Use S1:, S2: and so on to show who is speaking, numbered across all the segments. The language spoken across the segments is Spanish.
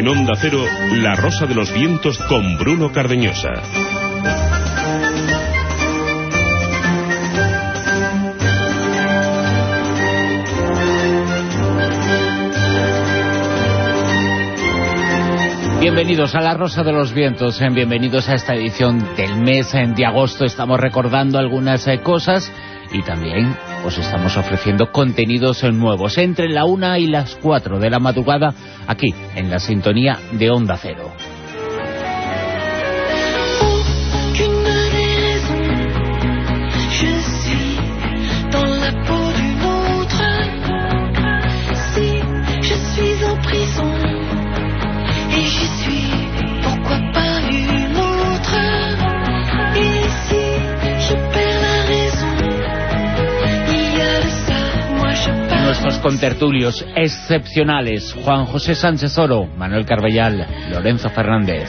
S1: En Onda Cero, La Rosa de los Vientos con Bruno Cardeñosa.
S2: Bienvenidos a La Rosa de los Vientos, bienvenidos a esta edición del mes de agosto. Estamos recordando algunas cosas y también os estamos ofreciendo contenidos nuevos entre la 1 y las 4 de la madrugada aquí en la sintonía de Onda Cero. Nuestros contertulios excepcionales: Juan José Sánchez Oro, Manuel Carballal, Lorenzo Fernández.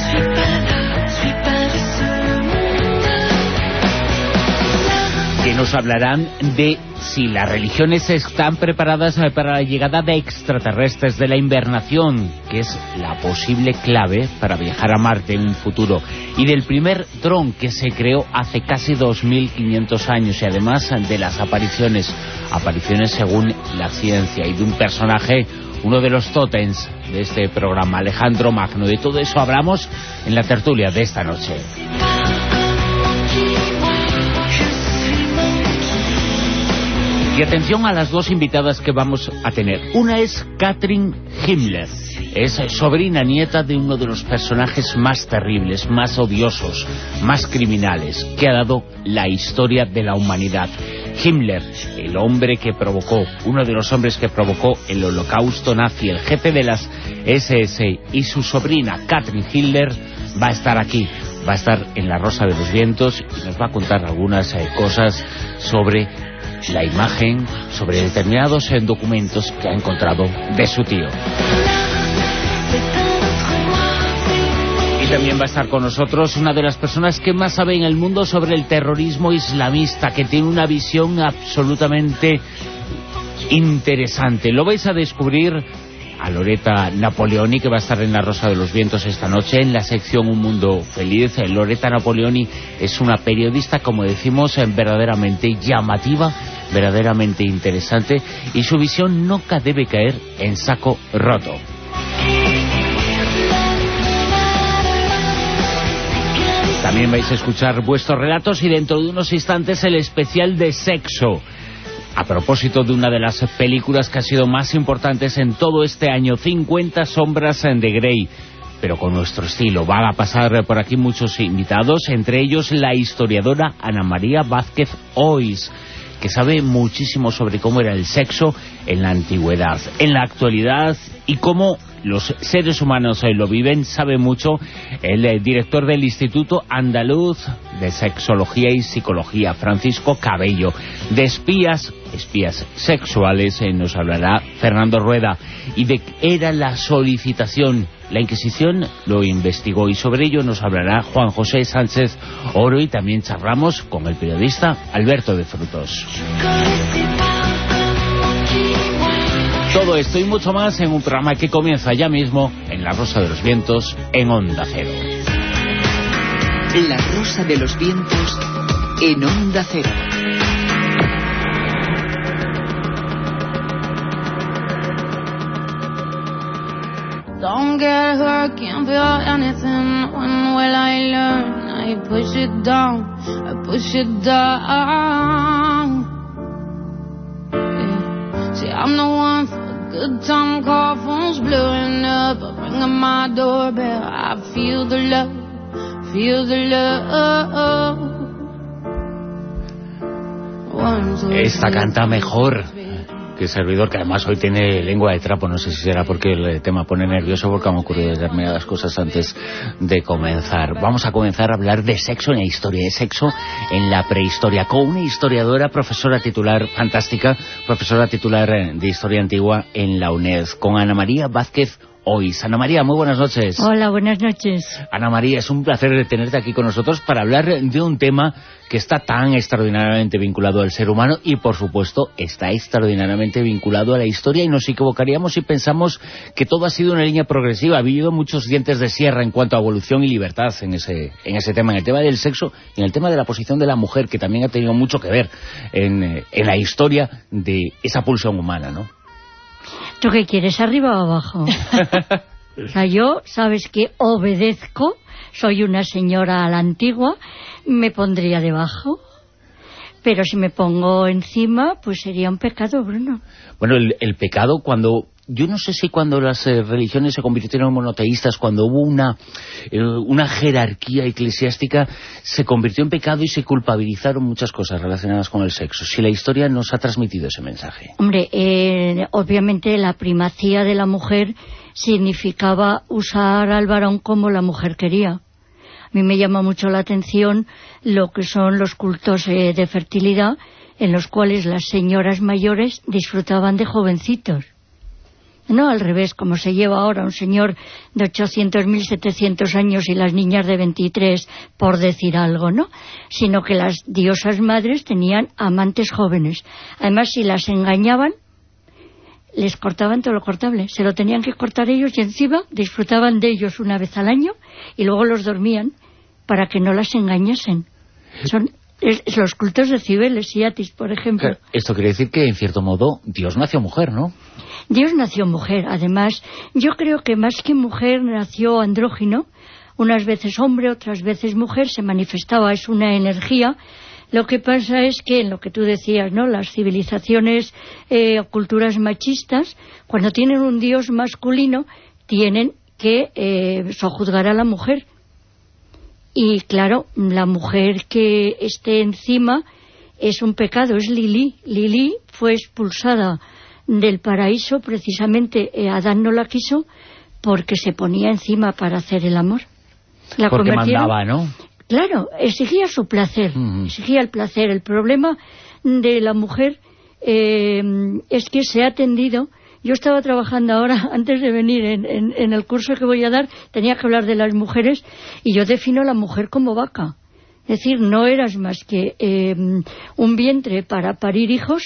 S2: Que nos hablarán de si las religiones están preparadas para la llegada de extraterrestres, de la invernación, que es la posible clave para viajar a Marte en un futuro, y del primer dron que se creó hace casi 2500 años, y además de las apariciones según la ciencia, y de un personaje, uno de los tótems de este programa, Alejandro Magno. De todo eso hablamos en la tertulia de esta noche. Y atención a las dos invitadas que vamos a tener. Una es Katrin Himmler. Es sobrina nieta de uno de los personajes más terribles, más odiosos, más criminales que ha dado la historia de la humanidad. Himmler, el hombre que provocó, uno de los hombres que provocó el holocausto nazi, el jefe de las SS, y su sobrina Katrin Himmler va a estar aquí, va a estar en La Rosa de los Vientos y nos va a contar algunas cosas sobre la imagen, sobre determinados documentos que ha encontrado de su tío. Y también va a estar con nosotros una de las personas que más sabe en el mundo sobre el terrorismo islamista, que tiene una visión absolutamente interesante. Lo vais a descubrir a Loretta Napoleoni, que va a estar en La Rosa de los Vientos esta noche en la sección Un Mundo Feliz. Loretta Napoleoni es una periodista, como decimos, verdaderamente llamativa, verdaderamente interesante, y su visión nunca debe caer en saco roto. También vais a escuchar vuestros relatos y dentro de unos instantes el especial de sexo, a propósito de una de las películas que ha sido más importantes en todo este año, 50 sombras de Grey, pero con nuestro estilo. Van a pasar por aquí muchos invitados, entre ellos la historiadora Ana María Vázquez Ois, que sabe muchísimo sobre cómo era el sexo en la antigüedad, en la actualidad y cómo los seres humanos lo viven. Sabe mucho el director del Instituto Andaluz de Sexología y Psicología, Francisco Cabello. De espías sexuales nos hablará Fernando Rueda, y de qué era la solicitación. La Inquisición lo investigó y sobre ello nos hablará Juan José Sánchez Oro, y también charlamos con el periodista Alberto de Frutos. Todo esto y mucho más en un programa que comienza ya mismo en La Rosa de los Vientos en Onda Cero.
S3: La Rosa de los Vientos en Onda Cero.
S4: Don't get hurt, can't feel anything. When will I learn? I push it down, I push it down. Yeah. See, I'm the one for a good time, call phones blowing up, I'm ringing my doorbell. I feel the love, feel the love.
S2: Esta canta mejor que servidor, que además hoy tiene lengua de trapo. No sé si será porque el tema pone nervioso, porque han ocurrido determinadas cosas antes de comenzar. Vamos a comenzar a hablar de sexo en la historia, de sexo en la prehistoria, con una historiadora, profesora titular fantástica, profesora titular de Historia Antigua en la UNED, con Ana María Vázquez hoy. Ana María, muy buenas noches.
S5: Hola, buenas noches.
S2: Ana María, es un placer tenerte aquí con nosotros para hablar de un tema que está tan extraordinariamente vinculado al ser humano y, por supuesto, está extraordinariamente vinculado a la historia, y nos equivocaríamos si pensamos que todo ha sido una línea progresiva. Ha habido muchos dientes de sierra en cuanto a evolución y libertad en ese tema, en el tema del sexo y en el tema de la posición de la mujer, que también ha tenido mucho que ver en la historia de esa pulsión humana, ¿no?
S5: ¿Tú qué quieres, arriba o abajo? O sea, yo, sabes que obedezco, soy una señora a la antigua, me pondría debajo, pero si me pongo encima, pues sería un pecado, Bruno.
S2: Bueno, el pecado, cuando... Yo no sé si cuando las religiones se convirtieron en monoteístas, cuando hubo una jerarquía eclesiástica, se convirtió en pecado y se culpabilizaron muchas cosas relacionadas con el sexo. Si la historia nos ha transmitido ese mensaje.
S5: Hombre, obviamente la primacía de la mujer significaba usar al varón como la mujer quería. A mí me llama mucho la atención lo que son los cultos de fertilidad, en los cuales las señoras mayores disfrutaban de jovencitos. No al revés, como se lleva ahora un señor de 800.000, 700 años y las niñas de 23, por decir algo, ¿no? Sino que las diosas madres tenían amantes jóvenes. Además, si las engañaban, les cortaban todo lo cortable. Se lo tenían que cortar ellos y encima disfrutaban de ellos una vez al año y luego los dormían para que no las engañasen. Son los cultos de Cibeles y Atis, por ejemplo.
S2: Esto quiere decir que, en cierto modo, Dios nació mujer, ¿no?
S5: Dios nació mujer. Además, yo creo que más que mujer nació andrógino. Unas veces hombre, otras veces mujer. Se manifestaba, es una energía. Lo que pasa es que, en lo que tú decías, ¿no?, las civilizaciones o culturas machistas, cuando tienen un Dios masculino, tienen que sojuzgar a la mujer. Y claro, la mujer que esté encima es un pecado, es Lilí. Lilí fue expulsada del paraíso, precisamente Adán no la quiso porque se ponía encima para hacer el amor.
S2: Porque mandaba, ¿no?
S5: Claro, exigía su placer, exigía el placer. El problema de la mujer es que se ha tendido... Yo estaba trabajando ahora, antes de venir, en el curso que voy a dar, tenía que hablar de las mujeres, y yo defino a la mujer como vaca. Es decir, no eras más que un vientre para parir hijos,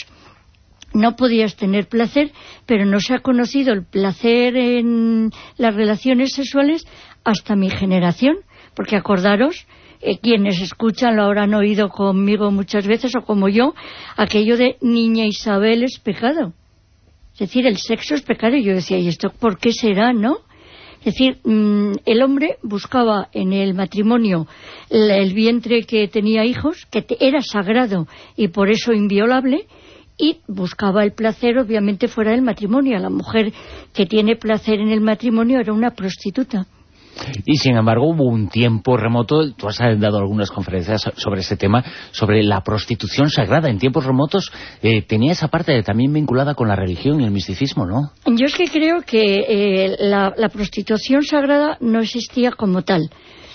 S5: no podías tener placer, pero no se ha conocido el placer en las relaciones sexuales hasta mi generación, porque acordaros, quienes escuchan lo habrán oído conmigo muchas veces, o como yo, aquello de niña Isabel es pecado. Es decir, el sexo es pecado. Y yo decía, ¿y esto por qué será, no? Es decir, el hombre buscaba en el matrimonio el vientre que tenía hijos, que era sagrado y por eso inviolable, y buscaba el placer, obviamente, fuera del matrimonio. La mujer que tiene placer en el matrimonio era una prostituta.
S2: Y sin embargo hubo un tiempo remoto, tú has dado algunas conferencias sobre ese tema, sobre la prostitución sagrada. En tiempos remotos tenía esa parte también vinculada con la religión y el misticismo, ¿no?
S5: Yo es que creo que la prostitución sagrada no existía como tal,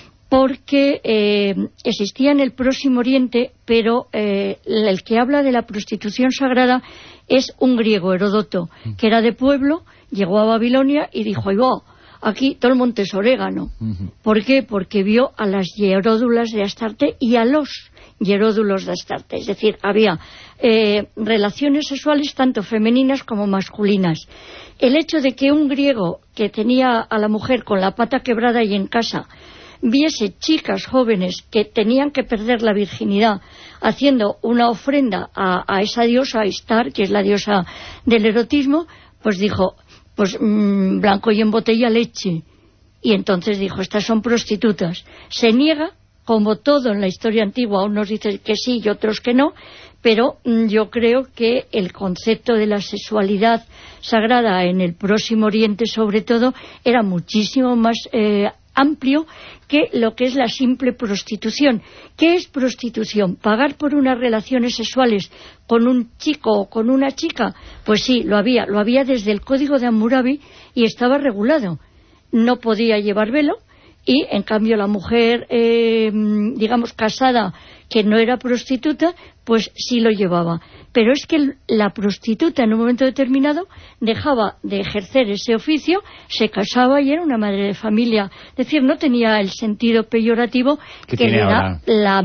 S5: porque existía en el Próximo Oriente, pero el que habla de la prostitución sagrada es un griego, Heródoto, que era de pueblo, llegó a Babilonia y dijo, ¡ay, va! Aquí todo el monte es orégano. ¿Por qué? Porque vio a las hieródulas de Astarte y a los hieródulos de Astarte. Es decir, había relaciones sexuales tanto femeninas como masculinas. El hecho de que un griego que tenía a la mujer con la pata quebrada y en casa viese chicas jóvenes que tenían que perder la virginidad haciendo una ofrenda a esa diosa, a Istar, que es la diosa del erotismo, pues dijo... pues blanco y en botella leche. Y entonces dijo, estas son prostitutas. Se niega, como todo en la historia antigua, unos dicen que sí y otros que no, pero yo creo que el concepto de la sexualidad sagrada en el Próximo Oriente, sobre todo, era muchísimo más amplio que lo que es la simple prostitución. ¿Qué es prostitución? ¿Pagar por unas relaciones sexuales con un chico o con una chica? Pues sí, lo había desde el Código de Hammurabi y estaba regulado. No podía llevar velo y, en cambio, la mujer, digamos, casada, que no era prostituta, pues sí lo llevaba. Pero es que la prostituta en un momento determinado dejaba de ejercer ese oficio, se casaba y era una madre de familia. Es decir, no tenía el sentido peyorativo que le da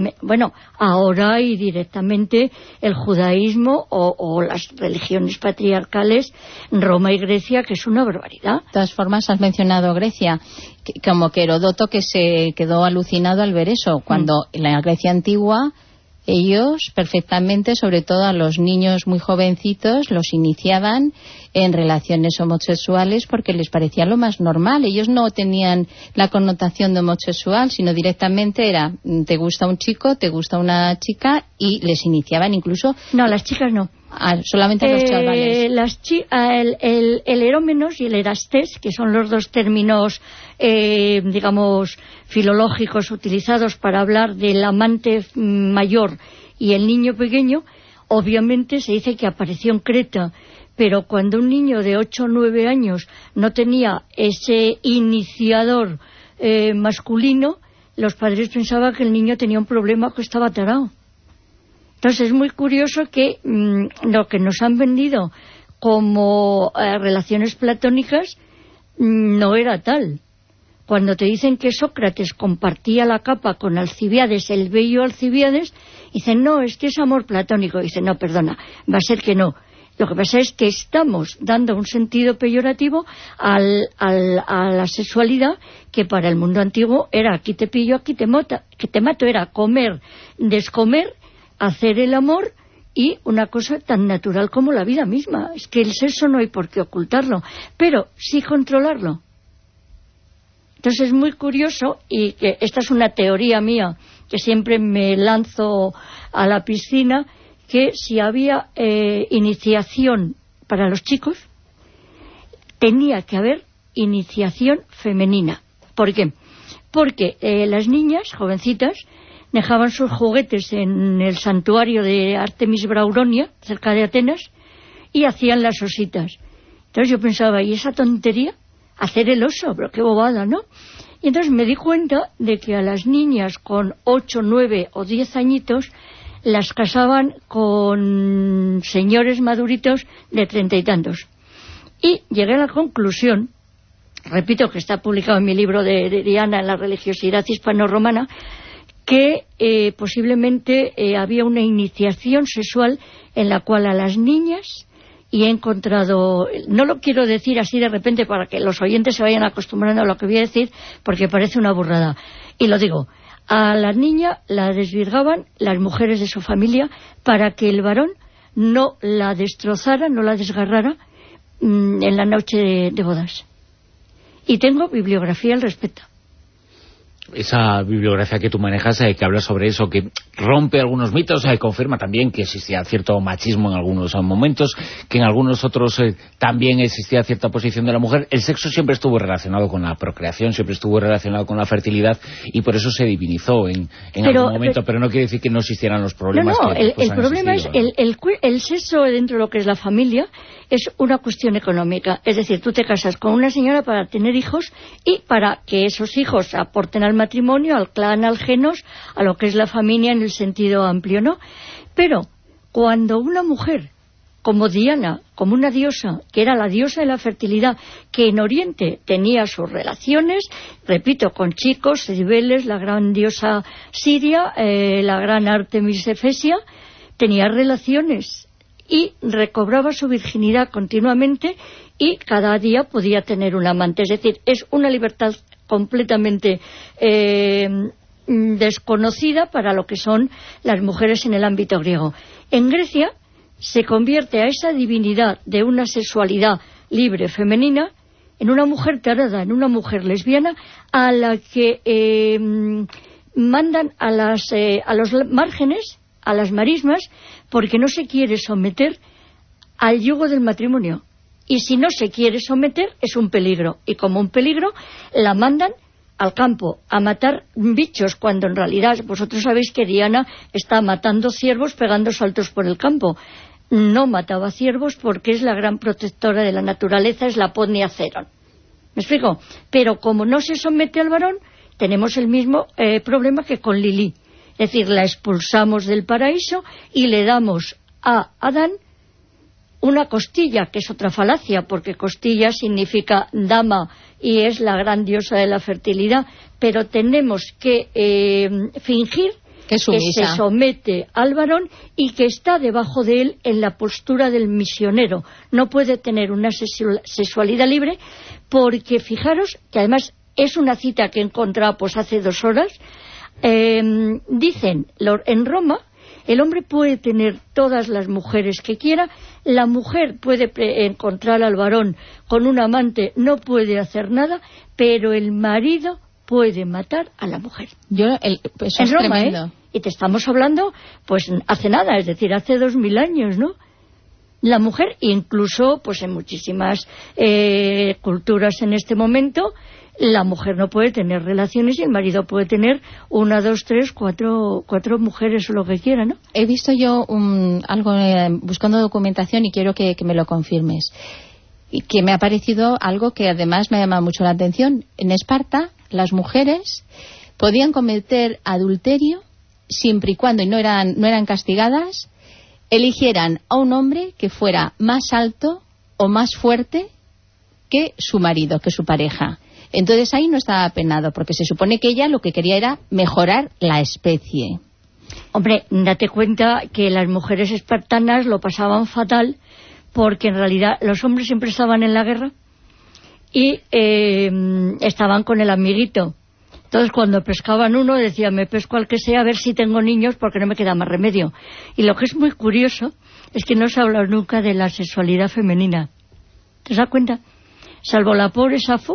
S5: ahora y directamente el judaísmo o las religiones patriarcales, Roma y Grecia, que es una barbaridad.
S6: De todas formas, has mencionado Grecia, como que Heródoto, que se quedó alucinado al ver eso, cuando en la Grecia antigua ellos perfectamente, sobre todo a los niños muy jovencitos, los iniciaban en relaciones homosexuales porque les parecía lo más normal. Ellos no tenían la connotación de homosexual, sino directamente era, te gusta un chico, te gusta una chica, y les iniciaban incluso...
S5: No, las chicas no.
S6: Solamente los chavales.
S5: El erómenos y el erastés, que son los dos términos, digamos, filológicos utilizados para hablar del amante mayor y el niño pequeño, obviamente se dice que apareció en Creta, pero cuando un niño de 8 o 9 años no tenía ese iniciador masculino, los padres pensaban que el niño tenía un problema, que estaba tarao. Entonces es muy curioso que lo que nos han vendido como relaciones platónicas no era tal. Cuando te dicen que Sócrates compartía la capa con Alcibíades, el bello Alcibíades, dicen, no, es que es amor platónico. Dicen, no, perdona, va a ser que no. Lo que pasa es que estamos dando un sentido peyorativo a la sexualidad, que para el mundo antiguo era aquí te pillo, aquí te mato, era comer, descomer, hacer el amor, y una cosa tan natural como la vida misma. Es que el sexo no hay por qué ocultarlo, pero sí controlarlo. Entonces es muy curioso, y que esta es una teoría mía, que siempre me lanzo a la piscina, que si había iniciación para los chicos, tenía que haber iniciación femenina. ¿Por qué? Porque las niñas, jovencitas, dejaban sus juguetes en el santuario de Artemis Brauronia, cerca de Atenas, y hacían las ositas. Entonces yo pensaba, ¿y esa tontería? Hacer el oso, pero qué bobada, ¿no? Y entonces me di cuenta de que a las niñas con 8, 9 o 10 añitos las casaban con señores maduritos de 30 y tantos. Y llegué a la conclusión, repito que está publicado en mi libro de Diana en la religiosidad hispano-romana, que posiblemente había una iniciación sexual en la cual a las niñas, y he encontrado, no lo quiero decir así de repente para que los oyentes se vayan acostumbrando a lo que voy a decir, porque parece una burrada, y lo digo, a la niña la desvirgaban las mujeres de su familia para que el varón no la destrozara, no la desgarrara en la noche de bodas. Y tengo bibliografía al respecto.
S2: Esa bibliografía que tú manejas, que habla sobre eso, que rompe algunos mitos, confirma también que existía cierto machismo en algunos momentos, que en algunos otros también existía cierta posición de la mujer. El sexo siempre estuvo relacionado con la procreación, siempre estuvo relacionado con la fertilidad, y por eso se divinizó en algún momento, pero no quiere decir que no existieran los problemas.
S5: No, el problema es el sexo dentro de lo que es la familia es una cuestión económica. Es decir, tú te casas con una señora para tener hijos y para que esos hijos aporten al matrimonio, al clan, al genos, a lo que es la familia en el sentido amplio, ¿no? Pero cuando una mujer, como Diana, como una diosa, que era la diosa de la fertilidad, que en Oriente tenía sus relaciones, repito, con chicos, Cibeles, la gran diosa siria, la gran Artemis Efesia, tenía relaciones y recobraba su virginidad continuamente y cada día podía tener un amante. Es decir, es una libertad completamente desconocida para lo que son las mujeres en el ámbito griego. En Grecia se convierte a esa divinidad de una sexualidad libre femenina en una mujer tarada, en una mujer lesbiana, a la que mandan a los márgenes, a las marismas, porque no se quiere someter al yugo del matrimonio. Y si no se quiere someter, es un peligro. Y como un peligro, la mandan al campo a matar bichos, cuando en realidad vosotros sabéis que Diana está matando ciervos pegando saltos por el campo. No mataba ciervos porque es la gran protectora de la naturaleza, es la Podnia Ceron. ¿Me explico? Pero como no se somete al varón, tenemos el mismo problema que con Lili. Es decir, la expulsamos del paraíso y le damos a Adán una costilla, que es otra falacia, porque costilla significa dama y es la gran diosa de la fertilidad, pero tenemos que fingir que se somete al varón y que está debajo de él en la postura del misionero. No puede tener una sexualidad libre, porque fijaros que además es una cita que he encontrado pues hace 2 horas. Dicen en Roma, el hombre puede tener todas las mujeres que quiera, la mujer puede encontrar al varón con un amante, no puede hacer nada, pero el marido puede matar a la mujer.
S6: Eso es
S5: Roma,
S6: tremendo.
S5: Y te estamos hablando, pues hace nada, es decir, hace 2000 años, ¿no? La mujer, incluso, pues en muchísimas culturas en este momento, la mujer no puede tener relaciones y el marido puede tener 1, 2, 3, 4 mujeres o lo que quiera, ¿no?
S6: He visto yo algo buscando documentación y quiero que me lo confirmes. Y que me ha parecido algo que además me ha llamado mucho la atención. En Esparta, las mujeres podían cometer adulterio siempre y cuando, y no eran castigadas, eligieran a un hombre que fuera más alto o más fuerte que su marido, que su pareja. Entonces ahí no estaba penado, porque se supone que ella lo que quería era mejorar la especie.
S5: Hombre, date cuenta que las mujeres espartanas lo pasaban fatal, porque en realidad los hombres siempre estaban en la guerra y estaban con el amiguito. Entonces cuando pescaban uno decía, me pesco al que sea a ver si tengo niños porque no me queda más remedio. Y lo que es muy curioso es que no se habla nunca de la sexualidad femenina. ¿Te das cuenta? Salvo la pobre Safo,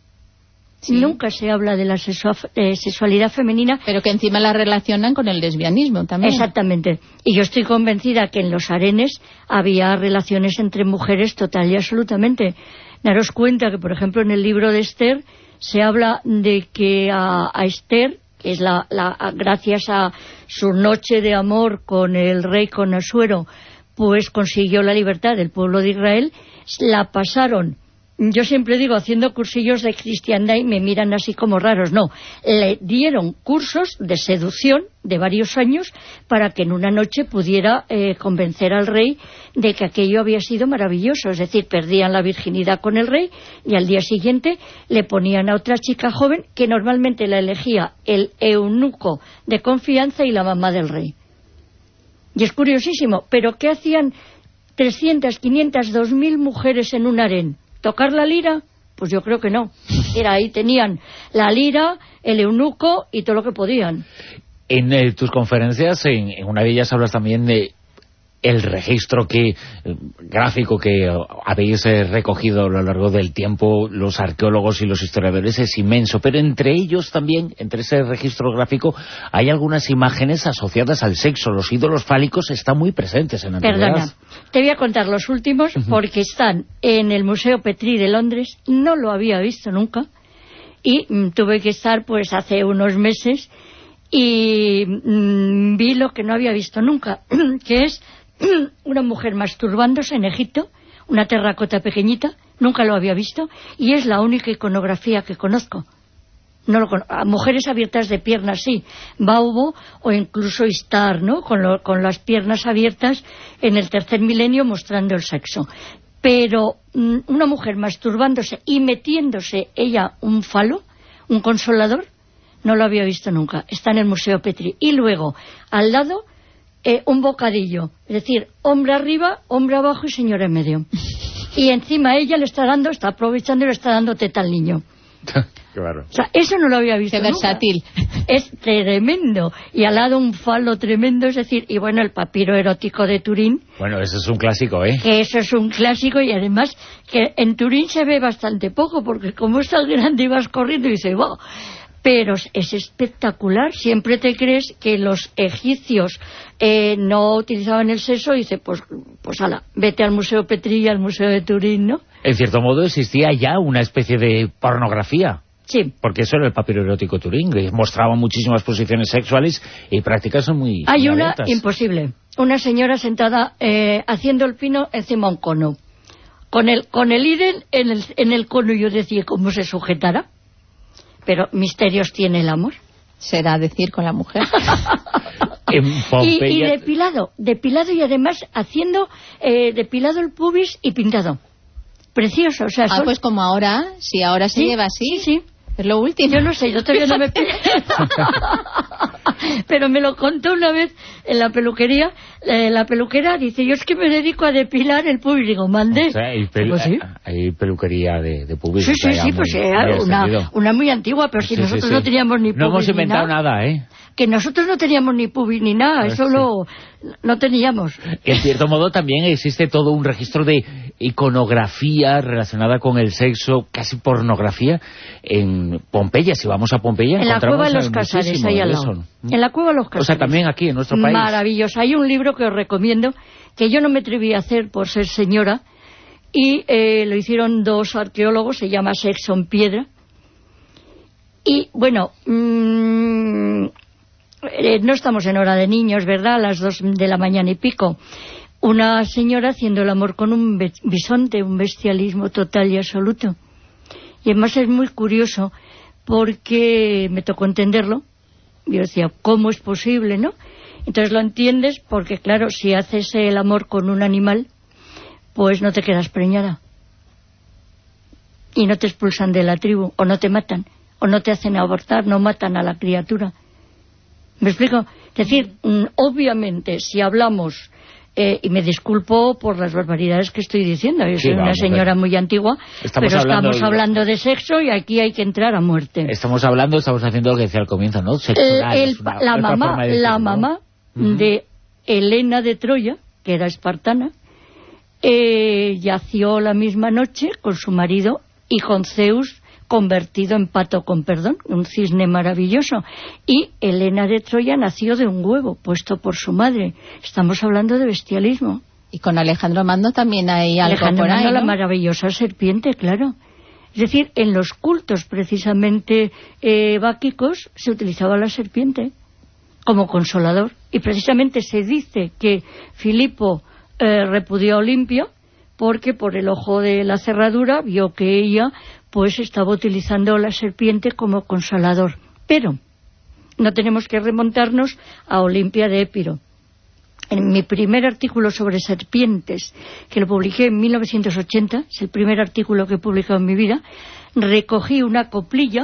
S5: sí. Nunca se habla de la sexualidad femenina.
S6: Pero que encima la relacionan con el lesbianismo también.
S5: Exactamente. Y yo estoy convencida que en los harenes había relaciones entre mujeres total y absolutamente. Daros cuenta que, por ejemplo, en el libro de Esther se habla de que a Esther, que es gracias a su noche de amor con el rey, con Asuero, pues consiguió la libertad del pueblo de Israel. La pasaron, yo siempre digo, haciendo cursillos de cristiandad y me miran así como raros. No, le dieron cursos de seducción de varios años para que en una noche pudiera convencer al rey de que aquello había sido maravilloso. Es decir, perdían la virginidad con el rey y al día siguiente le ponían a otra chica joven que normalmente la elegía el eunuco de confianza y la mamá del rey. Y es curiosísimo, pero ¿qué hacían 300, 500, 2000 mujeres en un harén? ¿Tocar la lira? Pues yo creo que no. Era ahí tenían la lira, el eunuco y todo lo que podían.
S2: En tus conferencias, en una de ellas hablas también de el registro gráfico que habéis recogido a lo largo del tiempo los arqueólogos y los historiadores es inmenso, pero entre ellos también, entre ese registro gráfico, hay algunas imágenes asociadas al sexo. Los ídolos fálicos están muy presentes en la antigüedad.
S5: Perdona, te voy a contar los últimos porque están en el Museo Petrie de Londres, no lo había visto nunca y tuve que estar pues hace unos meses y vi lo que no había visto nunca, que es una mujer masturbándose en Egipto, una terracota pequeñita, nunca lo había visto, y es la única iconografía que conozco. A mujeres abiertas de piernas, sí, Baubo o incluso Istar, ¿no? Con las piernas abiertas en el 3er milenio mostrando el sexo. Pero una mujer masturbándose y metiéndose ella un falo, un consolador, no lo había visto nunca. Está en el Museo Petrie. Y luego, al lado, un bocadillo, es decir, hombre arriba, hombre abajo y señora en medio. Y encima ella está aprovechando y le está dando teta al niño.
S2: Claro.
S5: O sea, eso no lo había visto nunca.
S6: Versátil.
S5: Es tremendo. Y al lado un falo tremendo, es decir, y bueno, el papiro erótico de Turín.
S2: Bueno, eso es un clásico, ¿eh?
S5: Que eso es un clásico y además que en Turín se ve bastante poco, porque como es tan grande y vas corriendo y dices, wow. Pero es espectacular. Siempre te crees que los egipcios no utilizaban el sexo y dices, pues ala, vete al Museo Petrie y al Museo de Turín, ¿no?
S2: En cierto modo existía ya una especie de pornografía.
S5: Sí.
S2: Porque eso era el papiro erótico Turín, que mostraba muchísimas posiciones sexuales y prácticas son muy
S5: Hay
S2: abiertas.
S5: Una imposible. Una señora sentada haciendo el pino encima de un cono. Con el ídel en el cono. Y yo decía, ¿cómo se sujetara? Pero misterios tiene el amor.
S6: Será decir con la mujer.
S2: En Pompeya...
S5: Y depilado y además haciendo depilado el pubis y pintado. Precioso, o sea...
S6: Pues como ahora, si ahora se lleva así,
S5: sí.
S6: Es lo último.
S5: Yo no sé, yo todavía no me... Pero me lo contó una vez en la peluquería. La peluquera dice, yo es que me dedico a depilar el pubis. Digo, mande.
S2: O sea, hay peluquería de pubis.
S5: Sí, pues una muy antigua, pero si nosotros no teníamos ni pubis.
S2: No hemos inventado nada,
S5: Que nosotros no teníamos ni pubis ni nada, eso no teníamos.
S2: En cierto modo también existe todo un registro de iconografía relacionada con el sexo, casi pornografía, en Pompeya. Si vamos a Pompeya,
S5: en la Cueva de los Casares, ahí al lado. En la Cueva de los Casares.
S2: O sea, también aquí en nuestro país.
S5: Maravilloso. Hay un libro que os recomiendo, que yo no me atreví a hacer por ser señora, y lo hicieron 2 arqueólogos, se llama Sexo en Piedra. Y, bueno... no estamos en hora de niños, ¿verdad? A las 2 de la mañana y pico. Una señora haciendo el amor con un bisonte, un bestialismo total y absoluto. Y además es muy curioso porque me tocó entenderlo. Yo decía, ¿cómo es posible, no? Entonces lo entiendes porque, claro, si haces el amor con un animal, pues no te quedas preñada. Y no te expulsan de la tribu, o no te matan, o no te hacen abortar, no matan a la criatura. ¿Me explico? Es decir, obviamente, si hablamos, y me disculpo por las barbaridades que estoy diciendo, yo soy una señora muy antigua, estamos hablando de sexo y aquí hay que entrar a muerte.
S2: Estamos haciendo lo que decía al comienzo, ¿no?
S5: La mamá de Helena de Troya, que era espartana, yació la misma noche con su marido y con Zeus, convertido en pato con perdón, un cisne maravilloso. Y Helena de Troya nació de un huevo puesto por su madre. Estamos hablando de bestialismo.
S6: Y con Alejandro Magno también hay algo
S5: Alejandro
S6: por ahí,
S5: Magno,
S6: ¿no?
S5: La maravillosa serpiente, claro. Es decir, en los cultos precisamente báquicos se utilizaba la serpiente como consolador. Y precisamente se dice que Filipo repudió a Olimpia porque por el ojo de la cerradura vio que ella pues estaba utilizando la serpiente como consolador. Pero no tenemos que remontarnos a Olimpia de Épiro. En mi primer artículo sobre serpientes, que lo publiqué en 1980, es el primer artículo que he publicado en mi vida, recogí una coplilla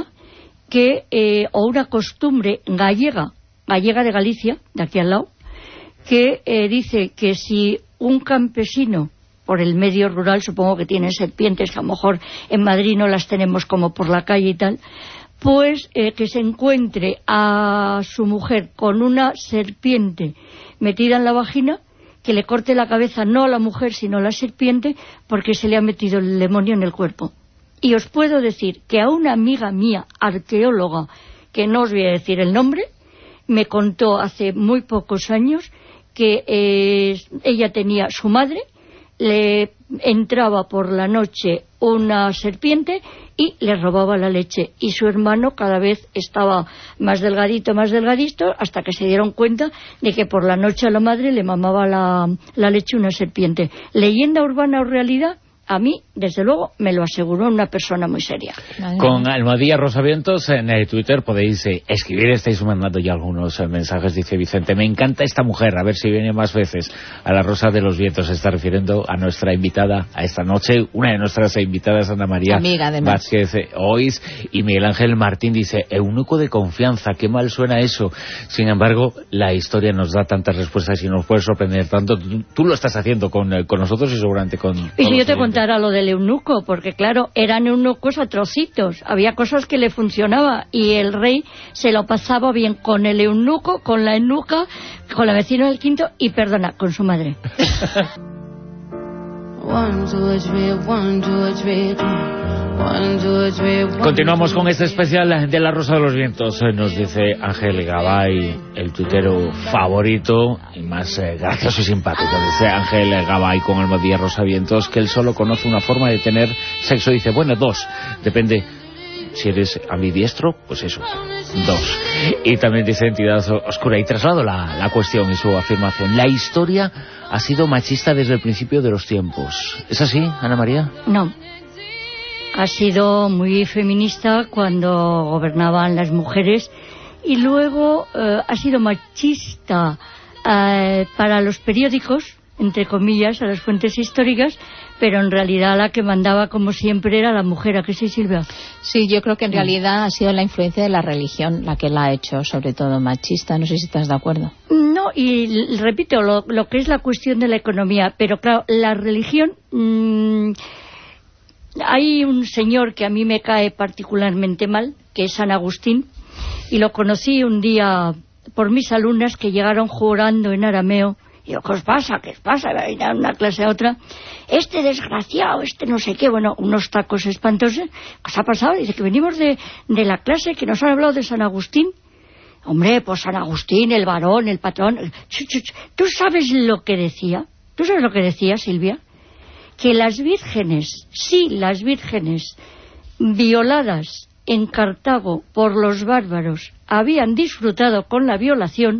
S5: o una costumbre gallega de Galicia, de aquí al lado, que dice que si un campesino, por el medio rural, supongo que tienen serpientes, que a lo mejor en Madrid no las tenemos como por la calle y tal, pues que se encuentre a su mujer con una serpiente metida en la vagina, que le corte la cabeza no a la mujer sino a la serpiente, porque se le ha metido el demonio en el cuerpo. Y os puedo decir que a una amiga mía, arqueóloga, que no os voy a decir el nombre, me contó hace muy pocos años que ella tenía su madre, le entraba por la noche una serpiente y le robaba la leche, y su hermano cada vez estaba más delgadito, hasta que se dieron cuenta de que por la noche a la madre le mamaba la leche una serpiente. ¿Leyenda urbana o realidad? A mí, desde luego, me lo aseguró una persona muy seria.
S2: Con Almadía Rosavientos en Twitter podéis escribir, estáis mandando ya algunos mensajes. Dice Vicente, me encanta esta mujer, a ver si viene más veces a la Rosa de los Vientos. Se está refiriendo a nuestra invitada a esta noche, una de nuestras invitadas, Ana María Vázquez Ois. Y Miguel Ángel Martín dice, eunuco de confianza, qué mal suena eso. Sin embargo, la historia nos da tantas respuestas y nos puede sorprender tanto. Tú lo estás haciendo con nosotros y seguramente con...
S5: Y yo te a lo del eunuco, porque claro, eran eunucos a trocitos, había cosas que le funcionaba y el rey se lo pasaba bien con el eunuco, con la eunuca, con la vecina del quinto y, perdona, con su madre.
S2: Continuamos con este especial de La Rosa de los Vientos. Nos dice Ángel Gabay, el tuitero favorito y más gracioso y simpático. Dice Ángel Gabay con Almadía Rosavientos que él solo conoce una forma de tener sexo. Dice, bueno, 2, depende. Si eres ambidiestro, pues eso, 2. Y también dice Entidad Oscura. Y traslado la cuestión y su afirmación. La historia ha sido machista desde el principio de los tiempos. ¿Es así, Ana María?
S5: No. Ha sido muy feminista cuando gobernaban las mujeres y luego ha sido machista para los periódicos, entre comillas, a las fuentes históricas, pero en realidad la que mandaba, como siempre, era la mujer. ¿A qué sí, Silvia?
S6: Sí, yo creo que en realidad ha sido la influencia de la religión la que la ha hecho, sobre todo machista. No sé si estás de acuerdo.
S5: No, y repito, lo que es la cuestión de la economía, pero claro, la religión... hay un señor que a mí me cae particularmente mal, que es San Agustín, y lo conocí un día por mis alumnas que llegaron jurando en arameo. Y yo, ¿qué os pasa? ¿Qué os pasa? Ir a una clase a otra. Este desgraciado, este no sé qué, bueno, unos tacos espantosos. ¿Qué os ha pasado? Dice que venimos de la clase que nos han hablado de San Agustín. Hombre, pues San Agustín, el varón, el patrón. ¿Tú sabes lo que decía? ¿Tú sabes lo que decía, Silvia? Que las vírgenes, sí, las vírgenes violadas en Cartago por los bárbaros habían disfrutado con la violación,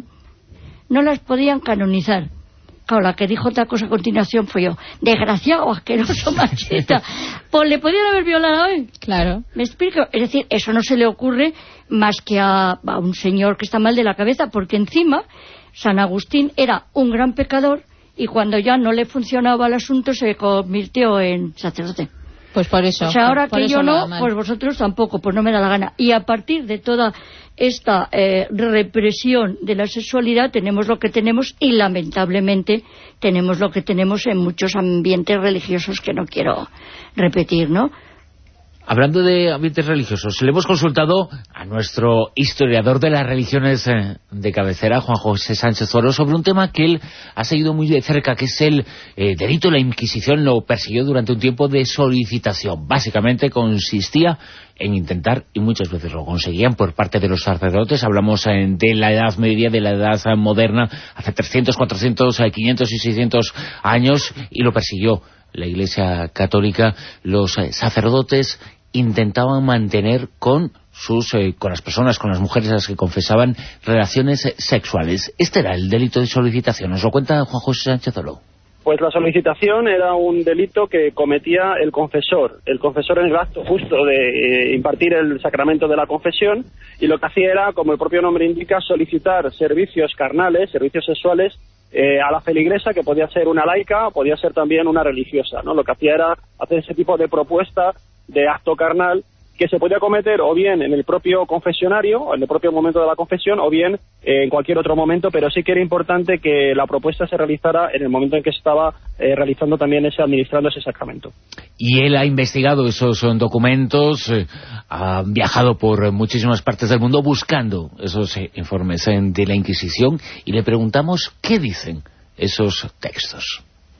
S5: no las podían canonizar. Claro, la que dijo otra cosa a continuación fue yo. Desgraciado, asqueroso, machista. Pues le podían haber violado hoy.
S6: Claro.
S5: ¿Me explico? Es decir, eso no se le ocurre más que a un señor que está mal de la cabeza, porque encima San Agustín era un gran pecador y cuando ya no le funcionaba el asunto se convirtió en sacerdote.
S6: Pues por eso.
S5: O sea, ahora
S6: por
S5: que
S6: eso
S5: yo no, pues vosotros tampoco, pues no me da la gana. Y a partir de toda esta represión de la sexualidad tenemos lo que tenemos, y lamentablemente tenemos lo que tenemos en muchos ambientes religiosos que no quiero repetir, ¿no?
S2: Hablando de ambientes religiosos, le hemos consultado a nuestro historiador de las religiones de cabecera, Juan José Sánchez Oro, sobre un tema que él ha seguido muy de cerca, que es el delito. La Inquisición lo persiguió durante un tiempo de solicitación. Básicamente consistía en intentar, y muchas veces lo conseguían por parte de los sacerdotes, hablamos de la Edad Media, de la Edad Moderna, hace 300, 400, 500 y 600 años, y lo persiguió la Iglesia Católica. Los sacerdotes intentaban mantener con las personas, con las mujeres a las que confesaban, relaciones sexuales. Este era el delito de solicitación. ¿Nos lo cuenta Juan José Sánchez Oro?
S7: Pues la solicitación era un delito que cometía el confesor. El confesor en el acto justo de impartir el sacramento de la confesión, y lo que hacía era, como el propio nombre indica, solicitar servicios carnales, servicios sexuales, a la feligresa, que podía ser una laica, podía ser también una religiosa, ¿no? Lo que hacía era hacer ese tipo de propuesta de acto carnal que se podía cometer o bien en el propio confesionario, o en el propio momento de la confesión, o bien en cualquier otro momento, pero sí que era importante que la propuesta se realizara en el momento en que se estaba realizando también administrando ese sacramento. Y
S2: él ha investigado esos documentos, ha viajado por muchísimas partes del mundo buscando esos informes de la Inquisición, y le preguntamos qué dicen esos textos.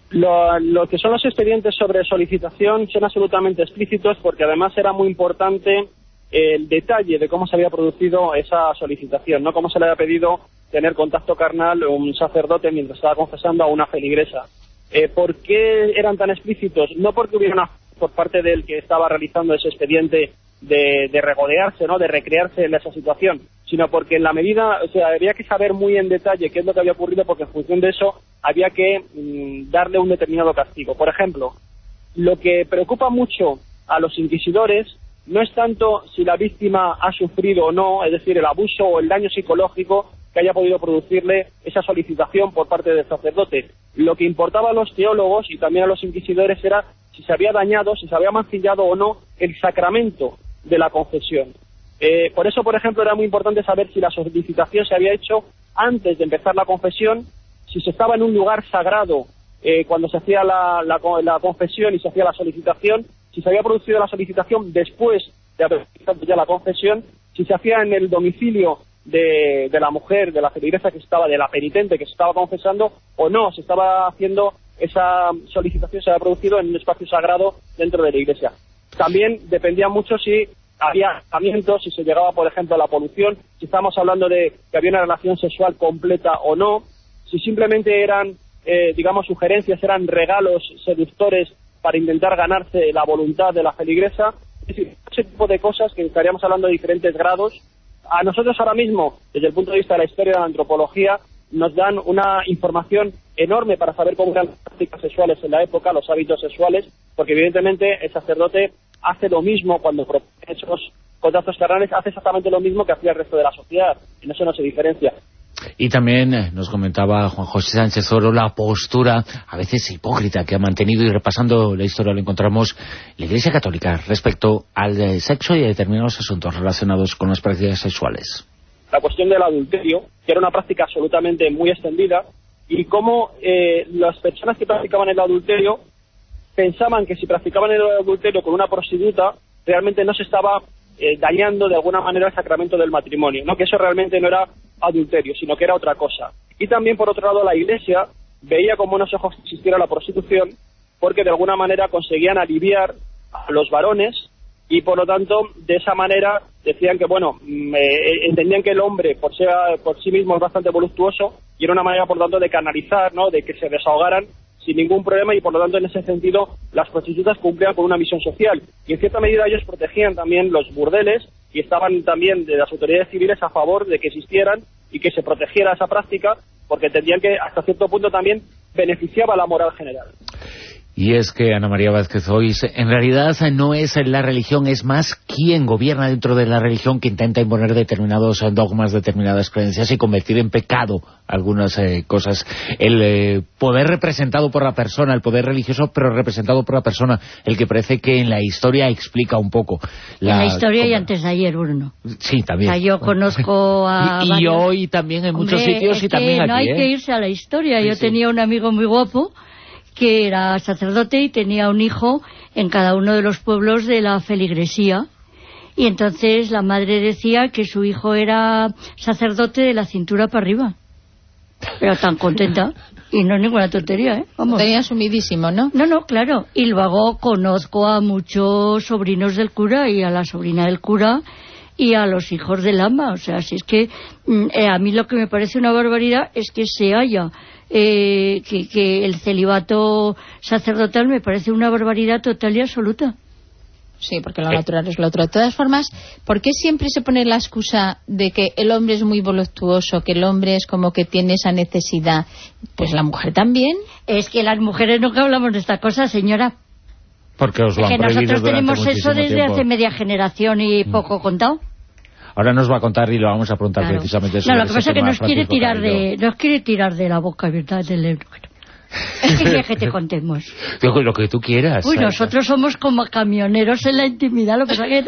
S7: Lo que son los expedientes sobre solicitación son absolutamente explícitos, porque además era muy importante el detalle de cómo se había producido esa solicitación, no cómo se le había pedido tener contacto carnal un sacerdote mientras estaba confesando a una feligresa. ¿Por qué eran tan explícitos? No porque hubiera una por parte del que estaba realizando ese expediente de regodearse, ¿no?, de recrearse en esa situación, sino porque en la medida, o sea, había que saber muy en detalle qué es lo que había ocurrido, porque en función de eso había que darle un determinado castigo. Por ejemplo, lo que preocupa mucho a los inquisidores no es tanto si la víctima ha sufrido o no, es decir, el abuso o el daño psicológico que haya podido producirle esa solicitación por parte del sacerdote. Lo que importaba a los teólogos y también a los inquisidores era si se había dañado, si se había mancillado o no el sacramento de la confesión. Por eso, por ejemplo, era muy importante saber si la solicitación se había hecho antes de empezar la confesión, si se estaba en un lugar sagrado cuando se hacía la confesión y se hacía la solicitación, si se había producido la solicitación después de haber realizado ya la confesión, si se hacía en el domicilio de la mujer, de la feligresa que estaba, de la penitente que se estaba confesando, o no, se estaba haciendo esa solicitación, se había producido en un espacio sagrado dentro de la iglesia. También dependía mucho si había tratamientos, si se llegaba, por ejemplo, a la polución, si estábamos hablando de que había una relación sexual completa o no, si simplemente eran, sugerencias, eran regalos seductores para intentar ganarse la voluntad de la feligresa. Es decir, ese tipo de cosas que estaríamos hablando de diferentes grados. A nosotros ahora mismo, desde el punto de vista de la historia de la antropología, nos dan una información enorme para saber cómo eran las prácticas sexuales en la época, los hábitos sexuales, porque evidentemente el sacerdote hace lo mismo cuando propone esos contactos carnales, hace exactamente lo mismo que hacía el resto de la sociedad. En eso no se diferencia.
S2: Y también nos comentaba Juan José Sánchez Oro la postura, a veces hipócrita, que ha mantenido, y repasando la historia lo encontramos, la Iglesia Católica respecto al sexo y a determinados asuntos relacionados con las prácticas sexuales.
S7: La cuestión del adulterio, que era una práctica absolutamente muy extendida, y cómo las personas que practicaban el adulterio pensaban que si practicaban el adulterio con una prostituta, realmente no se estaba dañando de alguna manera el sacramento del matrimonio, ¿no? Que eso realmente no era adulterio, sino que era otra cosa. Y también, por otro lado, la Iglesia veía con buenos ojos que existiera la prostitución, porque de alguna manera conseguían aliviar a los varones, y por lo tanto, de esa manera decían que, bueno, entendían que el hombre por sí mismo es bastante voluptuoso, y era una manera, por lo tanto, de canalizar, ¿no? De que se desahogaran sin ningún problema, y por lo tanto, en ese sentido, las prostitutas cumplían con una misión social. Y en cierta medida ellos protegían también los burdeles, y estaban también de las autoridades civiles a favor de que existieran y que se protegiera esa práctica, porque entendían que hasta cierto punto también beneficiaba a la moral general.
S2: Y es que, Ana María Vázquez Ois, en realidad no es la religión, es más quien gobierna dentro de la religión, que intenta imponer determinados dogmas, determinadas creencias y convertir en pecado algunas cosas. El poder representado por la persona, el poder religioso, pero representado por la persona, el que parece que en la historia explica un poco.
S5: En la historia y antes de ayer, Bruno.
S2: Sí, también.
S5: O sea, yo conozco a...
S2: y hoy también en muchos sitios y también aquí.
S5: No hay que irse a la historia.
S2: Sí,
S5: yo tenía un amigo muy guapo que era sacerdote y tenía un hijo en cada uno de los pueblos de la feligresía, y entonces la madre decía que su hijo era sacerdote de la cintura para arriba, pero tan contenta, y no es ninguna tontería, vamos.
S6: Tenía asumidísimo, ¿no?
S5: No, claro, y luego conozco a muchos sobrinos del cura y a la sobrina del cura y a los hijos del ama. O sea, si es que a mí lo que me parece una barbaridad es que se haya que el celibato sacerdotal me parece una barbaridad total y absoluta.
S6: Sí, porque lo natural es lo otro. De todas formas, ¿por qué siempre se pone la excusa de que el hombre es muy voluptuoso, que el hombre es como que tiene esa necesidad? Pues la mujer también.
S5: Es que las mujeres nunca hablamos de esta cosa, señora.
S2: Porque os lo han
S5: prohibido. Que nosotros tenemos eso desde
S2: tiempo.
S5: Hace media generación y poco contado.
S2: Ahora nos va a contar y lo vamos a preguntar precisamente sobre
S5: lo que pasa es que nos quiere tirar de la boca, ¿verdad? Del euro. Es que quieres que te contemos.
S2: Digo, lo que tú quieras.
S5: Uy, nosotros somos como camioneros en la intimidad, lo que pasa que...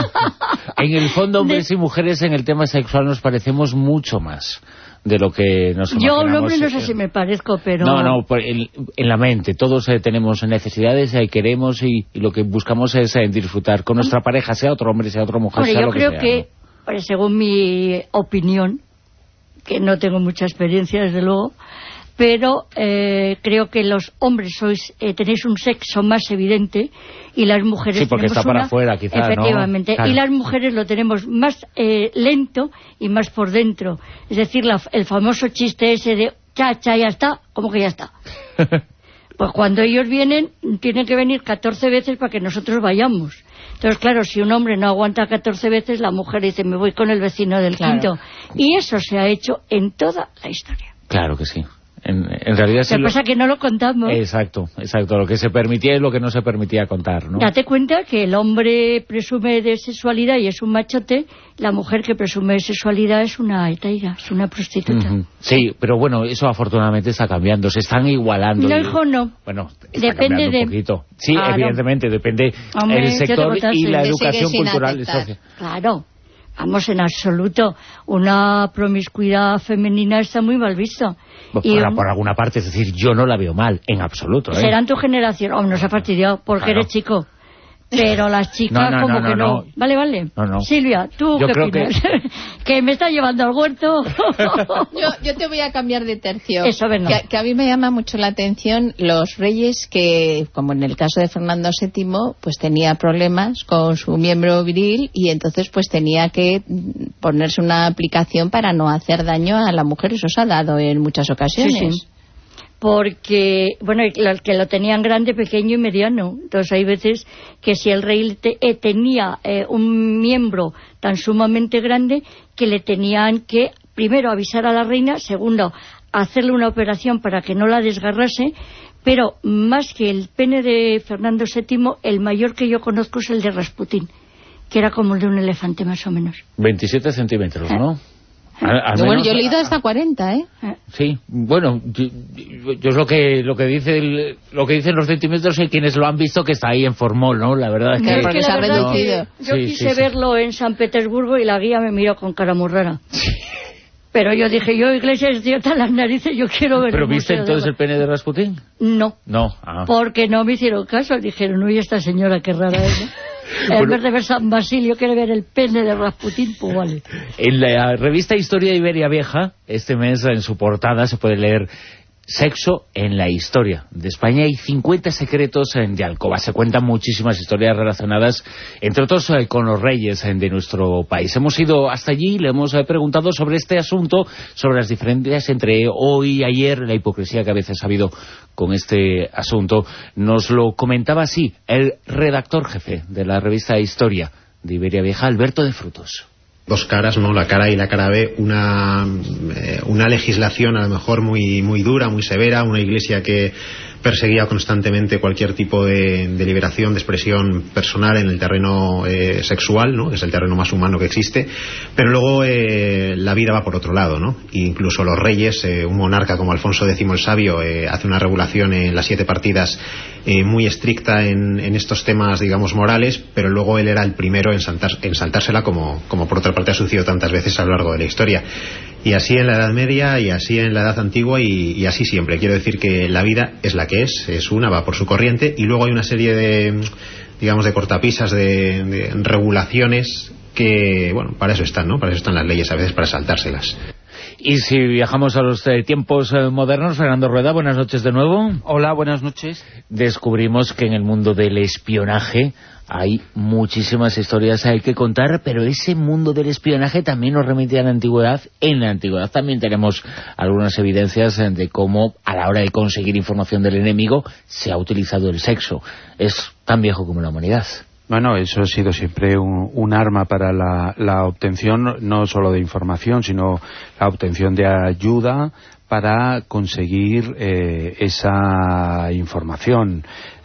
S2: En el fondo, hombres y mujeres en el tema sexual nos parecemos mucho más de lo que nos imaginamos.
S5: Yo, un hombre, no sé si me parezco, pero...
S2: No, en la mente. Todos tenemos necesidades, queremos y lo que buscamos es disfrutar con nuestra pareja, sea otro hombre, sea otra mujer, sea lo que sea.
S5: Yo creo que, según mi opinión, que no tengo mucha experiencia, desde luego, pero creo que los hombres tenéis un sexo más evidente y las mujeres
S2: sí, porque está para afuera, quizás,
S5: efectivamente, ¿no? Claro. Y las mujeres lo tenemos más lento y más por dentro. Es decir, el famoso chiste ese de ya está, ¿cómo que ya está? Pues cuando ellos vienen, tienen que venir 14 veces para que nosotros vayamos. Entonces, claro, si un hombre no aguanta 14 veces, la mujer dice, me voy con el vecino del quinto. Y eso se ha hecho en toda la historia.
S2: Claro que sí. En realidad
S5: lo que pasa es que no lo contamos.
S2: Exacto. Lo que se permitía y lo que no se permitía contar, ¿no?
S5: Date cuenta que el hombre presume de sexualidad y es un machote, la mujer que presume de sexualidad es una etaira, es una prostituta.
S2: Sí, pero bueno, eso afortunadamente está cambiando, se están igualando.
S5: No, hijo, no.
S2: Bueno, está cambiando un poquito. Sí, evidentemente, depende el sector y la educación cultural y social.
S5: Claro. Vamos, en absoluto. Una promiscuidad femenina está muy mal visto.
S2: Por alguna parte, es decir, yo no la veo mal, en absoluto.
S5: Será en tu generación. Nos ha fastidiado porque eres chico. Pero las chicas no. Vale.
S2: No.
S5: Silvia, ¿tú qué opinas? Que me está llevando al huerto.
S6: yo te voy a cambiar de tercio.
S5: Eso, venga.
S6: Que a mí me llama mucho la atención los reyes que, como en el caso de Fernando VII, pues tenía problemas con su miembro viril y entonces pues tenía que ponerse una aplicación para no hacer daño a la mujer. Eso se ha dado en muchas ocasiones.
S5: Sí. Porque, que lo tenían grande, pequeño y mediano. Entonces hay veces que si el rey tenía un miembro tan sumamente grande que le tenían que, primero, avisar a la reina, segundo, hacerle una operación para que no la desgarrase, pero más que el pene de Fernando VII, el mayor que yo conozco es el de Rasputín, que era como el de un elefante más o menos.
S2: 27 centímetros, ¿no?
S6: Bueno, yo he leído hasta 40, ¿eh?
S2: Sí, bueno, yo es lo que dicen los centímetros y quienes lo han visto, que está ahí en formol, ¿no? La verdad es que...
S6: porque se ha reducido.
S5: Yo quise verlo en San Petersburgo y la guía me miró con cara muy rara. Pero yo dije, yo, Iglesias, idiota, las narices, yo quiero ver...
S2: ¿Pero viste entonces el pene de Rasputín?
S5: No.
S2: No.
S5: Porque no me hicieron caso. Dijeron, uy, esta señora, qué rara es, ¿no? En vez de ver San Basilio, quiere ver el pene de Rasputín, pues vale. En la
S2: revista Historia de Iberia Vieja, este mes, en su portada, se puede leer Sexo en la historia de España y 50 secretos de Alcoba. Se cuentan muchísimas historias relacionadas, entre otros, con los reyes de nuestro país. Hemos ido hasta allí y le hemos preguntado sobre este asunto, sobre las diferencias entre hoy y ayer, la hipocresía que a veces ha habido con este asunto. Nos lo comentaba así el redactor jefe de la revista Historia de Iberia Vieja, Alberto de Frutos.
S8: Dos caras, ¿no? La cara A y la cara B, una legislación a lo mejor muy dura, muy severa, una iglesia que perseguía constantemente cualquier tipo de liberación, de expresión personal en el terreno sexual, ¿no? Que es el terreno más humano que existe, pero luego la vida va por otro lado, ¿no? E incluso los reyes, un monarca como Alfonso X el Sabio hace una regulación en las 7 partidas muy estricta en estos temas, digamos, morales, pero luego él era el primero en saltársela, como por otra parte ha sucedido tantas veces a lo largo de la historia. Y así en la Edad Media, y así en la Edad Antigua, y así siempre. Quiero decir que la vida es la que es una, va por su corriente, y luego hay una serie de, digamos, de cortapisas, de regulaciones que, bueno, para eso están, ¿no? Para eso están las leyes, a veces para saltárselas.
S2: Y si viajamos a los tiempos modernos, Fernando Rueda, buenas noches de nuevo.
S9: Hola, buenas noches.
S2: Descubrimos que en el mundo del espionaje hay muchísimas historias hay que contar, pero ese mundo del espionaje también nos remite a la antigüedad. En la antigüedad también tenemos algunas evidencias de cómo a la hora de conseguir información del enemigo se ha utilizado el sexo. Es tan viejo como la humanidad.
S9: Bueno, eso ha sido siempre un arma para la obtención no solo de información, sino la obtención de ayuda para conseguir esa información.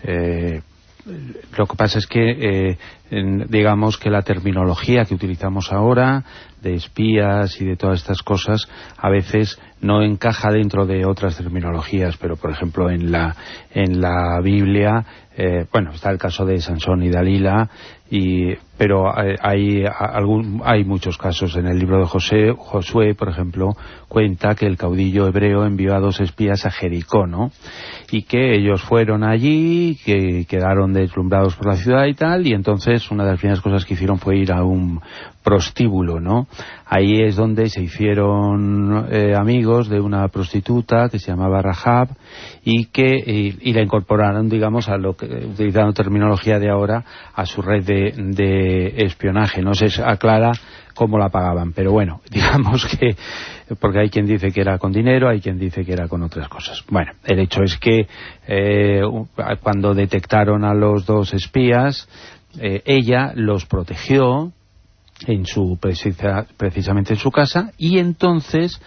S9: Lo que pasa es que digamos que la terminología que utilizamos ahora de espías y de todas estas cosas a veces no encaja dentro de otras terminologías, pero por ejemplo en la Biblia bueno, está el caso de Sansón y Dalila, pero hay muchos casos. En el libro de Josué, por ejemplo, cuenta que el caudillo hebreo envió a 2 espías a Jericó, ¿no? Y que ellos fueron allí, que quedaron deslumbrados por la ciudad y tal, y entonces una de las primeras cosas que hicieron fue ir a un prostíbulo, ¿no? Ahí es donde se hicieron amigos de una prostituta que se llamaba Rahab y la incorporaron, digamos, a lo que, utilizando terminología de ahora, a su red de espionaje. No se aclara cómo la pagaban, pero bueno, digamos que, porque hay quien dice que era con dinero, hay quien dice que era con otras cosas. Bueno, el hecho es que cuando detectaron a los 2 espías, ella los protegió precisamente en su casa, y entonces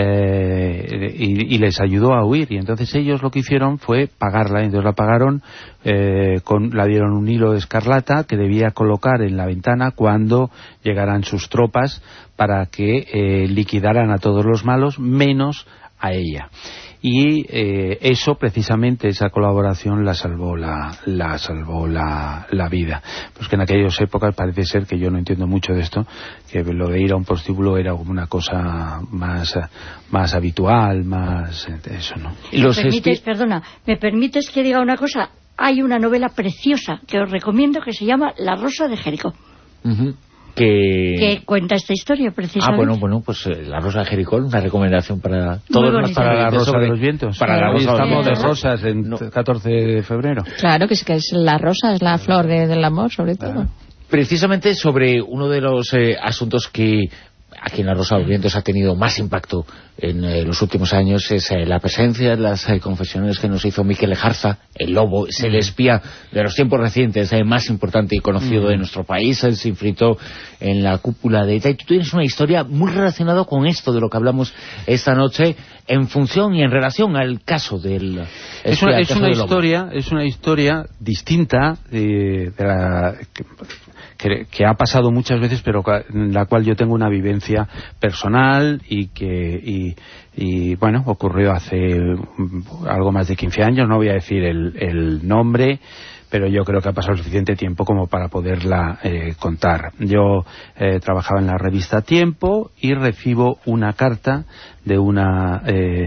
S9: y les ayudó a huir, y entonces ellos lo que hicieron fue pagarla. Entonces la pagaron, la dieron un hilo de escarlata que debía colocar en la ventana cuando llegaran sus tropas para que liquidaran a todos los malos menos a ella. Y eso, precisamente, esa colaboración la salvó la vida. Pues que en aquellas épocas parece ser, que yo no entiendo mucho de esto, que lo de ir a un prostíbulo era como una cosa más habitual, más eso, ¿no?
S5: ¿Me permites que diga una cosa? Hay una novela preciosa que os recomiendo que se llama La Rosa de Jericó. Que cuenta esta historia precisamente.
S2: Bueno, pues La Rosa de Jericó, una recomendación para todos.
S9: Para La Rosa de los Vientos.
S2: Hoy
S9: estamos de rosas en 14 de febrero.
S6: Claro, que es la rosa, es la flor del amor, sobre todo.
S2: Precisamente sobre uno de los asuntos que aquí en La Rosa de los Vientos ha tenido más impacto en los últimos años es la presencia de las confesiones que nos hizo Miquel Lejarza, el lobo, es el espía de los tiempos recientes, más importante y conocido de nuestro país. Él se infiltró en la cúpula de ETA, y tú tienes una historia muy relacionada con esto de lo que hablamos esta noche, en función y en relación al caso del
S9: es una historia distinta que ha pasado muchas veces, pero en la cual yo tengo una vivencia personal y bueno, ocurrió hace algo más de 15 años, no voy a decir el nombre, pero yo creo que ha pasado suficiente tiempo como para poderla contar. Yo trabajaba en la revista Tiempo y recibo una carta de una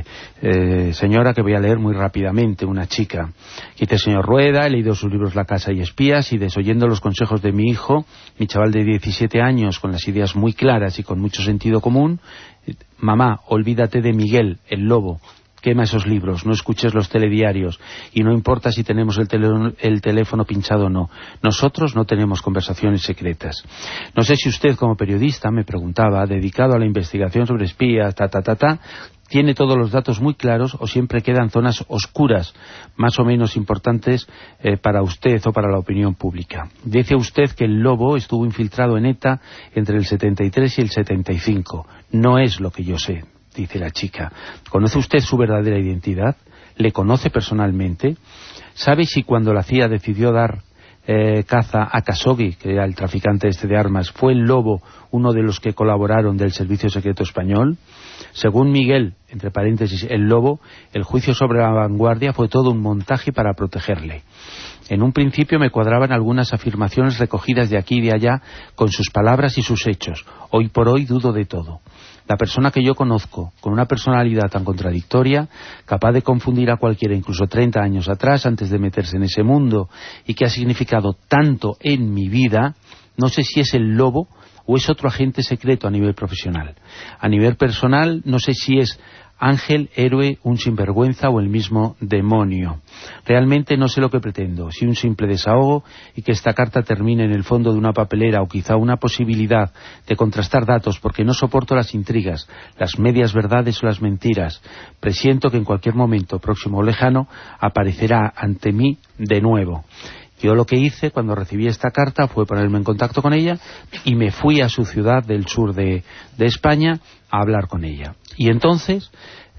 S9: señora que voy a leer muy rápidamente, una chica. Dice: señor Rueda, he leído sus libros La casa y espías y desoyendo los consejos de mi hijo, mi chaval de 17 años, con las ideas muy claras y con mucho sentido común, mamá, olvídate de Miguel, el lobo. Quema esos libros, no escuches los telediarios y no importa si tenemos el teléfono pinchado o no. Nosotros no tenemos conversaciones secretas. No sé si usted como periodista, me preguntaba, dedicado a la investigación sobre espías, tiene todos los datos muy claros o siempre quedan zonas oscuras, más o menos importantes para usted o para la opinión pública. Dice usted que el lobo estuvo infiltrado en ETA entre el 73 y el 75. No es lo que yo sé. Dice la chica. ¿Conoce usted su verdadera identidad? ¿Le conoce personalmente? ¿Sabe si cuando la CIA decidió dar caza a Khashoggi, que era el traficante de armas, fue el lobo uno de los que colaboraron del Servicio Secreto Español? Según Miguel, entre paréntesis, el lobo, el juicio sobre La Vanguardia fue todo un montaje para protegerle. En un principio me cuadraban algunas afirmaciones recogidas de aquí y de allá con sus palabras y sus hechos. Hoy por hoy dudo de todo. La persona que yo conozco, con una personalidad tan contradictoria, capaz de confundir a cualquiera, incluso 30 años atrás, antes de meterse en ese mundo, y que ha significado tanto en mi vida, no sé si es el lobo o es otro agente secreto a nivel profesional. A nivel personal, no sé si es ángel, héroe, un sinvergüenza o el mismo demonio. Realmente no sé lo que pretendo, si un simple desahogo y que esta carta termine en el fondo de una papelera o quizá una posibilidad de contrastar datos porque no soporto las intrigas, las medias verdades o las mentiras. Presiento que en cualquier momento, próximo o lejano, aparecerá ante mí de nuevo. Yo lo que hice cuando recibí esta carta fue ponerme en contacto con ella y me fui a su ciudad del sur de España a hablar con ella. Y entonces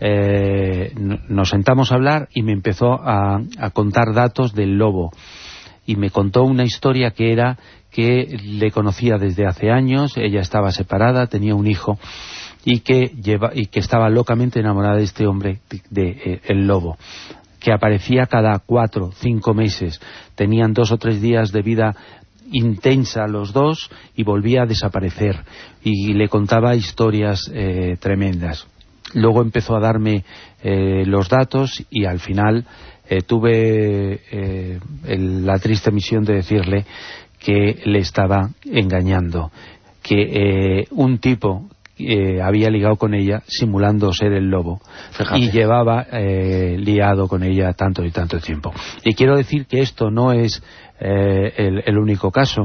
S9: nos sentamos a hablar y me empezó a contar datos del lobo. Y me contó una historia que era que le conocía desde hace años, ella estaba separada, tenía un hijo y que estaba locamente enamorada de este hombre, el lobo, que aparecía cada 4 o 5 meses. Tenían 2 o 3 días de vida intensa los dos y volvía a desaparecer. Y le contaba historias tremendas. Luego empezó a darme los datos y al final tuve la triste misión de decirle que le estaba engañando, que un tipo había ligado con ella simulando ser el lobo. Fíjate. Y llevaba liado con ella tanto y tanto tiempo. Y quiero decir que esto no es el único caso.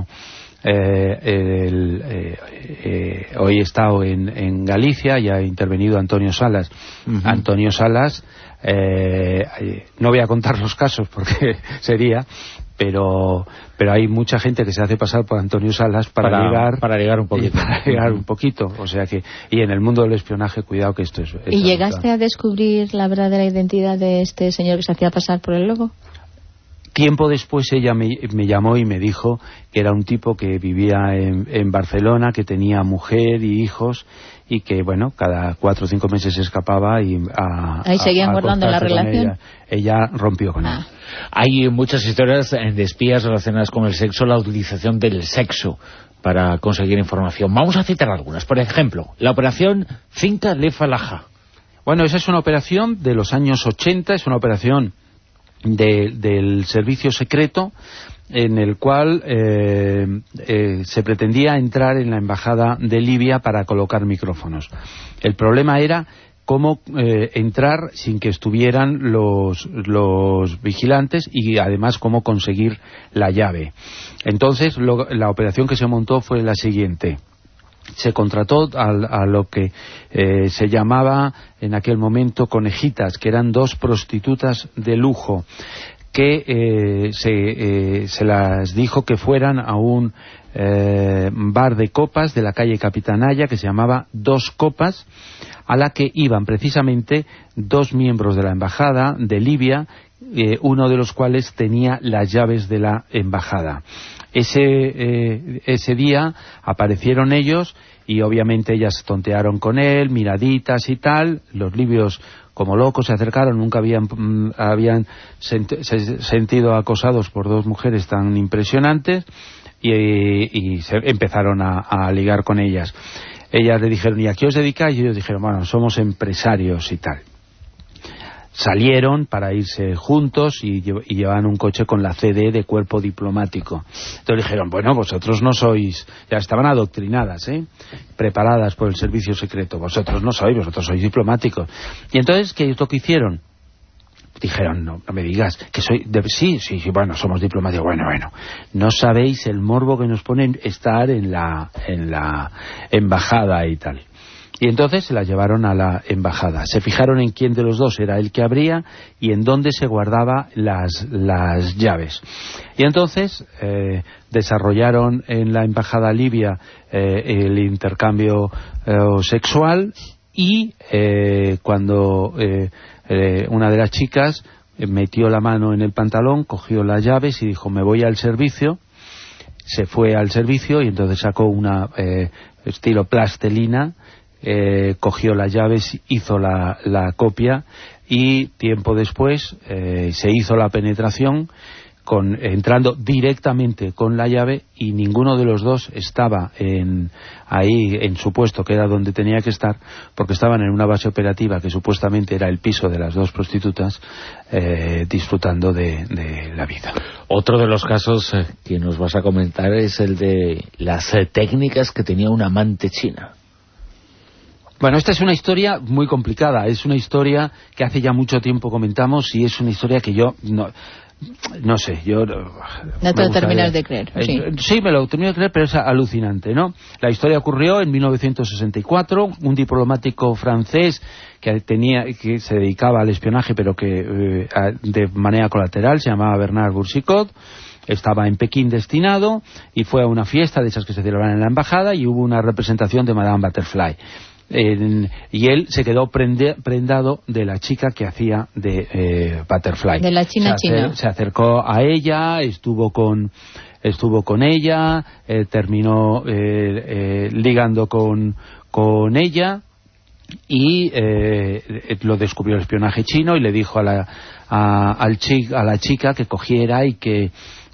S9: Hoy he estado en Galicia y ha intervenido Antonio Salas. Antonio Salas, no voy a contar los casos porque sería, pero hay mucha gente que se hace pasar por Antonio Salas para ligar un poquito. O sea que, y en el mundo del espionaje, cuidado que esto es...
S6: ¿Y llegaste a descubrir la verdadera identidad de este señor que se hacía pasar por el lobo?
S9: Tiempo después ella me llamó y me dijo que era un tipo que vivía en Barcelona, que tenía mujer y hijos y que, bueno, cada 4 o 5 meses se escapaba ahí seguían guardando la relación. Ella rompió con él.
S2: Hay muchas historias de espías relacionadas con el sexo, la utilización del sexo para conseguir información. Vamos a citar algunas. Por ejemplo, la operación Finca Le Falaja.
S9: Bueno, esa es una operación de los años 80, es una operación del servicio secreto en el cual se pretendía entrar en la embajada de Libia para colocar micrófonos. El problema era cómo entrar sin que estuvieran los vigilantes y además cómo conseguir la llave. Entonces la operación que se montó fue la siguiente. Se contrató a lo que se llamaba en aquel momento conejitas, que eran 2 prostitutas de lujo, que se las dijo que fueran a un bar de copas de la calle Capitanaya, que se llamaba 2 Copas, a la que iban precisamente 2 miembros de la embajada de Libia, uno de los cuales tenía las llaves de la embajada. Ese día aparecieron ellos y obviamente ellas tontearon con él, miraditas y tal. Los libios, como locos, se acercaron, nunca habían sentido acosados por dos mujeres tan impresionantes, y se empezaron a ligar con ellas. Ellas le dijeron, ¿y a qué os dedicáis? Y ellos dijeron, bueno, somos empresarios y tal. Salieron para irse juntos y llevaban un coche con la CD de cuerpo diplomático. Entonces dijeron, bueno, vosotros no sois... Ya estaban adoctrinadas, preparadas por el servicio secreto. Vosotros no sois, vosotros sois diplomáticos. Y entonces, ¿qué es lo que hicieron? Dijeron, no me digas, que soy... Sí, bueno, somos diplomáticos. Bueno, no sabéis el morbo que nos ponen estar en la embajada y tal. Y entonces se la llevaron a la embajada. Se fijaron en quién de los dos era el que abría y en dónde se guardaba las llaves. Y entonces desarrollaron en la embajada libia el intercambio sexual, y cuando una de las chicas metió la mano en el pantalón, cogió las llaves y dijo, me voy al servicio. Se fue al servicio y entonces sacó una estilo plastelina, cogió las llaves, hizo la copia, y tiempo después se hizo la penetración entrando directamente con la llave, y ninguno de los dos estaba ahí en su puesto, que era donde tenía que estar, porque estaban en una base operativa que supuestamente era el piso de las dos prostitutas, disfrutando de la vida.
S2: Otro de los casos que nos vas a comentar es el de las técnicas que tenía una amante china.
S9: Bueno, esta es una historia muy complicada, es una historia que hace ya mucho tiempo comentamos, y es una historia que yo no sé, yo...
S6: No te lo terminas de creer.
S9: Sí, me lo termino de creer, pero es alucinante, ¿no? La historia ocurrió en 1964, un diplomático francés que se dedicaba al espionaje, pero que de manera colateral, se llamaba Bernard Boursicot. Estaba en Pekín destinado y fue a una fiesta de esas que se celebran en la embajada, y hubo una representación de Madame Butterfly. Y él se quedó prendado de la chica que hacía de Butterfly.
S6: De la china.
S9: Se acercó a ella, estuvo con ella, terminó ligando con ella, y lo descubrió el espionaje chino, y le dijo a la chica que cogiera y que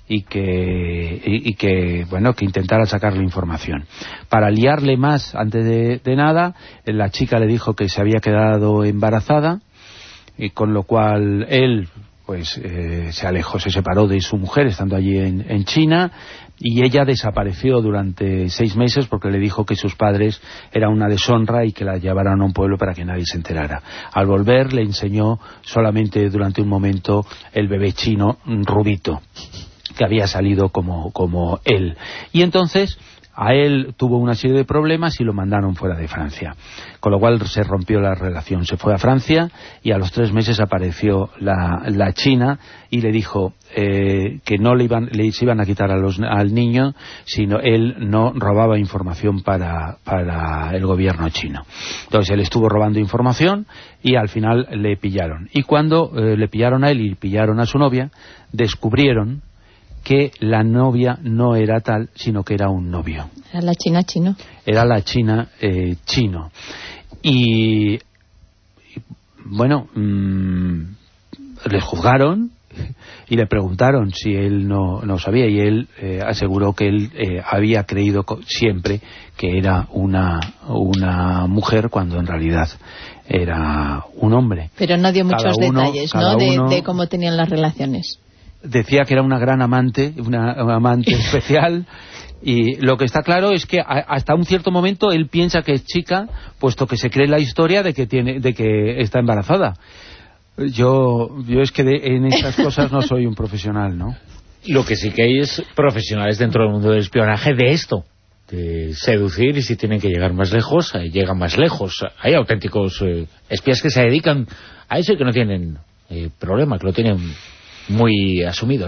S9: intentara sacarle información. Para liarle más, antes de nada, la chica le dijo que se había quedado embarazada, y con lo cual él se alejó, se separó de su mujer estando allí en China, y ella desapareció durante 6 meses porque le dijo que sus padres era una deshonra y que la llevaran a un pueblo para que nadie se enterara. Al volver le enseñó solamente durante un momento el bebé chino rubito, que había salido como él. Y entonces a él tuvo una serie de problemas y lo mandaron fuera de Francia, con lo cual se rompió la relación. Se fue a Francia y a los 3 meses apareció la china y le dijo que no se iban a quitar al niño, sino él no robaba información para el gobierno chino. Entonces él estuvo robando información y al final le pillaron. Y cuando le pillaron a él y pillaron a su novia, descubrieron que la novia no era tal, sino que era un novio.
S6: Era la china chino.
S9: Era la china chino. Y bueno, le juzgaron y le preguntaron si él no sabía, y él aseguró que él había creído siempre que era una mujer, cuando en realidad era un hombre.
S6: Pero no dio muchos detalles, ¿no?, de cómo tenían las relaciones.
S9: Decía que era una gran amante, una amante especial, y lo que está claro es que hasta un cierto momento él piensa que es chica, puesto que se cree la historia de que está embarazada. Yo es que en estas cosas no soy un profesional, ¿no?
S2: Lo que sí que hay es profesionales dentro del mundo del espionaje de esto, de seducir, y si tienen que llegar más lejos, llegan más lejos. Hay auténticos espías que se dedican a eso y que no tienen problema, que lo tienen muy asumido, ¿no?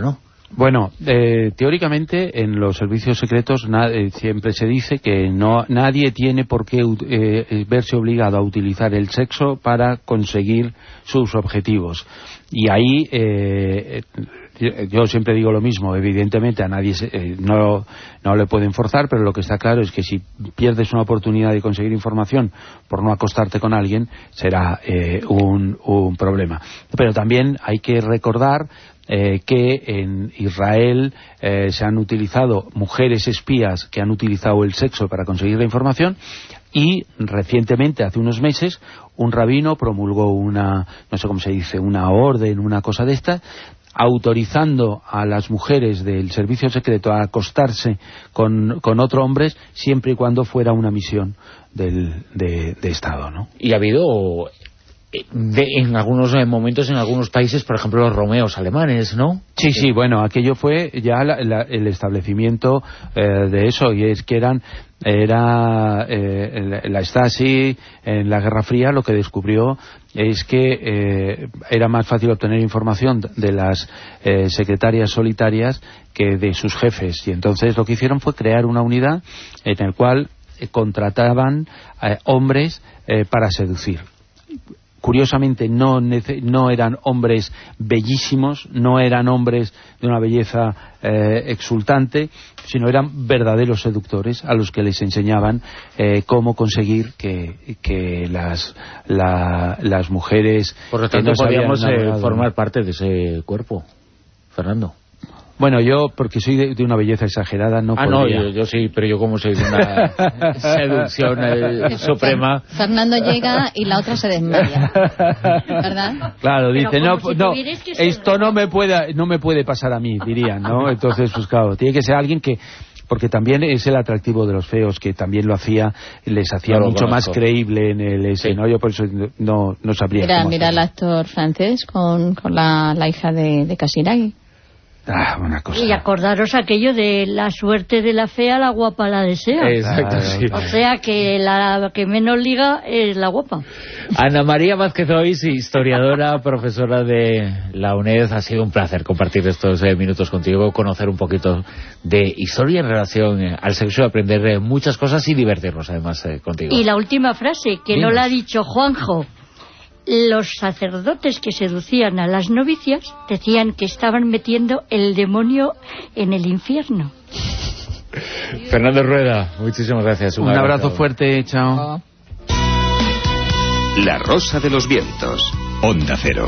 S9: Bueno, teóricamente en los servicios secretos siempre se dice que nadie tiene por qué verse obligado a utilizar el sexo para conseguir sus objetivos. Y ahí yo siempre digo lo mismo, evidentemente a nadie no le pueden forzar, pero lo que está claro es que si pierdes una oportunidad de conseguir información por no acostarte con alguien, será un problema. Pero también hay que recordar que en Israel se han utilizado mujeres espías que han utilizado el sexo para conseguir la información, y recientemente, hace unos meses, un rabino promulgó una, no sé cómo se dice, una orden, una cosa de esta, autorizando a las mujeres del servicio secreto a acostarse con otros hombres siempre y cuando fuera una misión de Estado, ¿no?
S2: Y ha habido en algunos momentos, en algunos países, por ejemplo, los romeos alemanes, ¿no?
S9: Sí, bueno, aquello fue ya el establecimiento de eso, y es que era la Stasi en la Guerra Fría lo que descubrió es que era más fácil obtener información de las secretarias solitarias que de sus jefes, y entonces lo que hicieron fue crear una unidad en la cual contrataban hombres para seducir. Curiosamente no eran hombres bellísimos, no eran hombres de una belleza exultante, sino eran verdaderos seductores a los que les enseñaban cómo conseguir que las mujeres...
S2: Por lo tanto, podríamos formar parte de ese cuerpo, Fernando.
S9: Bueno, yo, porque soy de una belleza exagerada, no podría.
S2: No, yo sí, pero yo como soy de una seducción suprema...
S6: Fernando llega y la otra se desmaya, ¿verdad?
S9: Claro, dice, esto no me puede pasar a mí, dirían, ¿no? Entonces, pues claro, tiene que ser alguien que... Porque también es el atractivo de los feos, que también les hacía mucho más creíble en el escenario, por eso no sabría.
S6: Mira el actor francés con la hija de Casiraghi.
S9: Una cosa.
S5: Y acordaros aquello de la suerte de la fea, la guapa la desea.
S2: Exacto, sí.
S5: O sea que la que menos liga es la guapa.
S2: Ana María Vázquez Ois, historiadora, profesora de la UNED, ha sido un placer compartir estos minutos contigo, conocer un poquito de historia en relación al sexo, aprender muchas cosas y divertirnos además contigo.
S5: Y la última frase, que no la ha dicho Juanjo. Los sacerdotes que seducían a las novicias decían que estaban metiendo el demonio en el infierno.
S2: Fernando Rueda, muchísimas gracias.
S9: Un abrazo fuerte, chao.
S1: La Rosa de los Vientos, Onda Cero.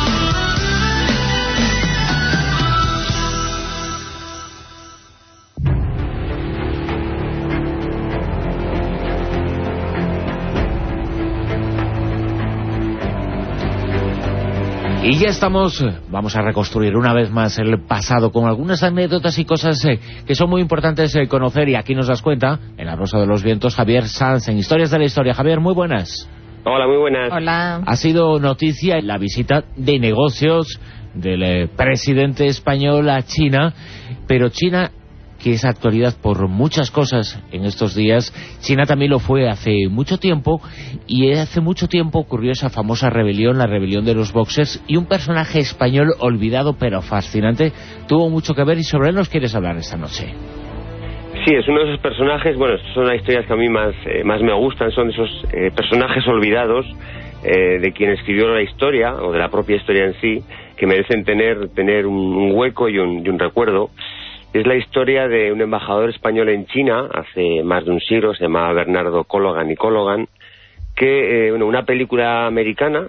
S2: Y ya estamos, vamos a reconstruir una vez más el pasado con algunas anécdotas y cosas que son muy importantes conocer, y aquí nos das cuenta, en La Rosa de los Vientos, Javier Sanz, en Historias de la Historia. Javier, muy buenas.
S10: Hola, muy buenas.
S6: Hola.
S2: Ha sido noticia la visita de negocios del presidente español a China, pero China, que es actualidad por muchas cosas en estos días, China también lo fue hace mucho tiempo, y hace mucho tiempo ocurrió esa famosa rebelión, la rebelión de los boxers, y un personaje español olvidado pero fascinante tuvo mucho que ver, y sobre él nos quieres hablar esta noche.
S10: Sí, es uno de esos personajes, bueno, son las historias que a mí más me gustan, son esos personajes olvidados de quien escribió la historia, o de la propia historia en sí, que merecen tener un hueco y un recuerdo. Es la historia de un embajador español en China, hace más de un siglo, se llamaba Bernardo Cologan, que una película americana,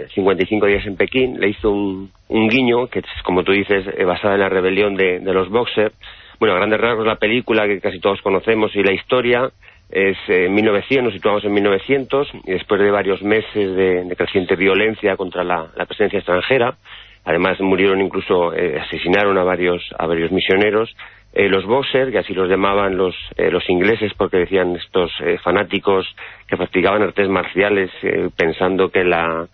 S10: 55 días en Pekín, le hizo un guiño, que es, como tú dices, basada en la rebelión de los boxers. Bueno, a grandes rasgos la película, que casi todos conocemos, y la historia es 1900, nos situamos en 1900, y después de varios meses de creciente violencia contra la presencia extranjera. Además murieron, incluso asesinaron a varios misioneros. Los boxers, que así los llamaban los ingleses, porque decían estos fanáticos que practicaban artes marciales pensando que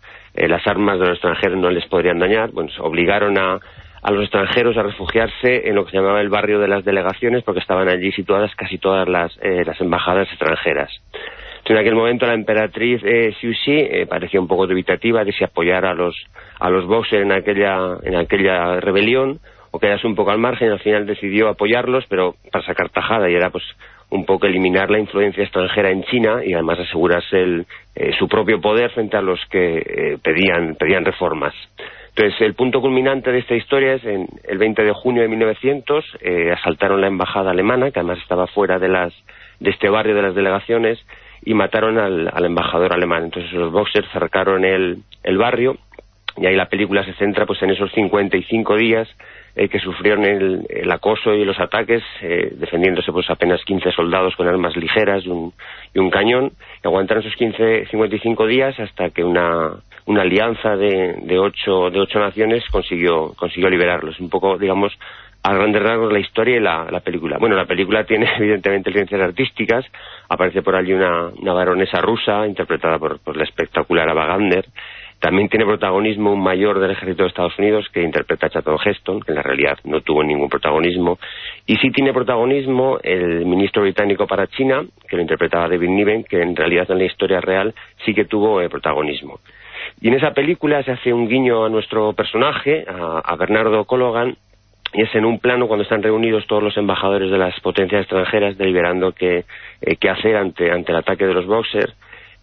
S10: las armas de los extranjeros no les podrían dañar, bueno, obligaron a los extranjeros a refugiarse en lo que se llamaba el barrio de las delegaciones, porque estaban allí situadas casi todas las embajadas extranjeras. En aquel momento la emperatriz Cixi parecía un poco dubitativa de si apoyar a los boxers en aquella rebelión, o quedarse un poco al margen. Al final decidió apoyarlos, pero para sacar tajada, y era pues un poco eliminar la influencia extranjera en China y además asegurarse su propio poder frente a los que pedían reformas. Entonces, el punto culminante de esta historia es en el 20 de junio de 1900, asaltaron la embajada alemana, que además estaba fuera de este barrio de las delegaciones, y mataron al embajador alemán. Entonces los Boxers cercaron el barrio, y ahí la película se centra pues en esos 55 días que sufrieron el acoso y los ataques, defendiéndose pues apenas 15 soldados con armas ligeras y un cañón, y aguantaron esos 55 días hasta que una alianza de ocho naciones consiguió liberarlos. Un poco, digamos, a grandes rasgos la historia y la película. Bueno, la película tiene evidentemente licencias artísticas. Aparece por allí una baronesa rusa interpretada por la espectacular Ava Gardner. También tiene protagonismo un mayor del ejército de Estados Unidos que interpreta a Charlton Heston, que en la realidad no tuvo ningún protagonismo. Y sí tiene protagonismo el ministro británico para China, que lo interpretaba David Niven, que en realidad en la historia real sí que tuvo protagonismo. Y en esa película se hace un guiño a nuestro personaje, a Bernardo Collogan, y es en un plano cuando están reunidos todos los embajadores de las potencias extranjeras deliberando qué hacer ante el ataque de los Boxers.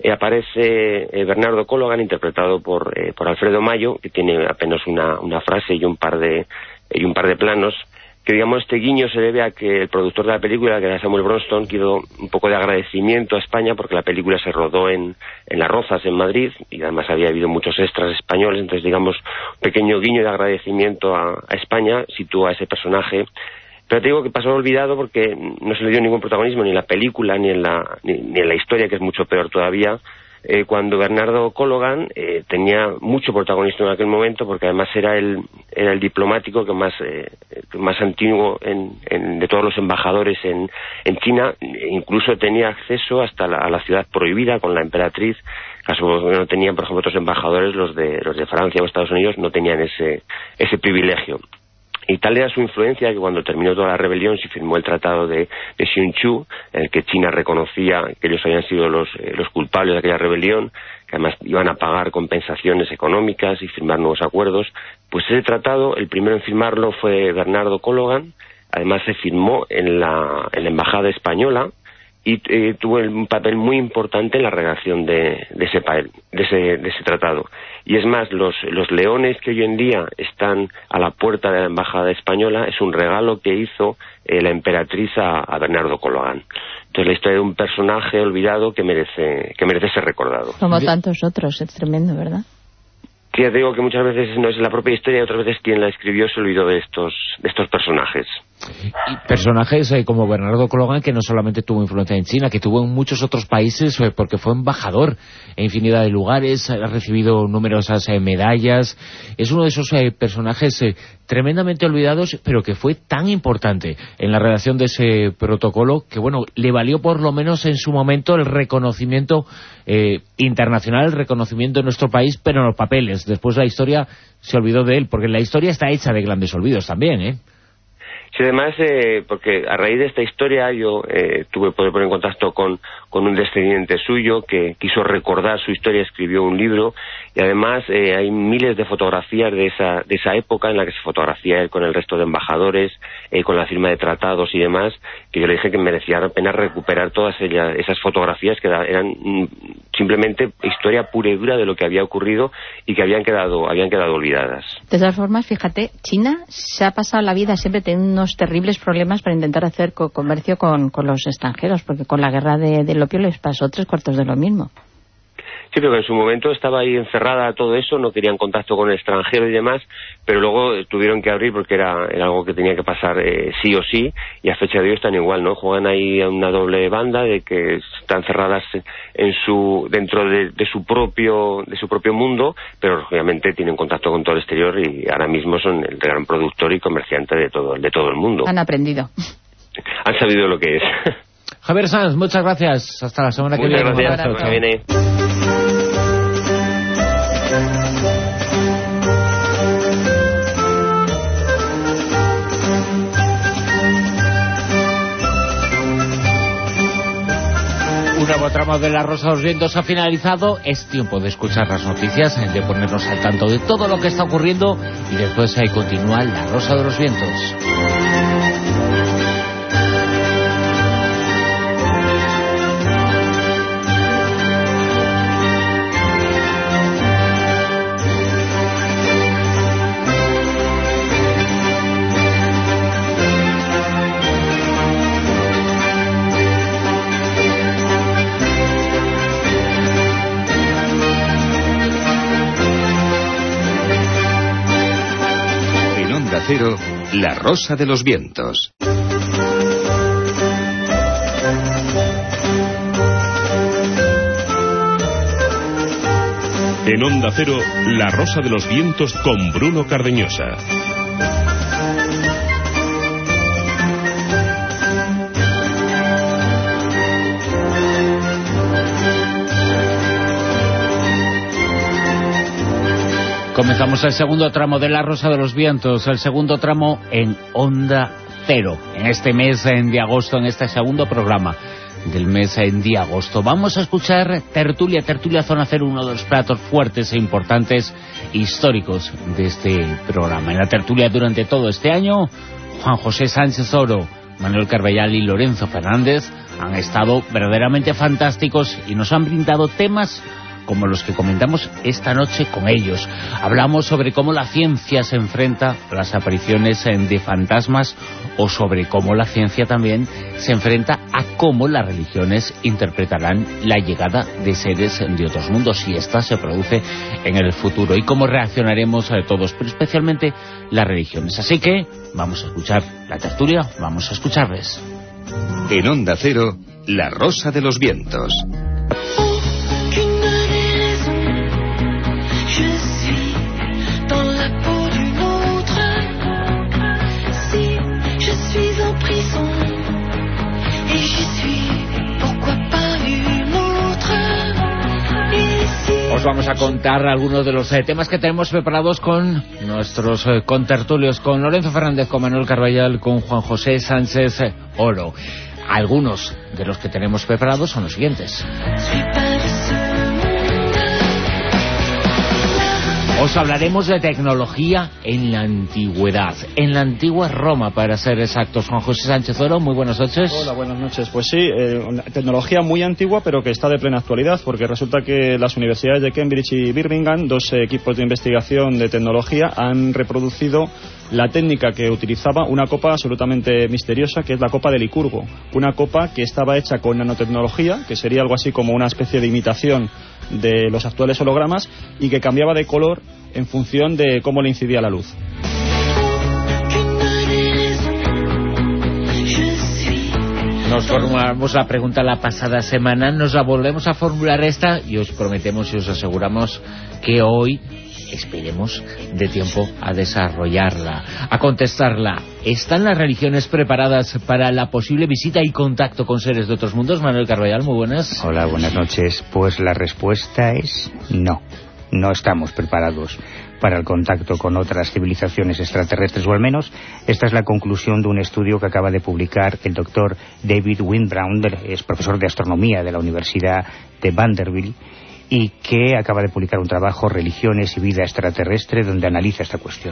S10: Aparece Bernardo Collogan, interpretado por Alfredo Mayo, que tiene apenas una frase y un par de planos, que digamos este guiño se debe a que el productor de la película, que era Samuel Bronston, quiso un poco de agradecimiento a España porque la película se rodó en Las Rozas, en Madrid, y además había habido muchos extras españoles. Entonces, digamos, un pequeño guiño de agradecimiento a España sitúa a ese personaje. Pero te digo que pasó olvidado porque no se le dio ningún protagonismo ni en la película ni en la historia, que es mucho peor todavía, cuando Bernardo Collogan tenía mucho protagonismo en aquel momento, porque además era el diplomático que más antiguo de todos los embajadores en China. Incluso tenía acceso hasta a la ciudad prohibida con la emperatriz, caso que no tenían, por ejemplo, otros embajadores, los de Francia o Estados Unidos, no tenían ese privilegio. Y tal era su influencia que cuando terminó toda la rebelión se firmó el tratado de Xinchu, en el que China reconocía que ellos habían sido los culpables de aquella rebelión, que además iban a pagar compensaciones económicas y firmar nuevos acuerdos. Pues ese tratado, el primero en firmarlo fue Bernardo Collogan. Además se firmó en la embajada española y tuvo un papel muy importante en la redacción de ese tratado. Y es más, los leones que hoy en día están a la puerta de la embajada española es un regalo que hizo la emperatriz a Bernardo Collogan. Entonces la historia de un personaje olvidado que merece ser recordado.
S6: Como tantos otros, es tremendo, ¿verdad?
S10: Sí, ya te digo que muchas veces no es la propia historia y otras veces quien la escribió se olvidó de estos personajes.
S2: Y personajes como Bernardo Collogan, que no solamente tuvo influencia en China, que tuvo en muchos otros países porque fue embajador en infinidad de lugares, ha recibido numerosas medallas. Es uno de esos personajes tremendamente olvidados, pero que fue tan importante en la redacción de ese protocolo que, bueno, le valió por lo menos en su momento el reconocimiento internacional, el reconocimiento en nuestro país, pero en los papeles. Después la historia se olvidó de él, porque la historia está hecha de grandes olvidos también, ¿eh?
S10: Sí, además, porque a raíz de esta historia yo tuve poder poner en contacto con un descendiente suyo que quiso recordar su historia, escribió un libro, y además hay miles de fotografías de esa época en la que se fotografía él con el resto de embajadores, con la firma de tratados y demás, que yo le dije que merecía la pena recuperar todas esas fotografías que eran simplemente historia pura y dura de lo que había ocurrido y que habían quedado olvidadas.
S6: De todas formas, fíjate, China se ha pasado la vida siempre teniendo unos terribles problemas para intentar hacer comercio con los extranjeros, porque con la guerra del opio les pasó 3/4 de lo mismo.
S10: Sí, pero en su momento estaba ahí encerrada todo eso, no querían contacto con el extranjero y demás, pero luego tuvieron que abrir porque era algo que tenía que pasar sí o sí, y a fecha de hoy están igual, ¿no? Juegan ahí a una doble banda de que están cerradas dentro de su propio mundo, pero obviamente tienen contacto con todo el exterior y ahora mismo son el gran productor y comerciante de todo el mundo.
S6: Han aprendido.
S10: Han sabido lo que es.
S2: Javier Sanz, muchas gracias. Hasta la semana que viene.
S10: Muchas gracias. Hasta la semana que viene.
S2: Una nuevo tramo de La Rosa de los Vientos ha finalizado. Es tiempo de escuchar las noticias, de ponernos al tanto de todo lo que está ocurriendo y después ahí continúa La Rosa de los Vientos.
S1: La Rosa de los Vientos. En Onda Cero, La Rosa de los Vientos con Bruno Cardeñosa.
S2: Comenzamos el segundo tramo de La Rosa de los Vientos, el segundo tramo en Onda Cero, en este mes de agosto, en este segundo programa del mes de agosto. Vamos a escuchar Tertulia Zona Cero, uno de los platos fuertes e importantes históricos de este programa. En la tertulia durante todo este año, Juan José Sánchez Oro, Manuel Carballal y Lorenzo Fernández han estado verdaderamente fantásticos y nos han brindado temas como los que comentamos esta noche con ellos. Hablamos sobre cómo la ciencia se enfrenta a las apariciones de fantasmas o sobre cómo la ciencia también se enfrenta a cómo las religiones interpretarán la llegada de seres de otros mundos, si ésta se produce en el futuro, y cómo reaccionaremos a todos, pero especialmente las religiones. Así que vamos a escuchar la tertulia, vamos a escucharles.
S1: En Onda Cero, La Rosa de los Vientos.
S2: Os vamos a contar algunos de los temas que tenemos preparados con nuestros contertulios, con Lorenzo Fernández, con Manuel Carballal, con Juan José Sánchez Oro. Algunos de los que tenemos preparados son los siguientes. Os hablaremos de tecnología en la antigüedad, en la antigua Roma, para ser exactos. Juan José Sánchez Oro, muy buenas noches.
S7: Hola, buenas noches. Pues sí, una tecnología muy antigua, pero que está de plena actualidad, porque resulta que las universidades de Cambridge y Birmingham, dos equipos de investigación de tecnología, han reproducido la técnica que utilizaba una copa absolutamente misteriosa, que es la copa de Licurgo. Una copa que estaba hecha con nanotecnología, que sería algo así como una especie de imitación de los actuales hologramas, y que cambiaba de color en función de cómo le incidía la luz.
S2: Nos formulamos la pregunta la pasada semana, nos la volvemos a formular esta y os prometemos y os aseguramos que hoy esperemos de tiempo a desarrollarla, a contestarla. ¿Están las religiones preparadas para la posible visita y contacto con seres de otros mundos? Manuel Carballal, muy buenas.
S11: Hola, buenas noches. Pues la respuesta es no. No estamos preparados para el contacto con otras civilizaciones extraterrestres, o al menos esta es la conclusión de un estudio que acaba de publicar el doctor David Wynne-Brown, es profesor de astronomía de la Universidad de Vanderbilt, y que acaba de publicar un trabajo, Religiones y Vida Extraterrestre, donde analiza esta cuestión.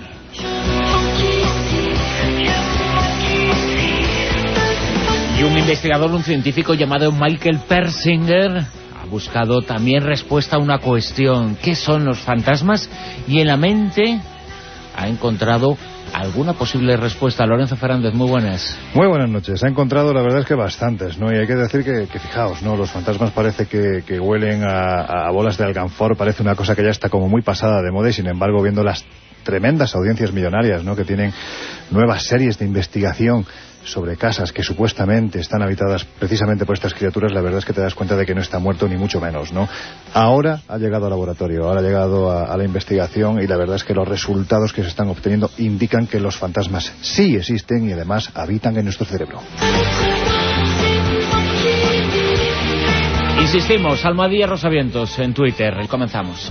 S2: Y un investigador, un científico llamado Michael Persinger, ha buscado también respuesta a una cuestión: ¿qué son los fantasmas? Y en la mente ha encontrado alguna posible respuesta. Lorenzo Fernández, muy buenas.
S12: Muy buenas noches. Ha encontrado, la verdad es que bastantes, ¿no? Y hay que decir que fijaos, ¿no? Los fantasmas parece que huelen a bolas de alcanfor, parece una cosa que ya está como muy pasada de moda, y sin embargo, viendo las tremendas audiencias millonarias, ¿no?, que tienen nuevas series de investigación sobre casas que supuestamente están habitadas precisamente por estas criaturas, la verdad es que te das cuenta de que no está muerto ni mucho menos, ¿no? Ahora ha llegado al laboratorio, ahora ha llegado a la investigación, y la verdad es que los resultados que se están obteniendo indican que los fantasmas sí existen y además habitan en nuestro cerebro.
S2: Insistimos, Almohadilla Rosavientos en Twitter. Comenzamos.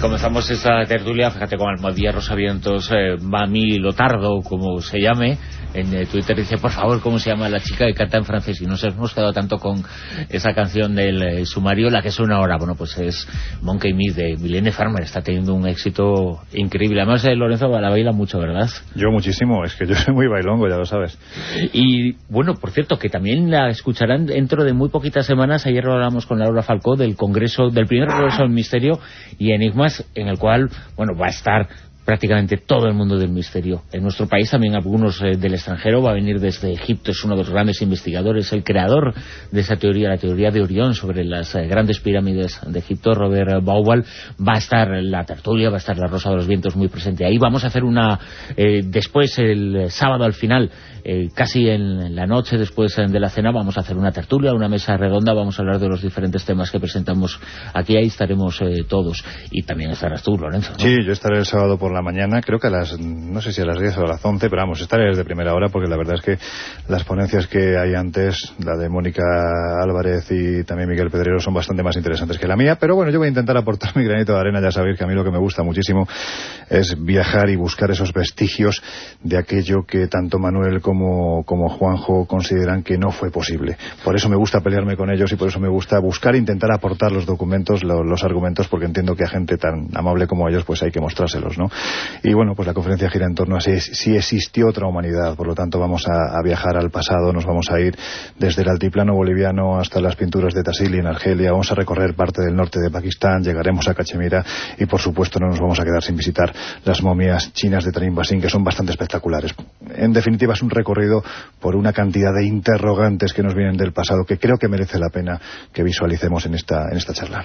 S2: comenzamos esta tertulia, fíjate, con Almohadilla Rosavientos, Mami Lotardo, como se llame, en Twitter dice, por favor, ¿cómo se llama la chica que canta en francés? Y nos hemos quedado tanto con esa canción del sumario, la que suena ahora. Bueno, pues es Monkey Me de Milene Farmer, está teniendo un éxito increíble. Además, Lorenzo la baila mucho, ¿verdad?
S12: Yo muchísimo, es que yo soy muy bailongo, ya lo sabes.
S2: Y bueno, por cierto, que también la escucharán dentro de muy poquitas semanas. Ayer lo hablamos con Laura Falcó del congreso, del primer congreso del misterio y enigmas, en el cual, bueno, va a estar prácticamente todo el mundo del misterio. En nuestro país también algunos del extranjero. Va a venir desde Egipto, es uno de los grandes investigadores, el creador de esa teoría, la teoría de Orión sobre las grandes pirámides de Egipto, Robert Bauwal. Va a estar la tertulia, va a estar la Rosa de los Vientos muy presente ahí. Vamos a hacer una, después el sábado al final, casi en la noche después de la cena, vamos a hacer una tertulia, una mesa redonda, vamos a hablar de los diferentes temas que presentamos aquí. Ahí estaremos todos. Y también estarás tú, Lorenzo, ¿no?
S12: Sí, yo estaré el sábado por la mañana, creo que no sé si a las 10 o a las 11, pero vamos, estaré desde primera hora, porque la verdad es que las ponencias que hay antes, la de Mónica Álvarez y también Miguel Pedrero, son bastante más interesantes que la mía, pero bueno, yo voy a intentar aportar mi granito de arena. Ya sabéis que a mí lo que me gusta muchísimo es viajar y buscar esos vestigios de aquello que tanto Manuel como Juanjo consideran que no fue posible. Por eso me gusta pelearme con ellos y por eso me gusta buscar e intentar aportar los documentos, los argumentos, porque entiendo que a gente tan amable como ellos pues hay que mostrárselos, ¿no? Y bueno, pues la conferencia gira en torno a si existió otra humanidad. Por lo tanto, vamos a viajar al pasado, nos vamos a ir desde el altiplano boliviano hasta las pinturas de Tassili en Argelia, vamos a recorrer parte del norte de Pakistán, llegaremos a Cachemira y por supuesto no nos vamos a quedar sin visitar las momias chinas de Tarim Basin, que son bastante espectaculares. En definitiva, es un recorrido por una cantidad de interrogantes que nos vienen del pasado que creo que merece la pena que visualicemos en esta charla.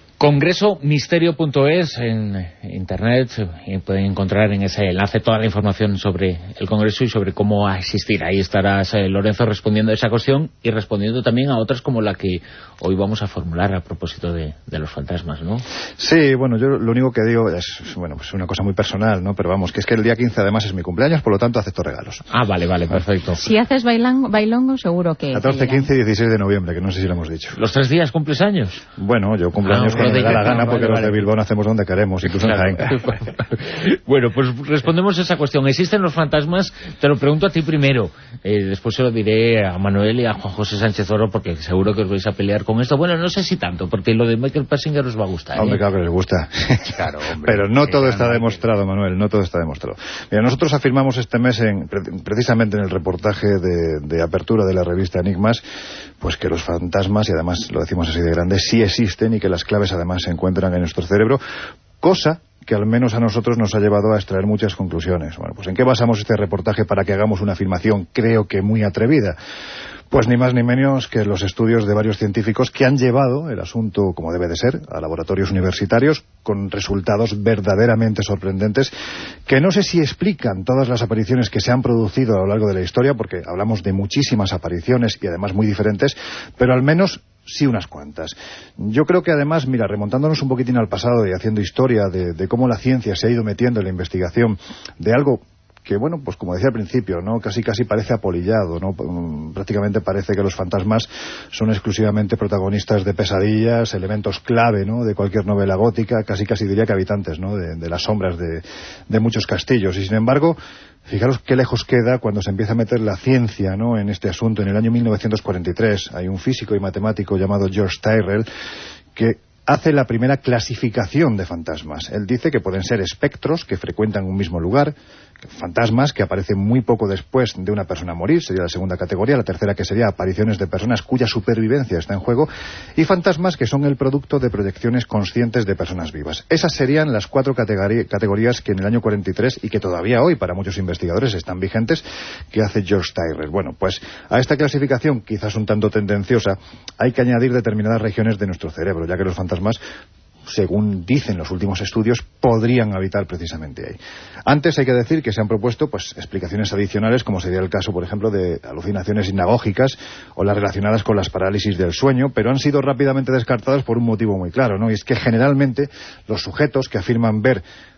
S2: Congresomisterio.es en internet, y pueden encontrar en ese enlace toda la información sobre el congreso y sobre cómo asistir. Ahí estarás, Lorenzo, respondiendo a esa cuestión y respondiendo también a otras como la que hoy vamos a formular a propósito de los fantasmas, ¿no? Sí,
S12: bueno, yo lo único que digo es, bueno, pues una cosa muy personal, ¿no? Pero vamos, que es que el día 15 además es mi cumpleaños, por lo tanto acepto regalos.
S2: Ah, vale, perfecto.
S6: Si haces bailongo, seguro que...
S12: 14, 15 y 16 de noviembre, que no sé si lo hemos dicho.
S2: ¿Los 3 días cumples años?
S12: Bueno, yo cumplo años cuando me da la gana, porque los de Bilbao hacemos donde queremos, incluso en Jaén.
S2: Bueno, pues respondemos a esa cuestión. ¿Existen los fantasmas? Te lo pregunto a ti primero. Después se lo diré a Manuel y a Juan José Sánchez Oro, porque seguro que os vais a pelear con esto. Bueno, no sé si tanto, porque lo de Michael Persinger os va a gustar.
S12: Hombre, claro que les gusta.
S2: Claro, hombre.
S12: Pero no todo está demostrado, Manuel, no todo está demostrado. Mira, nosotros afirmamos este mes, precisamente en el reportaje de apertura de la revista Enigmas, pues que los fantasmas, y además lo decimos así de grande, sí existen y que las claves además se encuentran en nuestro cerebro, cosa que al menos a nosotros nos ha llevado a extraer muchas conclusiones. Bueno, pues ¿en qué basamos este reportaje para que hagamos una afirmación, creo que muy atrevida? Pues ni más ni menos que los estudios de varios científicos que han llevado el asunto, como debe de ser, a laboratorios universitarios con resultados verdaderamente sorprendentes, que no sé si explican todas las apariciones que se han producido a lo largo de la historia, porque hablamos de muchísimas apariciones y además muy diferentes, pero al menos sí unas cuantas. Yo creo que además, mira, remontándonos un poquitín al pasado y haciendo historia de cómo la ciencia se ha ido metiendo en la investigación de algo que, bueno, pues como decía al principio, ¿no? Casi parece apolillado, ¿no? Prácticamente parece que los fantasmas son exclusivamente protagonistas de pesadillas, elementos clave, ¿no? De cualquier novela gótica, casi diría que habitantes, ¿no? De las sombras de muchos castillos. Y sin embargo, fijaros qué lejos queda cuando se empieza a meter la ciencia, ¿no? En este asunto. En el año 1943 hay un físico y matemático llamado George Tyrrell que hace la primera clasificación de fantasmas. Él dice que pueden ser espectros que frecuentan un mismo lugar, fantasmas que aparecen muy poco después de una persona morir, sería la segunda categoría. La tercera, que sería apariciones de personas cuya supervivencia está en juego, y fantasmas que son el producto de proyecciones conscientes de personas vivas. Esas serían las 4 categorías que en el año 43, y que todavía hoy para muchos investigadores están vigentes, que hace George Tyrrell. Bueno, pues a esta clasificación, quizás un tanto tendenciosa, hay que añadir determinadas regiones de nuestro cerebro, ya que los fantasmas, según dicen los últimos estudios, podrían habitar precisamente ahí. Antes hay que decir que se han propuesto pues explicaciones adicionales, como sería el caso, por ejemplo, de alucinaciones hipnagógicas o las relacionadas con las parálisis del sueño, pero han sido rápidamente descartadas por un motivo muy claro, ¿no? Y es que generalmente los sujetos que afirman ver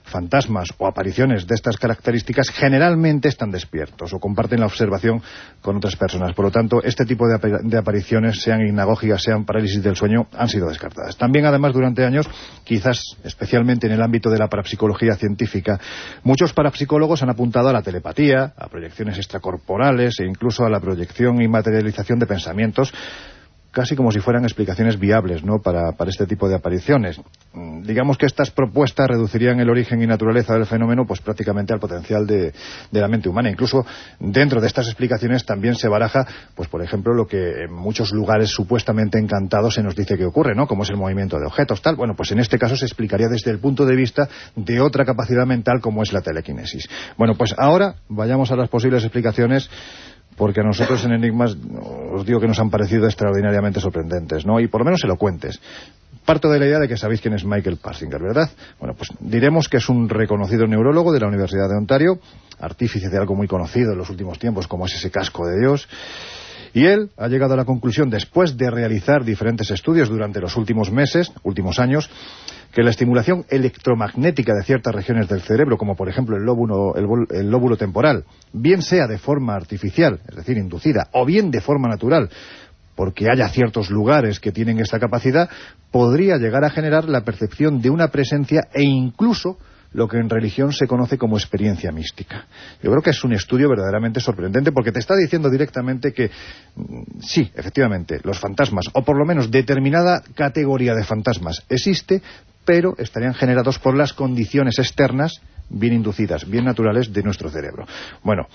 S12: fantasmas o apariciones de estas características generalmente están despiertos o comparten la observación con otras personas. Por lo tanto, este tipo de apariciones, sean hipnagógicas, sean parálisis del sueño, han sido descartadas. También, además, durante años, quizás especialmente en el ámbito de la parapsicología científica, muchos parapsicólogos han apuntado a la telepatía, a proyecciones extracorporales e incluso a la proyección y materialización de pensamientos, casi como si fueran explicaciones viables, ¿no?, para este tipo de apariciones. Digamos que estas propuestas reducirían el origen y naturaleza del fenómeno pues prácticamente al potencial de la mente humana. Incluso dentro de estas explicaciones también se baraja, pues por ejemplo, lo que en muchos lugares supuestamente encantados se nos dice que ocurre, ¿no?, como es el movimiento de objetos, tal. Bueno, pues en este caso se explicaría desde el punto de vista de otra capacidad mental como es la telequinesis. Bueno, pues ahora vayamos a las posibles explicaciones, porque a nosotros en Enigmas os digo que nos han parecido extraordinariamente sorprendentes, ¿no?, y por lo menos elocuentes. Parto de la idea de que sabéis quién es Michael Persinger, ¿verdad? Bueno, pues diremos que es un reconocido neurólogo de la Universidad de Ontario, artífice de algo muy conocido en los últimos tiempos, como es ese casco de Dios. Y él ha llegado a la conclusión, después de realizar diferentes estudios durante los últimos años, que la estimulación electromagnética de ciertas regiones del cerebro, como por ejemplo el lóbulo temporal, bien sea de forma artificial, es decir, inducida, o bien de forma natural, porque haya ciertos lugares que tienen esta capacidad, podría llegar a generar la percepción de una presencia e incluso lo que en religión se conoce como experiencia mística. Yo creo que es un estudio verdaderamente sorprendente, porque te está diciendo directamente que sí, efectivamente, los fantasmas, o por lo menos determinada categoría de fantasmas existe, pero estarían generados por las condiciones externas bien inducidas, bien naturales de nuestro cerebro. Bueno,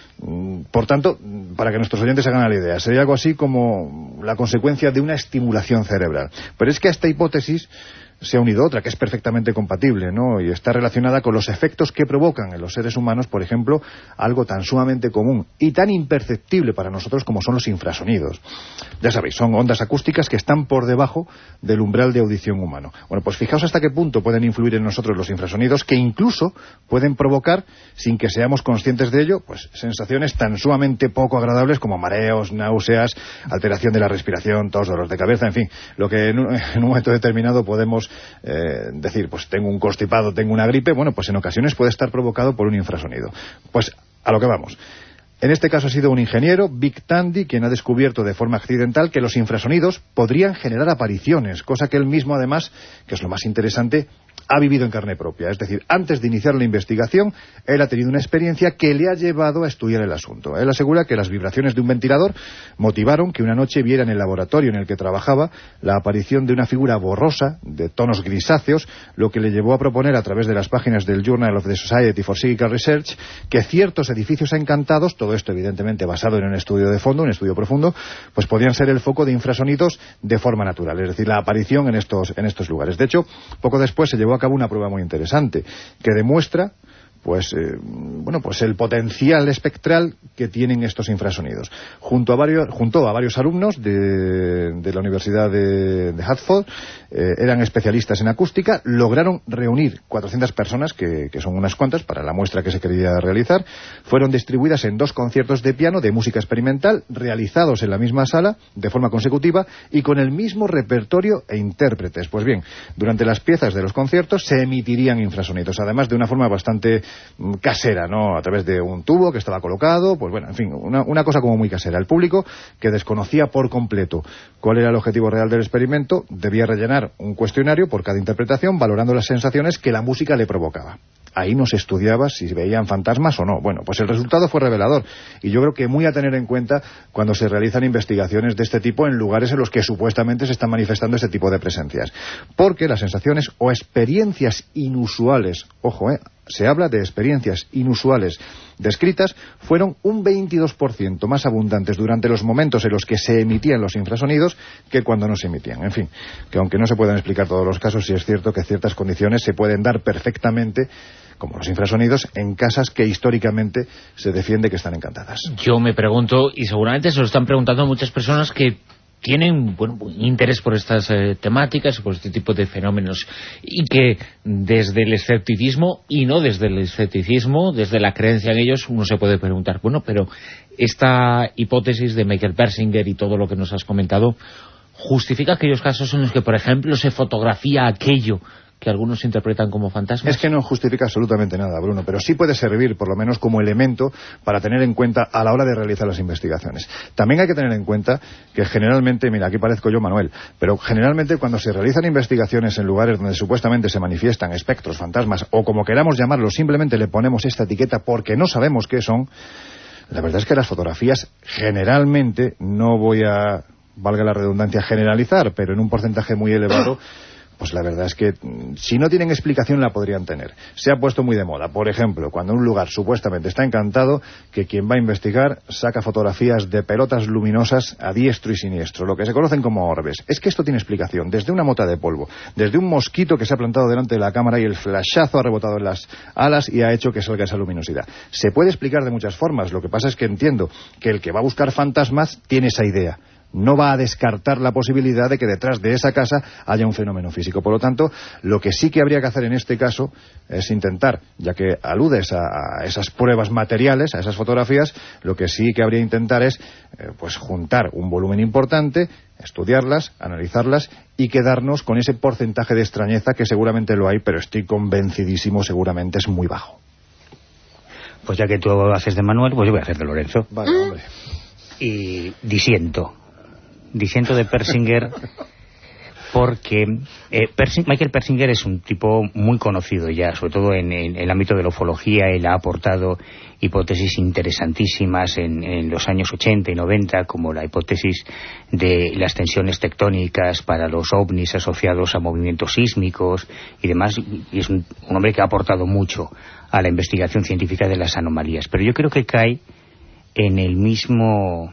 S12: por tanto, para que nuestros oyentes hagan la idea, sería algo así como la consecuencia de una estimulación cerebral. Pero es que a esta hipótesis se ha unido otra, que es perfectamente compatible, ¿no?, y está relacionada con los efectos que provocan en los seres humanos, por ejemplo, algo tan sumamente común y tan imperceptible para nosotros como son los infrasonidos. Ya sabéis, son ondas acústicas que están por debajo del umbral de audición humano. Bueno, pues fijaos hasta qué punto pueden influir en nosotros los infrasonidos, que incluso pueden provocar, sin que seamos conscientes de ello, pues sensaciones tan sumamente poco agradables como mareos, náuseas, alteración de la respiración, tos, dolor de cabeza, en fin, lo que en un momento determinado podemos decir, pues tengo un constipado, tengo una gripe. Bueno, pues en ocasiones puede estar provocado por un infrasonido. Pues a lo que vamos. En este caso ha sido un ingeniero, Vic Tandy, quien ha descubierto de forma accidental que los infrasonidos podrían generar apariciones, cosa que él mismo, además, que es lo más interesante, ha vivido en carne propia. Es decir, antes de iniciar la investigación, él ha tenido una experiencia que le ha llevado a estudiar el asunto. Él asegura que las vibraciones de un ventilador motivaron que una noche viera en el laboratorio en el que trabajaba la aparición de una figura borrosa, de tonos grisáceos, lo que le llevó a proponer a través de las páginas del Journal of the Society for Psychical Research que ciertos edificios encantados, todo esto evidentemente basado en un estudio de fondo, un estudio profundo, pues podían ser el foco de infrasonidos de forma natural, es decir, la aparición en estos lugares. De hecho, poco después se llevó a cabo una prueba muy interesante que demuestra pues el potencial espectral que tienen estos infrasonidos. Juntó a varios alumnos de la Universidad de Hartford, eran especialistas en acústica, lograron reunir 400 personas, que son unas cuantas para la muestra que se quería realizar. Fueron distribuidas en 2 conciertos de piano de música experimental, realizados en la misma sala, de forma consecutiva, y con el mismo repertorio e intérpretes. Pues bien, durante las piezas de los conciertos se emitirían infrasonidos, además de una forma bastante casera, ¿no?, a través de un tubo que estaba colocado, pues bueno, en fin, una cosa como muy casera. El público, que desconocía por completo cuál era el objetivo real del experimento, debía rellenar un cuestionario por cada interpretación, valorando las sensaciones que la música le provocaba. Ahí no se estudiaba si veían fantasmas o no. Bueno, pues el resultado fue revelador, y yo creo que muy a tener en cuenta cuando se realizan investigaciones de este tipo en lugares en los que supuestamente se están manifestando este tipo de presencias. Porque las sensaciones o experiencias inusuales, ojo, se habla de experiencias inusuales descritas, fueron un 22% más abundantes durante los momentos en los que se emitían los infrasonidos que cuando no se emitían. En fin, que aunque no se puedan explicar todos los casos, sí es cierto que ciertas condiciones se pueden dar perfectamente, como los infrasonidos, en casas que históricamente se defiende que están encantadas.
S2: Yo me pregunto, y seguramente se lo están preguntando muchas personas que tienen interés por estas temáticas, por este tipo de fenómenos, y que desde el escepticismo, y no desde el escepticismo, desde la creencia en ellos, uno se puede preguntar, bueno, pero esta hipótesis de Michael Persinger y todo lo que nos has comentado, ¿justifica aquellos casos en los que, por ejemplo, se fotografía aquello que algunos interpretan como fantasmas?
S12: Es que no justifica absolutamente nada, Bruno, pero sí puede servir, por lo menos, como elemento para tener en cuenta a la hora de realizar las investigaciones. También hay que tener en cuenta que generalmente, mira, aquí parezco yo Manuel, pero generalmente cuando se realizan investigaciones en lugares donde supuestamente se manifiestan espectros, fantasmas, o como queramos llamarlo, simplemente le ponemos esta etiqueta porque no sabemos qué son, la verdad es que las fotografías generalmente, no voy a, valga la redundancia, generalizar, pero en un porcentaje muy elevado, pues la verdad es que si no tienen explicación la podrían tener. Se ha puesto muy de moda, por ejemplo, cuando un lugar supuestamente está encantado, que quien va a investigar saca fotografías de pelotas luminosas a diestro y siniestro, lo que se conocen como orbes. Es que esto tiene explicación, desde una mota de polvo, desde un mosquito que se ha plantado delante de la cámara y el flashazo ha rebotado en las alas y ha hecho que salga esa luminosidad. Se puede explicar de muchas formas, lo que pasa es que entiendo que el que va a buscar fantasmas tiene esa idea. No va a descartar la posibilidad de que detrás de esa casa haya un fenómeno físico. Por lo tanto, lo que sí que habría que hacer en este caso es intentar, ya que aludes a esas pruebas materiales, a esas fotografías, lo que sí que habría que intentar es pues juntar un volumen importante, estudiarlas, analizarlas y quedarnos con ese porcentaje de extrañeza que seguramente lo hay, pero estoy convencidísimo, seguramente es muy bajo.
S11: Pues ya que tú haces de Manuel, pues yo voy a hacer de Lorenzo.
S12: Vale, hombre.
S11: Y disiento de Persinger porque Michael Persinger es un tipo muy conocido ya, sobre todo en el ámbito de la ufología. Él ha aportado hipótesis interesantísimas en los años 80 y 90, como la hipótesis de las tensiones tectónicas para los ovnis asociados a movimientos sísmicos y demás, y es un hombre que ha aportado mucho a la investigación científica de las anomalías. Pero yo creo que cae en el mismo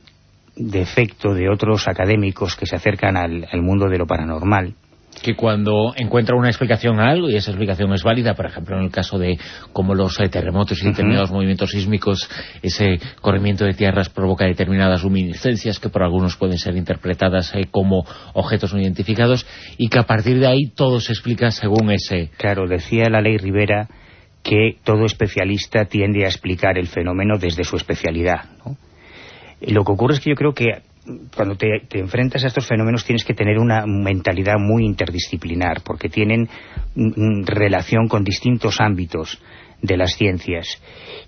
S11: defecto de otros académicos que se acercan al mundo de lo paranormal,
S2: que cuando encuentra una explicación a algo y esa explicación es válida, por ejemplo en el caso de cómo los terremotos y determinados movimientos sísmicos, ese corrimiento de tierras provoca determinadas luminiscencias que por algunos pueden ser interpretadas como objetos no identificados, y que a partir de ahí todo se explica según ese...
S11: Claro, decía la ley Rivera que todo especialista tiende a explicar el fenómeno desde su especialidad, ¿no? Lo que ocurre es que yo creo que cuando te enfrentas a estos fenómenos tienes que tener una mentalidad muy interdisciplinar, porque tienen relación con distintos ámbitos de las ciencias.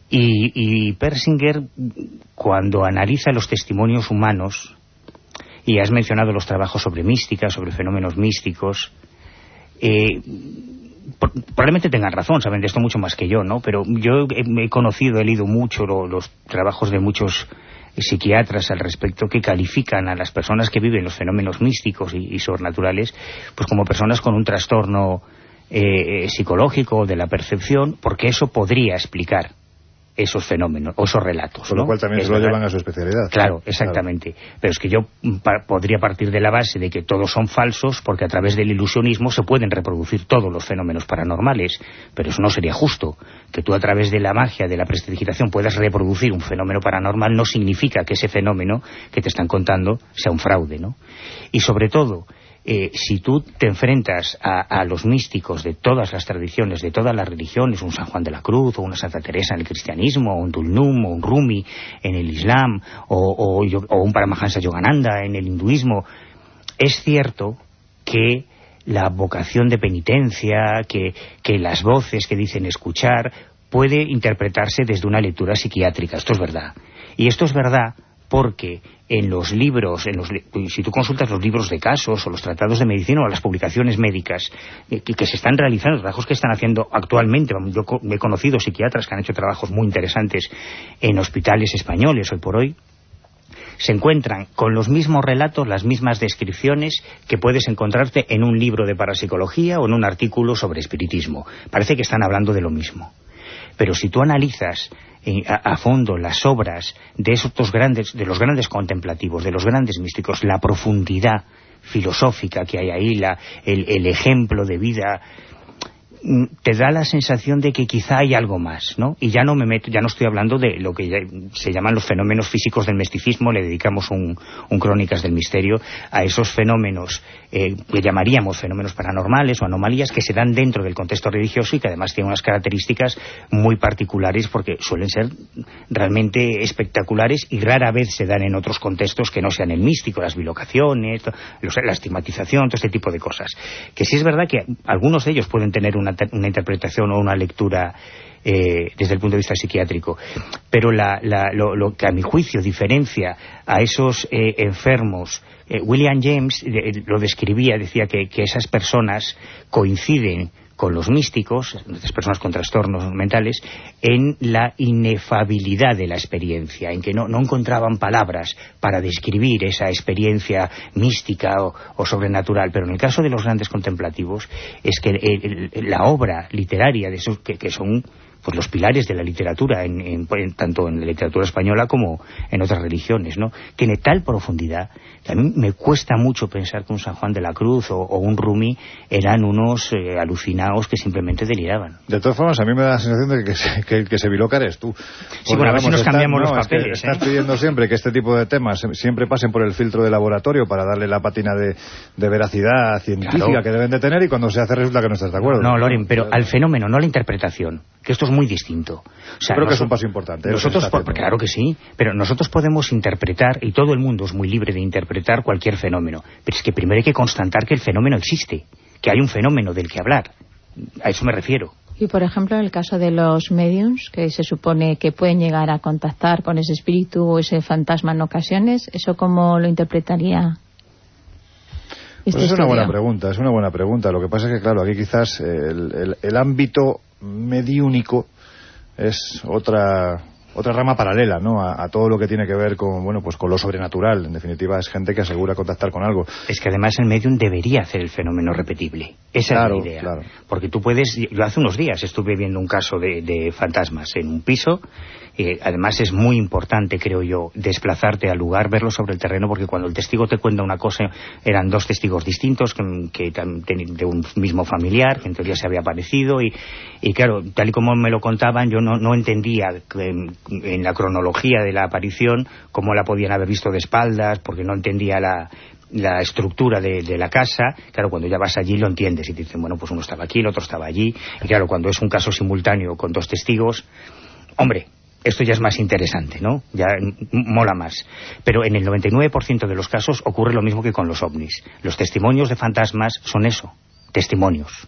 S11: Y Persinger, cuando analiza los testimonios humanos, y has mencionado los trabajos sobre mística, sobre fenómenos místicos, probablemente tengan razón, saben de esto mucho más que yo, ¿no? Pero yo he leído mucho los trabajos de muchos psiquiatras al respecto, que califican a las personas que viven los fenómenos místicos y sobrenaturales pues como personas con un trastorno psicológico de la percepción, porque eso podría explicar esos fenómenos o esos relatos,
S12: con lo cual también se lo llevan a su especialidad.
S11: Claro, exactamente. Claro. Pero es que yo podría partir de la base de que todos son falsos, porque a través del ilusionismo se pueden reproducir todos los fenómenos paranormales, pero eso no sería justo. Que tú a través de la magia, de la prestidigitación, puedas reproducir un fenómeno paranormal no significa que ese fenómeno que te están contando sea un fraude, ¿no? Y sobre todo, si tú te enfrentas a los místicos de todas las tradiciones, de todas las religiones, un San Juan de la Cruz, o una Santa Teresa en el cristianismo, o un Tulnum, o un Rumi en el Islam, o un Paramahansa Yogananda en el hinduismo, es cierto que la vocación de penitencia, que las voces que dicen escuchar, puede interpretarse desde una lectura psiquiátrica. Esto es verdad. Y esto es verdad porque en los libros, si tú consultas los libros de casos o los tratados de medicina o las publicaciones médicas que se están realizando, los trabajos que están haciendo actualmente, yo he conocido psiquiatras que han hecho trabajos muy interesantes en hospitales españoles hoy por hoy, se encuentran con los mismos relatos, las mismas descripciones que puedes encontrarte en un libro de parapsicología o en un artículo sobre espiritismo. Parece que están hablando de lo mismo. Pero si tú analizas a fondo las obras de de los grandes contemplativos, de los grandes místicos, la profundidad filosófica que hay ahí, el ejemplo de vida, te da la sensación de que quizá hay algo más, ¿no? Y ya no estoy hablando de lo que se llaman los fenómenos físicos del misticismo. Le dedicamos un Crónicas del Misterio a esos fenómenos que llamaríamos fenómenos paranormales o anomalías que se dan dentro del contexto religioso y que además tienen unas características muy particulares porque suelen ser realmente espectaculares y rara vez se dan en otros contextos que no sean el místico, las bilocaciones, la estigmatización, todo este tipo de cosas. Que sí es verdad que algunos de ellos pueden tener una interpretación o una lectura desde el punto de vista psiquiátrico, pero lo que a mi juicio diferencia a esos enfermos, William James lo describía, decía que esas personas coinciden con los místicos, las personas con trastornos mentales, en la inefabilidad de la experiencia, en que no encontraban palabras para describir esa experiencia mística o sobrenatural. Pero en el caso de los grandes contemplativos, es que la obra literaria de esos que son pues los pilares de la literatura, tanto en la literatura española como en otras religiones, ¿no? Tiene tal profundidad que a mí me cuesta mucho pensar que un San Juan de la Cruz o un Rumi eran unos alucinados que simplemente deliraban.
S12: De todas formas, a mí me da la sensación de que el que se biloca eres tú.
S11: Sí, bueno, a ver si nos cambiamos los papeles.
S12: Estás pidiendo siempre que este tipo de temas siempre pasen por el filtro de laboratorio para darle la pátina de veracidad científica que deben de tener, y cuando se hace resulta que no estás de acuerdo.
S11: No, Loren, pero al fenómeno, no a la interpretación, que esto es muy distinto. O sea,
S12: creo que es un paso importante.
S11: Claro que sí, pero nosotros podemos interpretar, y todo el mundo es muy libre de interpretar cualquier fenómeno, pero es que primero hay que constatar que el fenómeno existe, que hay un fenómeno del que hablar. A eso me refiero.
S6: Y por ejemplo, en el caso de los mediums, que se supone que pueden llegar a contactar con ese espíritu o ese fantasma en ocasiones, ¿eso cómo lo interpretaría?
S12: Pues es una buena pregunta. Lo que pasa es que, claro, aquí quizás el ámbito mediúnico es otra rama paralela, ¿no? A todo lo que tiene que ver con, bueno, pues con lo sobrenatural. En definitiva, es gente que asegura contactar con algo.
S11: Es que además el medium debería hacer el fenómeno repetible. Esa es la idea. Claro. Porque tú puedes... Yo hace unos días estuve viendo un caso de fantasmas en un piso. Además es muy importante, creo yo, desplazarte al lugar, verlo sobre el terreno, porque cuando el testigo te cuenta una cosa, eran dos testigos distintos que de un mismo familiar, que en teoría se había aparecido, y claro, tal y como me lo contaban, yo no entendía en la cronología de la aparición cómo la podían haber visto de espaldas, porque no entendía la estructura de la casa. Claro, cuando ya vas allí lo entiendes y te dicen, bueno, pues uno estaba aquí, el otro estaba allí, y claro, cuando es un caso simultáneo con dos testigos, hombre, esto ya es más interesante, ¿no? Ya mola más. Pero en el 99% de los casos ocurre lo mismo que con los ovnis. Los testimonios de fantasmas son eso, testimonios.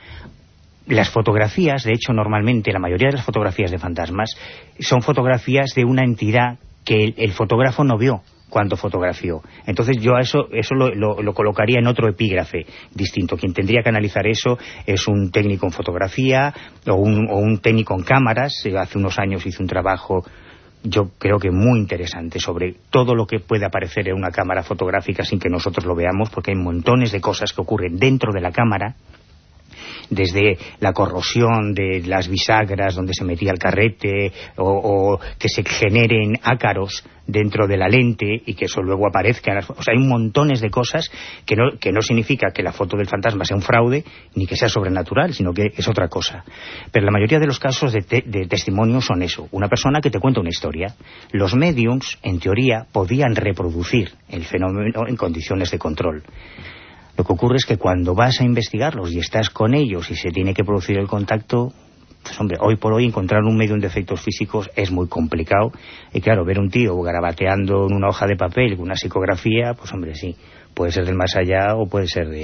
S11: Las fotografías, de hecho, normalmente, la mayoría de las fotografías de fantasmas son fotografías de una entidad que el fotógrafo no vio cuando fotografió. Entonces yo a eso lo colocaría en otro epígrafe distinto. Quien tendría que analizar eso es un técnico en fotografía o un técnico en cámaras. Hace unos años hizo un trabajo, yo creo que muy interesante, sobre todo lo que puede aparecer en una cámara fotográfica sin que nosotros lo veamos, porque hay montones de cosas que ocurren dentro de la cámara, desde la corrosión de las bisagras donde se metía el carrete, o que se generen ácaros dentro de la lente y que eso luego aparezca. O sea, hay montones de cosas que no significa que la foto del fantasma sea un fraude ni que sea sobrenatural, sino que es otra cosa. Pero la mayoría de los casos de testimonios son eso, una persona que te cuenta una historia. Los mediums, en teoría, podían reproducir el fenómeno en condiciones de control. Lo que ocurre es que cuando vas a investigarlos y estás con ellos y se tiene que producir el contacto, pues hombre, hoy por hoy encontrar un medium de efectos físicos es muy complicado. Y claro, ver un tío garabateando en una hoja de papel con una psicografía, pues hombre, sí, puede ser del más allá o puede ser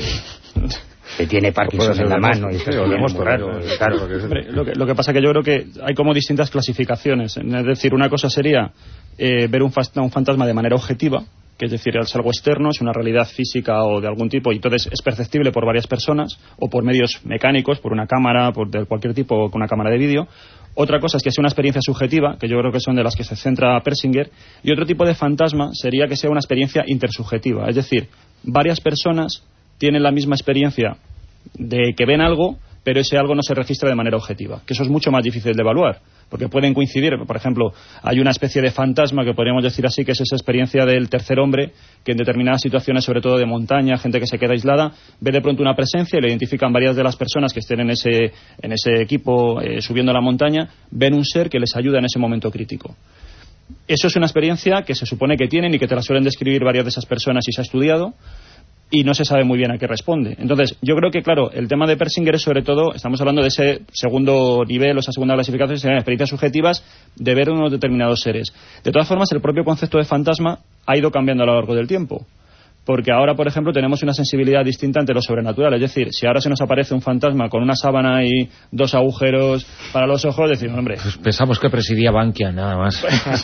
S11: que tiene Parkinson en la mano. Y esto es muy raro. Claro.
S13: Lo que pasa que yo creo que hay como distintas clasificaciones. Es decir, una cosa sería ver un fantasma de manera objetiva, que es decir, es algo externo, es una realidad física o de algún tipo, y entonces es perceptible por varias personas, o por medios mecánicos, por una cámara, de cualquier tipo, o con una cámara de vídeo. Otra cosa es que sea una experiencia subjetiva, que yo creo que son de las que se centra Persinger, y otro tipo de fantasma sería que sea una experiencia intersubjetiva, es decir, varias personas tienen la misma experiencia de que ven algo, pero ese algo no se registra de manera objetiva, que eso es mucho más difícil de evaluar, porque pueden coincidir. Por ejemplo, hay una especie de fantasma, que podríamos decir así, que es esa experiencia del tercer hombre, que en determinadas situaciones, sobre todo de montaña, gente que se queda aislada, ve de pronto una presencia y le identifican varias de las personas que estén en ese equipo subiendo la montaña, ven un ser que les ayuda en ese momento crítico. Eso es una experiencia que se supone que tienen y que te la suelen describir varias de esas personas y se ha estudiado, y no se sabe muy bien a qué responde. Entonces, yo creo que, claro, el tema de Persinger es sobre todo, estamos hablando de ese segundo nivel o esa segunda clasificación, que serían experiencias subjetivas de ver unos determinados seres. De todas formas, el propio concepto de fantasma ha ido cambiando a lo largo del tiempo. Porque ahora, por ejemplo, tenemos una sensibilidad distinta ante lo sobrenatural. Es decir, si ahora se nos aparece un fantasma con una sábana y 2 agujeros para los ojos, decimos, hombre...
S2: Pues pensamos que presidía Bankia, nada más.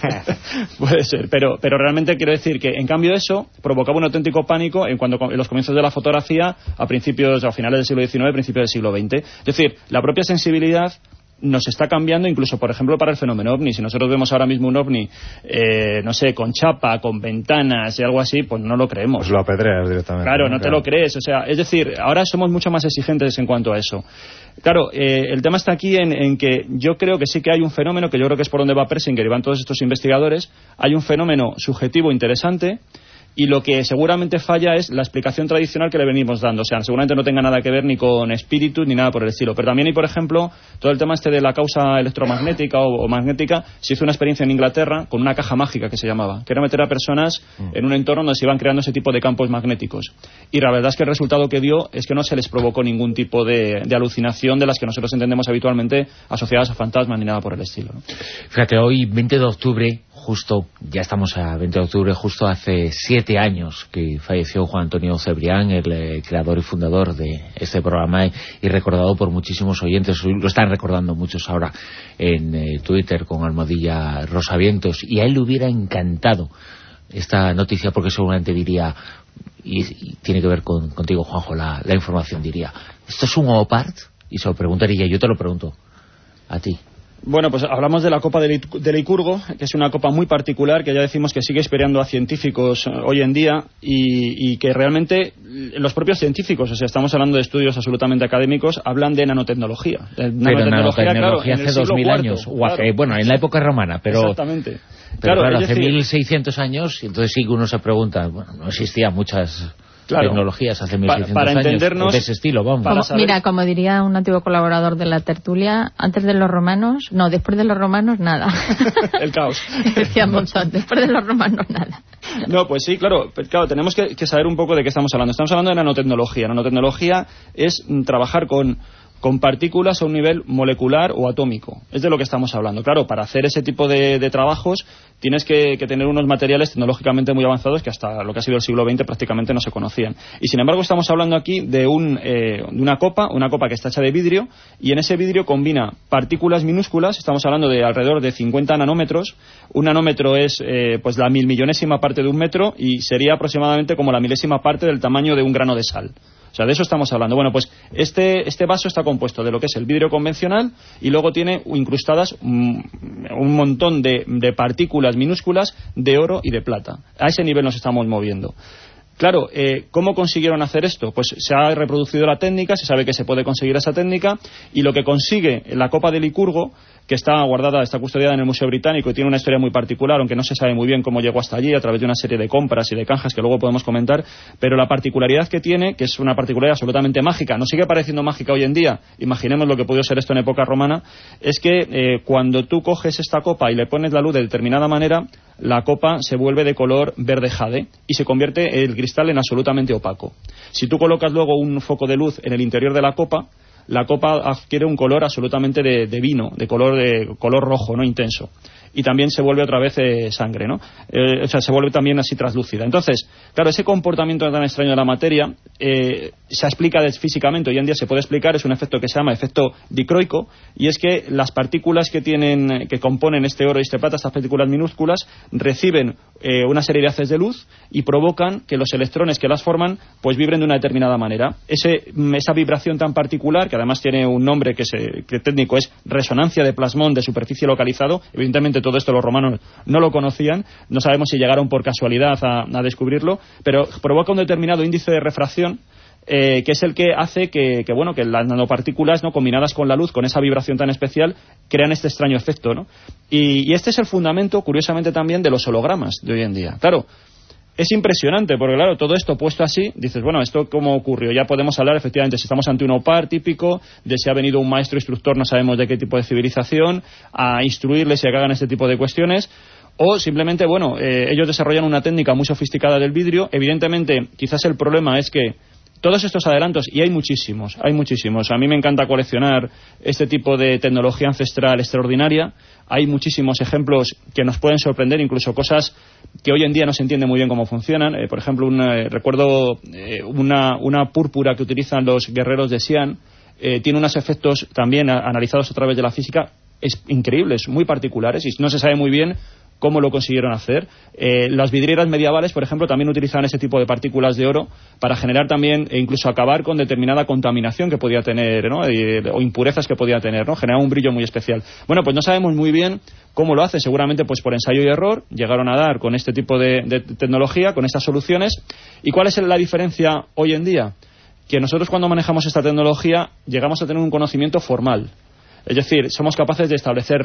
S13: Puede ser, pero realmente quiero decir que, en cambio, eso provocaba un auténtico pánico en los comienzos de la fotografía, a finales del siglo XIX, principios del siglo XX. Es decir, la propia sensibilidad nos está cambiando, incluso, por ejemplo, para el fenómeno ovni. Si nosotros vemos ahora mismo un ovni, no sé, con chapa, con ventanas y algo así, pues no lo creemos.
S12: Pues lo apedreas directamente.
S13: Claro, no te lo crees. O sea, es decir, ahora somos mucho más exigentes en cuanto a eso. Claro, el tema está aquí en que yo creo que sí que hay un fenómeno, que yo creo que es por donde va Persinger y van todos estos investigadores. Hay un fenómeno subjetivo interesante, y lo que seguramente falla es la explicación tradicional que le venimos dando. O sea, seguramente no tenga nada que ver ni con espíritus ni nada por el estilo. Pero también hay, por ejemplo, todo el tema de la causa electromagnética o magnética. Se hizo una experiencia en Inglaterra con una caja mágica, que se llamaba, que era meter a personas en un entorno donde se iban creando ese tipo de campos magnéticos. Y la verdad es que el resultado que dio es que no se les provocó ningún tipo de alucinación de las que nosotros entendemos habitualmente asociadas a fantasmas ni nada por el estilo, ¿no?
S2: Fíjate, hoy, 20 de octubre... ya estamos a 20 de octubre, justo hace 7 años que falleció Juan Antonio Cebrián, el creador y fundador de este programa, y recordado por muchísimos oyentes. Lo están recordando muchos ahora en Twitter con almohadilla Rosavientos, y a él le hubiera encantado esta noticia, porque seguramente diría, y tiene que ver contigo, Juanjo, la información, diría, ¿esto es un OPART? Y se lo preguntaría, yo te lo pregunto a ti.
S13: Bueno, pues hablamos de la Copa de Licurgo, que es una copa muy particular, que ya decimos que sigue inspirando a científicos hoy en día, y que realmente los propios científicos, o sea, estamos hablando de estudios absolutamente académicos, hablan de nanotecnología.
S2: Pero nanotecnología
S13: claro,
S2: hace 2000 años, bueno, en la época romana, pero...
S13: Exactamente.
S2: Pero claro, hace 1600 años, entonces sí que uno se pregunta, bueno, no existían muchas... tecnologías hace 1600
S13: para entendernos,
S2: años de ese estilo, vamos.
S6: Mira, como diría un antiguo colaborador de la tertulia, después de los romanos, nada.
S13: El caos.
S6: Decía Monzón, después de los romanos, nada.
S13: No, pues sí, claro, tenemos que saber un poco de qué estamos hablando. Estamos hablando de nanotecnología. Nanotecnología es trabajar con partículas a un nivel molecular o atómico. Es de lo que estamos hablando. Claro, para hacer ese tipo de trabajos tienes que tener unos materiales tecnológicamente muy avanzados que hasta lo que ha sido el siglo XX prácticamente no se conocían. Y sin embargo estamos hablando aquí de una copa que está hecha de vidrio, y en ese vidrio combina partículas minúsculas. Estamos hablando de alrededor de 50 nanómetros. Un nanómetro es pues la 1000.000.000ª parte de un metro, y sería aproximadamente como la 1000ª parte del tamaño de un grano de sal. O sea, de eso estamos hablando. Bueno, pues este vaso está compuesto de lo que es el vidrio convencional, y luego tiene incrustadas un montón de partículas minúsculas de oro y de plata. A ese nivel nos estamos moviendo. Claro, ¿cómo consiguieron hacer esto? Pues se ha reproducido la técnica, se sabe que se puede conseguir esa técnica, y lo que consigue la Copa de Licurgo, que está guardada, está custodiada en el Museo Británico y tiene una historia muy particular, aunque no se sabe muy bien cómo llegó hasta allí, a través de una serie de compras y de canjas que luego podemos comentar, pero la particularidad que tiene, que es una particularidad absolutamente mágica, nos sigue pareciendo mágica hoy en día, imaginemos lo que pudo ser esto en época romana, es que cuando tú coges esta copa y le pones la luz de determinada manera, la copa se vuelve de color verde jade y se convierte el cristal en absolutamente opaco. Si tú colocas luego un foco de luz en el interior de la copa adquiere un color absolutamente de vino, de color rojo, no intenso. Y también se vuelve otra vez sangre, ¿no? O sea, se vuelve también así translúcida. Entonces, claro, ese comportamiento tan extraño de la materia se explica físicamente. Hoy en día se puede explicar, es un efecto que se llama efecto dicroico, y es que las partículas que componen este oro y este plata, estas partículas minúsculas, reciben una serie de haces de luz y provocan que los electrones que las forman pues vibren de una determinada manera. Esa vibración tan particular, que además tiene un nombre que técnico es resonancia de plasmón de superficie localizado, evidentemente todo esto los romanos no lo conocían, no sabemos si llegaron por casualidad a descubrirlo, pero provoca un determinado índice de refracción que es el que hace que las nanopartículas, ¿no?, combinadas con la luz, con esa vibración tan especial, crean este extraño efecto, ¿no? Y este es el fundamento, curiosamente, también de los hologramas de hoy en día. Claro, es impresionante, porque claro, todo esto puesto así, dices, bueno, ¿esto cómo ocurrió? Ya podemos hablar, efectivamente, si estamos ante un OPAR típico, de si ha venido un maestro instructor, no sabemos de qué tipo de civilización, a instruirles y a que hagan este tipo de cuestiones, o simplemente, ellos desarrollan una técnica muy sofisticada del vidrio. Evidentemente, quizás el problema es que todos estos adelantos, y hay muchísimos, a mí me encanta coleccionar este tipo de tecnología ancestral extraordinaria. Hay muchísimos ejemplos que nos pueden sorprender, incluso cosas que hoy en día no se entiende muy bien cómo funcionan. Por ejemplo, recuerdo una púrpura que utilizan los guerreros de Xi'an, tiene unos efectos también analizados a través de la física increíbles, muy particulares, y no se sabe muy bien cómo lo consiguieron hacer. Las vidrieras medievales, por ejemplo, también utilizaban ese tipo de partículas de oro para generar también, e incluso acabar con determinada contaminación que podía tener, ¿no?, o impurezas que podía tener, ¿no?, generar un brillo muy especial. Bueno, pues no sabemos muy bien cómo lo hacen, seguramente pues por ensayo y error llegaron a dar con este tipo de tecnología, con estas soluciones. ¿Y cuál es la diferencia hoy en día? Que nosotros, cuando manejamos esta tecnología, llegamos a tener un conocimiento formal. Es decir, somos capaces de establecer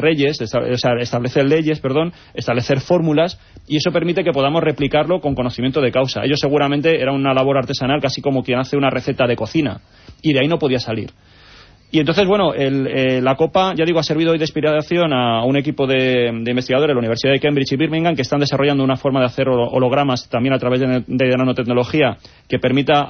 S13: establecer fórmulas, y eso permite que podamos replicarlo con conocimiento de causa. Ellos seguramente era una labor artesanal, casi como quien hace una receta de cocina, y de ahí no podía salir. Y entonces, la copa, ya digo, ha servido hoy de inspiración a un equipo de investigadores de la Universidad de Cambridge y Birmingham, que están desarrollando una forma de hacer hologramas también a través de nanotecnología que permita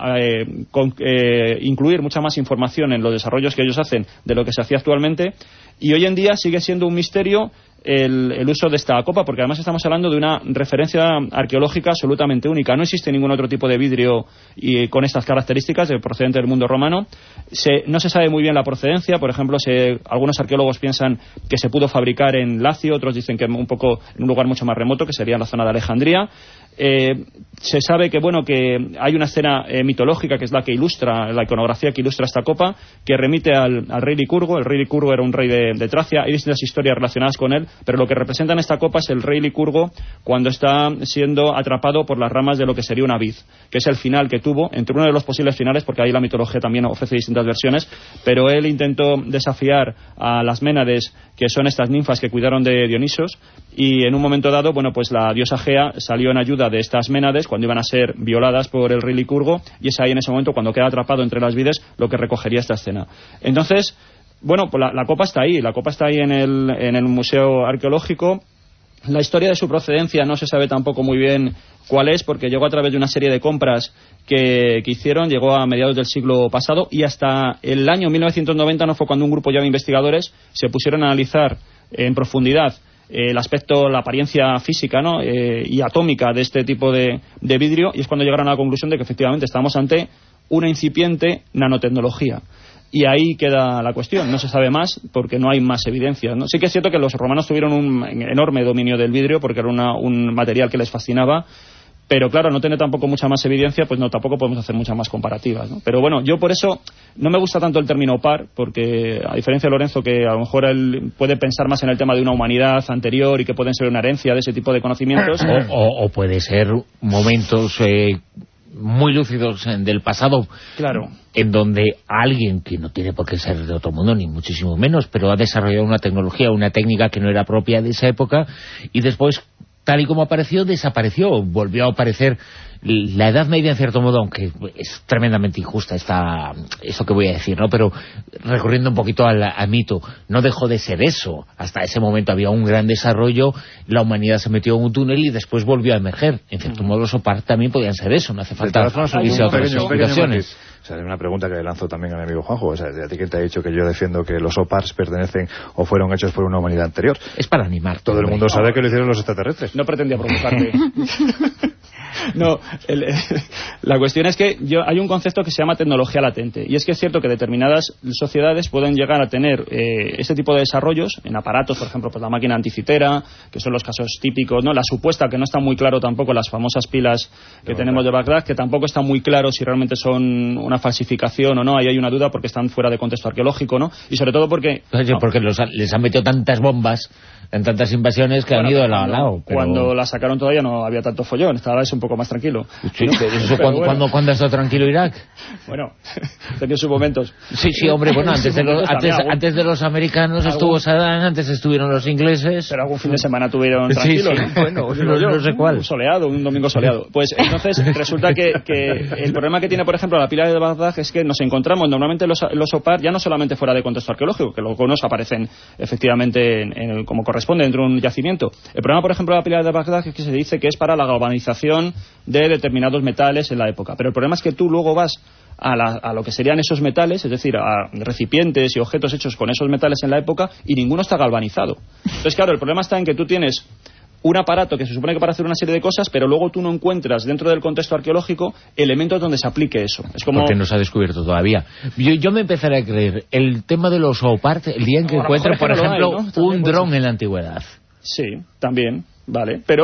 S13: incluir mucha más información en los desarrollos que ellos hacen de lo que se hacía actualmente. Y hoy en día sigue siendo un misterio el uso de esta copa, porque además estamos hablando de una referencia arqueológica absolutamente única. No existe ningún otro tipo de vidrio con estas características procedente del mundo romano. No se sabe muy bien la procedencia. Por ejemplo, algunos arqueólogos piensan que se pudo fabricar en Lacio, otros dicen que un poco en un lugar mucho más remoto, que sería la zona de Alejandría. Se sabe que hay una escena mitológica, que es la iconografía que ilustra esta copa, que remite al rey Licurgo. El rey Licurgo era un rey de Tracia. Hay distintas historias relacionadas con él, pero lo que representa en esta copa es el rey Licurgo cuando está siendo atrapado por las ramas de lo que sería una vid, que es el final que tuvo, entre uno de los posibles finales, porque ahí la mitología también ofrece distintas versiones, pero él intentó desafiar a las Ménades, que son estas ninfas que cuidaron de Dionisos, y en un momento dado, pues la diosa Gea salió en ayuda de estas Ménades cuando iban a ser violadas por el rey Licurgo, y es ahí, en ese momento, cuando queda atrapado entre las vides, lo que recogería esta escena. Entonces, pues la copa está ahí en el Museo Arqueológico. La historia de su procedencia no se sabe tampoco muy bien cuál es, porque llegó a través de una serie de compras que hicieron, llegó a mediados del siglo pasado, y hasta el año 1990 no fue cuando un grupo ya de investigadores se pusieron a analizar en profundidad el aspecto, la apariencia física, ¿no?, y atómica de este tipo de vidrio, y es cuando llegaron a la conclusión de que efectivamente estábamos ante una incipiente nanotecnología. Y ahí queda la cuestión, no se sabe más porque no hay más evidencias, ¿no? Sí que es cierto que los romanos tuvieron un enorme dominio del vidrio porque era un material que les fascinaba, pero claro, no tener tampoco mucha más evidencia, pues tampoco podemos hacer muchas más comparativas, ¿no? Pero yo por eso no me gusta tanto el término OPAR, porque a diferencia de Lorenzo, que a lo mejor él puede pensar más en el tema de una humanidad anterior y que pueden ser una herencia de ese tipo de conocimientos.
S2: O puede ser momentos muy lúcidos del pasado,
S13: claro,
S2: en donde alguien que no tiene por qué ser de otro mundo, ni muchísimo menos, pero ha desarrollado una tecnología, una técnica que no era propia de esa época, y después, tal y como apareció, desapareció, volvió a aparecer. La Edad Media, en cierto modo, aunque es tremendamente injusta eso que voy a decir, ¿no?, pero recurriendo un poquito al mito, no dejó de ser eso. Hasta ese momento había un gran desarrollo, la humanidad se metió en un túnel y después volvió a emerger. En cierto modo, los OPAR también podían ser eso, no hace falta irse a otras explicaciones.
S12: O sea, una pregunta que le lanzo también a mi amigo Juanjo. O sea, ¿a ti quién te ha dicho que yo defiendo que los OPARs pertenecen o fueron hechos por una humanidad anterior?
S2: Es para animar.
S12: Todo el mundo sabe que lo hicieron los extraterrestres.
S13: No pretendía provocarte. No, la cuestión es que hay un concepto que se llama tecnología latente, y es que es cierto que determinadas sociedades pueden llegar a tener ese tipo de desarrollos en aparatos, por ejemplo, pues la máquina anticitera, que son los casos típicos, ¿no? La supuesta, que no está muy claro tampoco, las famosas pilas que tenemos de Bagdad, que tampoco está muy claro si realmente son una falsificación o no. Ahí hay una duda porque están fuera de contexto arqueológico, ¿no? Y sobre todo porque...
S2: Porque les han metido tantas bombas en tantas invasiones que han ido de lado a lado. Pero...
S13: Cuando la sacaron todavía no había tanto follón, estaba eso un poco más tranquilo.
S2: Sí, ¿Cuándo ha estado tranquilo Irak?
S13: Bueno, tenía sus momentos.
S2: Sí, hombre, bueno, antes de los americanos estuvo Saddam, antes estuvieron los ingleses.
S13: Pero algún fin de semana tuvieron tranquilos.
S2: Sí. Bueno, no sé cuál.
S13: Un domingo soleado. Pues entonces resulta que el problema que tiene, por ejemplo, la pirámide de Bagdad es que nos encontramos normalmente los OPAR ya no solamente fuera de contexto arqueológico, que luego nos aparecen efectivamente como corresponde dentro de un yacimiento. El problema, por ejemplo, de la pirámide de Bagdad es que se dice que es para la galvanización de determinados metales en la época. Pero el problema es que tú luego vas a lo que serían esos metales, es decir, a recipientes y objetos hechos con esos metales en la época, y ninguno está galvanizado. Entonces, claro, el problema está en que tú tienes un aparato que se supone que para hacer una serie de cosas, pero luego tú no encuentras dentro del contexto arqueológico elementos donde se aplique eso. Es como...
S2: Porque no se ha descubierto todavía. Yo me empezaré a creer el tema de los OPAR el día en que encuentren, por ejemplo, un dron en la antigüedad.
S13: Sí, también. Vale, pero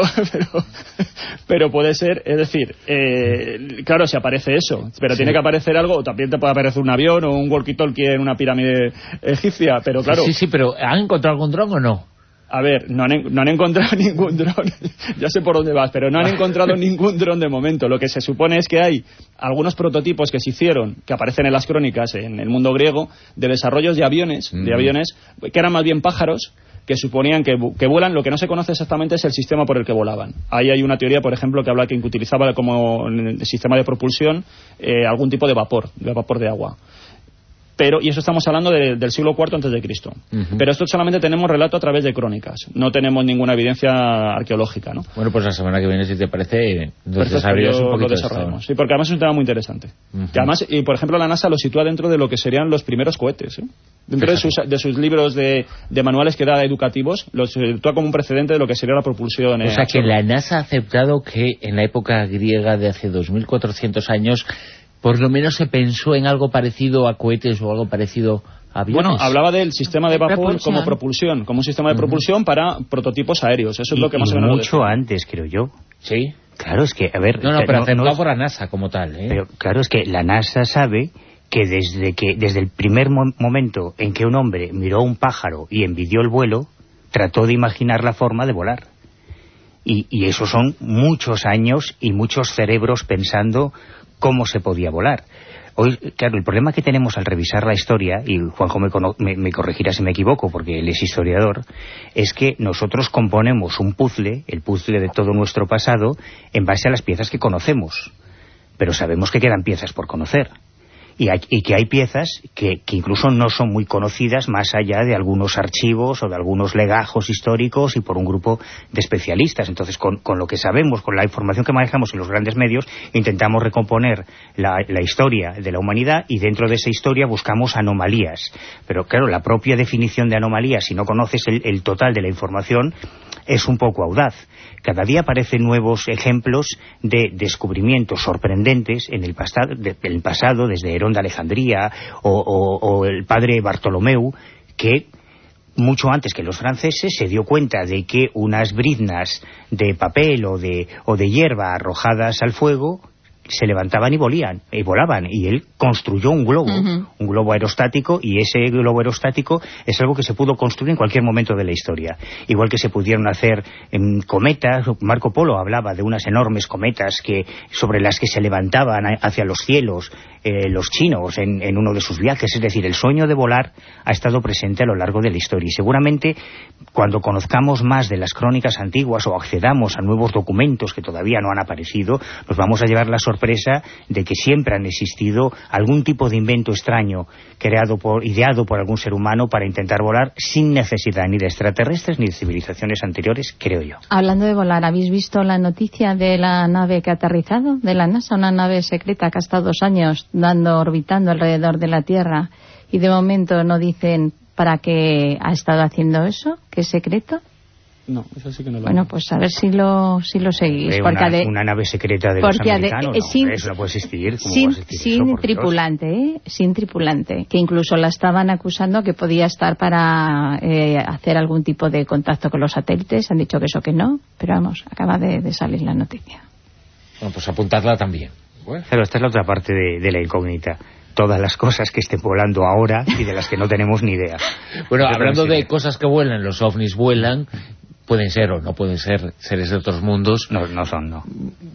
S13: puede ser, es decir, claro, si aparece eso, pero tiene que aparecer algo, o también te puede aparecer un avión o un walkie-talkie en una pirámide egipcia, pero claro...
S2: Sí, pero ¿han encontrado algún dron o no?
S13: A ver, no han encontrado ningún dron, ya sé por dónde vas, pero no han encontrado ningún dron de momento. Lo que se supone es que hay algunos prototipos que se hicieron, que aparecen en las crónicas en el mundo griego, de desarrollos de aviones que eran más bien pájaros, que suponían que vuelan. Lo que no se conoce exactamente es el sistema por el que volaban. Ahí hay una teoría, por ejemplo, que habla que utilizaba como sistema de propulsión algún tipo de vapor de agua. Y eso estamos hablando del siglo IV antes de Cristo. Pero esto solamente tenemos relato a través de crónicas. No tenemos ninguna evidencia arqueológica, ¿no?
S2: Bueno, pues la semana que viene, si te parece, nos desarrollas un poquito esto.
S13: Sí, porque además es un tema muy interesante. Que además, y por ejemplo, la NASA lo sitúa dentro de lo que serían los primeros cohetes, Dentro de sus libros de manuales que da educativos, los sitúa como un precedente de lo que sería la propulsión.
S2: O sea, que la NASA ha aceptado que en la época griega de hace 2400 años... por lo menos se pensó en algo parecido a cohetes o algo parecido a aviones.
S13: Bueno, hablaba del sistema de vapor como propulsión, como un sistema de propulsión para prototipos aéreos. Eso es lo que más o menos...
S11: mucho antes, creo yo.
S2: Sí.
S11: Claro, es que, a ver...
S2: No, pero aceptado por la NASA como tal,
S11: Pero claro, es que la NASA sabe que desde el primer momento en que un hombre miró un pájaro y envidió el vuelo, trató de imaginar la forma de volar. Y eso son muchos años y muchos cerebros pensando cómo se podía volar. Hoy, claro, el problema que tenemos al revisar la historia, y Juanjo me corregirá si me equivoco, porque él es historiador, es que nosotros componemos un puzzle, el puzzle de todo nuestro pasado, en base a las piezas que conocemos. Pero sabemos que quedan piezas por conocer. Y que hay piezas que incluso no son muy conocidas más allá de algunos archivos o de algunos legajos históricos y por un grupo de especialistas. Entonces, con lo que sabemos, con la información que manejamos en los grandes medios, intentamos recomponer la historia de la humanidad, y dentro de esa historia buscamos anomalías. Pero claro, la propia definición de anomalías, si no conoces el total de la información, es un poco audaz. Cada día aparecen nuevos ejemplos de descubrimientos sorprendentes en el pasado, desde Herón de Alejandría o el padre Bartolomeu, que mucho antes que los franceses se dio cuenta de que unas briznas de papel o de hierba arrojadas al fuego se levantaban y volaban, y él construyó un globo aerostático, y ese globo aerostático es algo que se pudo construir en cualquier momento de la historia, igual que se pudieron hacer cometas. Marco Polo hablaba de unas enormes cometas sobre las que se levantaban hacia los cielos los chinos en uno de sus viajes. Es decir, el sueño de volar ha estado presente a lo largo de la historia, y seguramente cuando conozcamos más de las crónicas antiguas o accedamos a nuevos documentos que todavía no han aparecido, nos vamos a llevar la sorpresa de que siempre han existido algún tipo de invento extraño ideado por algún ser humano para intentar volar sin necesidad ni de extraterrestres ni de civilizaciones anteriores, creo yo.
S6: Hablando de volar, ¿habéis visto la noticia de la nave que ha aterrizado de la NASA? Una nave secreta que ha estado 2 años orbitando alrededor de la Tierra, y de momento no dicen para qué ha estado haciendo eso, que es secreto.
S13: No, eso sí que no lo...
S6: Bueno, pues a ver si lo seguís.
S11: Una nave secreta de los americanos, eso no puede existir.
S6: Sin tripulante, sin tripulante, que incluso la estaban acusando que podía estar para hacer algún tipo de contacto con los satélites. Han dicho que eso que no, pero vamos, acaba de salir la noticia.
S2: Bueno, pues apuntadla también.
S11: Claro, esta es la otra parte de la incógnita. todas las cosas que estén volando ahora y de las que no tenemos ni idea.
S2: Bueno, hablando de cosas que vuelan, los ovnis vuelan, pueden ser o no pueden ser seres de otros mundos.
S11: No son, no.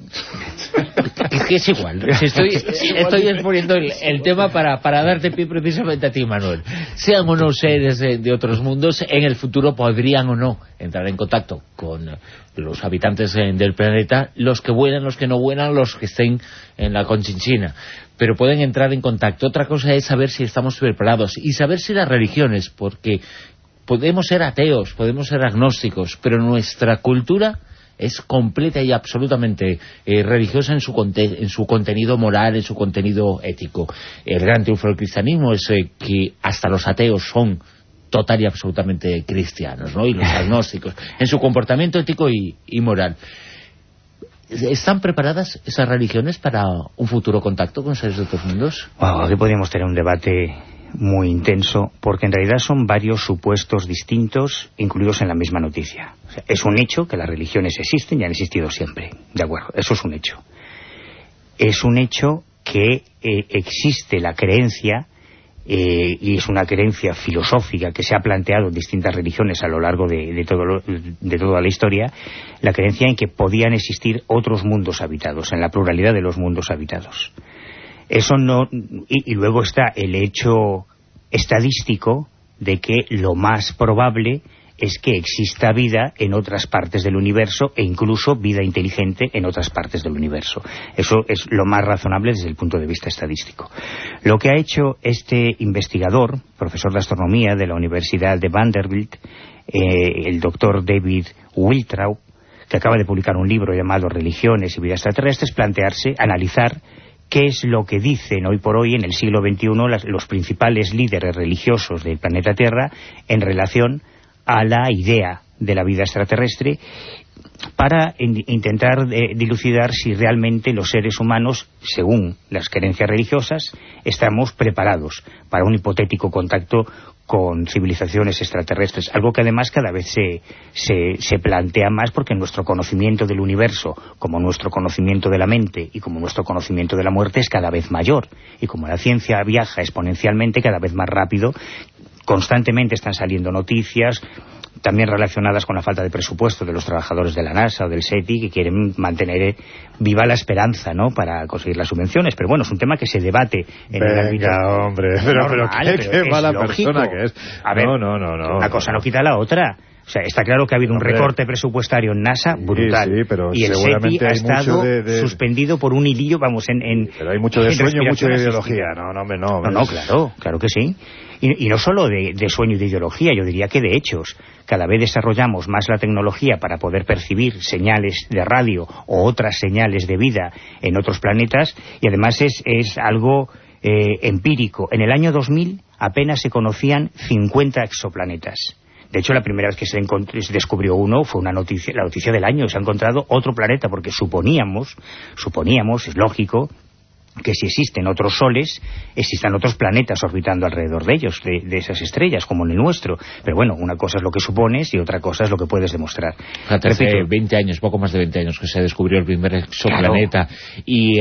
S2: Es que es igual. Si estoy exponiendo el tema para darte pie precisamente a ti, Manuel. Sean o no seres de otros mundos, en el futuro podrían o no entrar en contacto con los habitantes del planeta, los que vuelan, los que no vuelan, los que estén en la Conchinchina. Pero pueden entrar en contacto. Otra cosa es saber si estamos preparados y saber si las religiones, porque podemos ser ateos, podemos ser agnósticos, pero nuestra cultura es completa y absolutamente religiosa en su contenido moral, en su contenido ético. El gran triunfo del cristianismo es que hasta los ateos son total y absolutamente cristianos, ¿no? Y los agnósticos, en su comportamiento ético y moral. ¿Están preparadas esas religiones para un futuro contacto con seres de otros mundos?
S11: Wow, aquí podríamos tener un debate muy intenso, porque en realidad son varios supuestos distintos incluidos en la misma noticia. O sea, es un hecho que las religiones existen y han existido siempre, de acuerdo, eso es un hecho. Es un hecho que existe la creencia, y es una creencia filosófica que se ha planteado en distintas religiones a lo largo de toda la historia, la creencia en que podían existir otros mundos habitados, en la pluralidad de los mundos habitados. Eso no, y luego está el hecho estadístico de que lo más probable es que exista vida en otras partes del universo e incluso vida inteligente en otras partes del universo. Eso es lo más razonable desde el punto de vista estadístico. Lo que ha hecho este investigador, profesor de astronomía de la Universidad de Vanderbilt, el doctor David Wiltrow, que acaba de publicar un libro llamado Religiones y vida extraterrestre, es plantearse, analizar qué es lo que dicen hoy por hoy en el siglo XXI los principales líderes religiosos del planeta Tierra en relación a la idea de la vida extraterrestre, para intentar dilucidar si realmente los seres humanos, según las creencias religiosas, estamos preparados para un hipotético contacto con civilizaciones extraterrestres, algo que además cada vez se plantea más, porque nuestro conocimiento del universo, como nuestro conocimiento de la mente y como nuestro conocimiento de la muerte, es cada vez mayor, y como la ciencia viaja exponencialmente cada vez más rápido, constantemente están saliendo noticias también relacionadas con la falta de presupuesto de los trabajadores de la NASA o del SETI, que quieren mantener viva la esperanza, ¿no?, para conseguir las subvenciones. Pero bueno, es un tema que se debate en el ámbito.
S12: Venga, hombre, pero qué mala persona que es.
S11: A ver,
S12: no.
S11: Una cosa no quita la otra. O sea, está claro que ha habido un recorte presupuestario en NASA brutal.
S12: Sí, pero
S11: y el SETI ha estado suspendido por un hilillo, vamos,
S12: Pero hay mucho de sueño y mucho de ideología. No, claro que sí. Y no solo de sueño y de ideología, yo diría que de hechos. Cada vez desarrollamos más la tecnología para poder percibir señales de radio o otras señales de vida en otros planetas, y además es algo empírico. En el año 2000 apenas se conocían 50 exoplanetas. De hecho, la primera vez que se descubrió uno fue la noticia del año. Se ha encontrado otro planeta, porque suponíamos, es lógico, que si existen otros soles, existan otros planetas orbitando alrededor de ellos, de esas estrellas, como en el nuestro. Pero bueno, una cosa es lo que supones y otra cosa es lo que puedes demostrar.
S2: Fíjate, hace 20 años, poco más de 20 años, que se descubrió el primer exoplaneta, claro. Y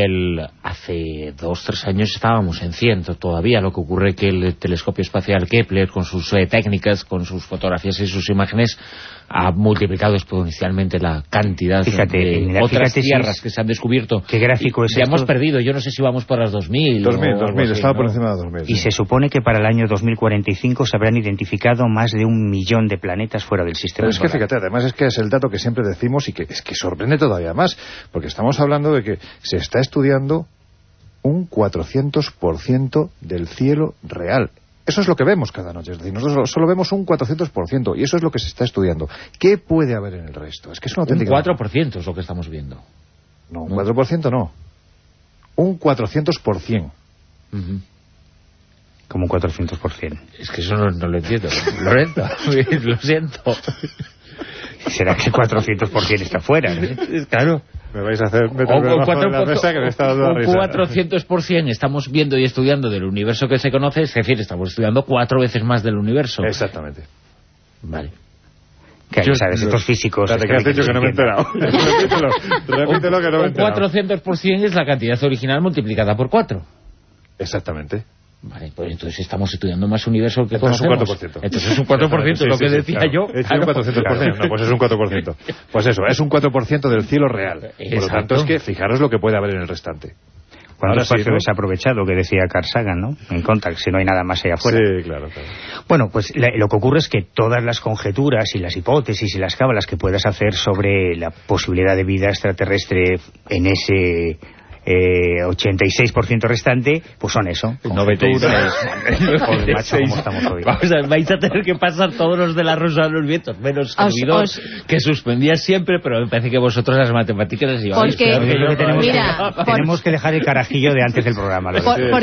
S2: hace 2-3 años estábamos en 100 todavía. Lo que ocurre es que el telescopio espacial Kepler, con sus técnicas, con sus fotografías y sus imágenes, ha multiplicado exponencialmente la cantidad de otras tierras que se han descubierto.
S11: ¿Qué gráfico es
S2: esto? Ya hemos perdido, yo no sé si vamos por las 2000.
S12: 2000, estaba por encima de 2000.
S11: Y se supone que para el año 2045 se habrán identificado más de 1 millón de planetas fuera del sistema solar.
S12: Pero es que fíjate, además es que es el dato que siempre decimos y que es que sorprende todavía más, porque estamos hablando de que se está estudiando un 400% del cielo real. Eso es lo que vemos cada noche, es decir, nosotros solo vemos un 400%, y eso es lo que se está estudiando. ¿Qué puede haber en el resto? Es que es una auténtica...
S2: Un 4% es lo que estamos viendo.
S12: No, un 4% no. Un 400%.
S11: Como un 400%.
S2: Es que eso no lo entiendo. Lorenzo, lo siento.
S11: ¿Será que el 400% está fuera?
S2: Claro.
S12: Me vais a hacer meterme debajo de la mesa, que me está dando risa.
S2: Un 400% estamos viendo y estudiando del universo que se conoce, es decir, estamos estudiando 4 veces más del universo.
S12: Exactamente.
S2: Vale.
S11: ¿Qué sabes? Estos físicos...
S12: Espérate, que has dicho que no me he enterado. Repítelo que no me he enterado.
S2: Un 400% es la cantidad original multiplicada por 4.
S12: Exactamente.
S2: Vale, pues entonces estamos estudiando más universo que
S12: entonces
S2: conocemos.
S12: Entonces
S2: es un 4%, lo que decía
S12: claro.
S2: yo.
S12: Es un 400%. No, pues es un 4%. Pues eso, es un 4% del cielo real. Por lo tanto, es que fijaros lo que puede haber en el restante.
S11: ¿Cuánto espacio desaprovechado que decía Carl Sagan, ¿no? En Contact, si no hay nada más allá afuera.
S12: Sí, claro.
S11: Bueno, pues lo que ocurre es que todas las conjeturas y las hipótesis y las cábalas que puedas hacer sobre la posibilidad de vida extraterrestre en ese 86% restante, pues son eso.
S2: 96.
S11: Joder, macho, ¿cómo estamos hoy?
S2: Vamos a, vais a tener que pasar todos los de la Rosa de los Vientos, menos servidor, que suspendía siempre, pero me parece que vosotros las matemáticas las lleváis.
S11: Tenemos que dejar el carajillo de antes del programa.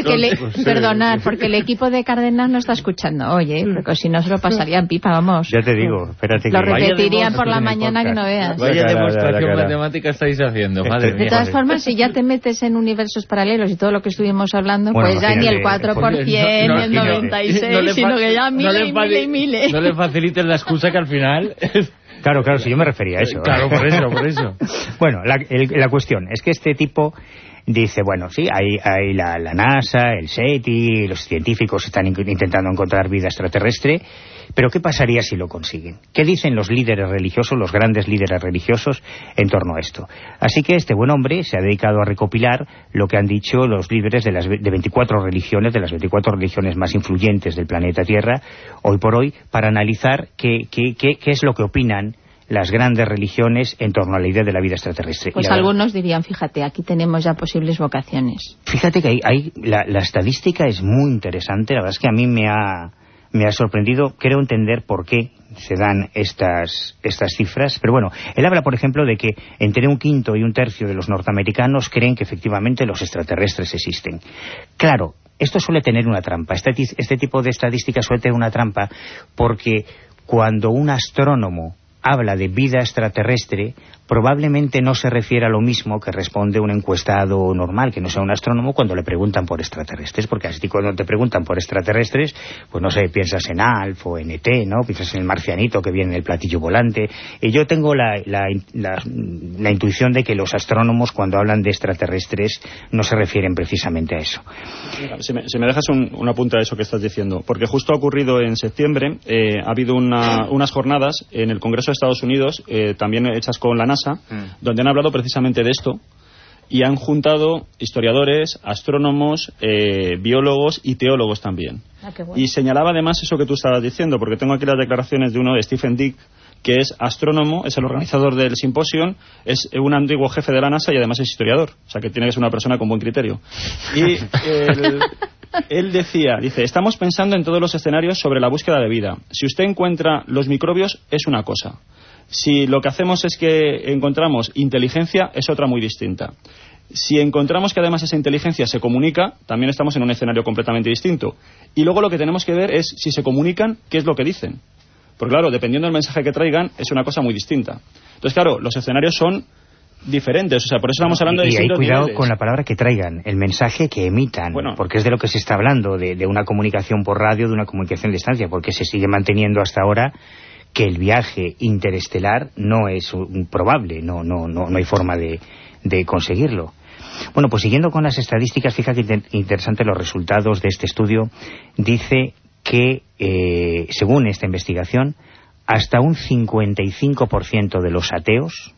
S6: Porque el equipo de Cárdenas no está escuchando. Oye, porque si no se lo pasarían pipa, vamos.
S11: Ya te digo, espérate.
S6: Lo repetirían por la mañana que no veas.
S2: Vaya demostración matemática estáis haciendo, madre mía.
S6: De todas formas, si ya te metes en universos paralelos y todo lo que estuvimos hablando,
S11: bueno,
S6: pues ya ni el 4%, ni el 96%, sino que ya miles y miles.
S2: No le facilites la excusa que al final...
S11: Claro, si yo me refería a eso.
S2: Claro, por eso.
S11: Bueno, la cuestión es que este tipo dice, bueno, sí, hay la NASA, el SETI, los científicos están intentando encontrar vida extraterrestre, pero ¿qué pasaría si lo consiguen? ¿Qué dicen los líderes religiosos, los grandes líderes religiosos, en torno a esto? Así que este buen hombre se ha dedicado a recopilar lo que han dicho los líderes de 24 religiones, de las 24 religiones más influyentes del planeta Tierra, hoy por hoy, para analizar qué es lo que opinan las grandes religiones en torno a la idea de la vida extraterrestre.
S6: Pues algunos dirían, fíjate, aquí tenemos ya posibles vocaciones.
S11: Fíjate que la estadística es muy interesante, la verdad es que a mí me ha sorprendido, creo entender por qué se dan estas cifras, pero bueno, él habla, por ejemplo, de que entre 1/5 y 1/3 de los norteamericanos creen que efectivamente los extraterrestres existen. Claro, esto suele tener una trampa, este tipo de estadísticas suele tener una trampa, porque cuando un astrónomo habla de vida extraterrestre, probablemente no se refiere a lo mismo que responde un encuestado normal, que no sea un astrónomo, cuando le preguntan por extraterrestres, porque así cuando te preguntan por extraterrestres, pues no sé, piensas en ALF o en ET, ¿no? Piensas en el marcianito que viene en el platillo volante. Y yo tengo la intuición de que los astrónomos, cuando hablan de extraterrestres, no se refieren precisamente a eso.
S13: Mira, si me dejas un apunte a eso que estás diciendo, porque justo ha ocurrido en septiembre, ha habido unas jornadas en el Congreso de Estados Unidos, también hechas con la NASA, donde han hablado precisamente de esto y han juntado historiadores, astrónomos, biólogos y teólogos también. Bueno. Y señalaba además eso que tú estabas diciendo, porque tengo aquí las declaraciones de uno de Stephen Dick, que es astrónomo, es el organizador del simposio, es un antiguo jefe de la NASA y además es historiador, o sea que tiene que ser una persona con buen criterio. Y él dice, estamos pensando en todos los escenarios sobre la búsqueda de vida. Si usted encuentra los microbios, es una cosa. Si lo que hacemos es que encontramos inteligencia, es otra muy distinta. Si encontramos que además esa inteligencia se comunica, también estamos en un escenario completamente distinto. Y luego lo que tenemos que ver es, si se comunican, qué es lo que dicen. Porque claro, dependiendo del mensaje que traigan, es una cosa muy distinta. Entonces claro, los escenarios son diferentes, o sea, por eso estamos hablando de distintos niveles.
S11: Y hay cuidado con la palabra que traigan, el mensaje que emitan, porque es de lo que se está hablando, de una comunicación por radio, de una comunicación a distancia, porque se sigue manteniendo hasta ahora que el viaje interestelar no es probable, no hay forma de conseguirlo. Bueno, pues siguiendo con las estadísticas, fíjate que interesante los resultados de este estudio. Dice que, según esta investigación, hasta un 55% de los ateos,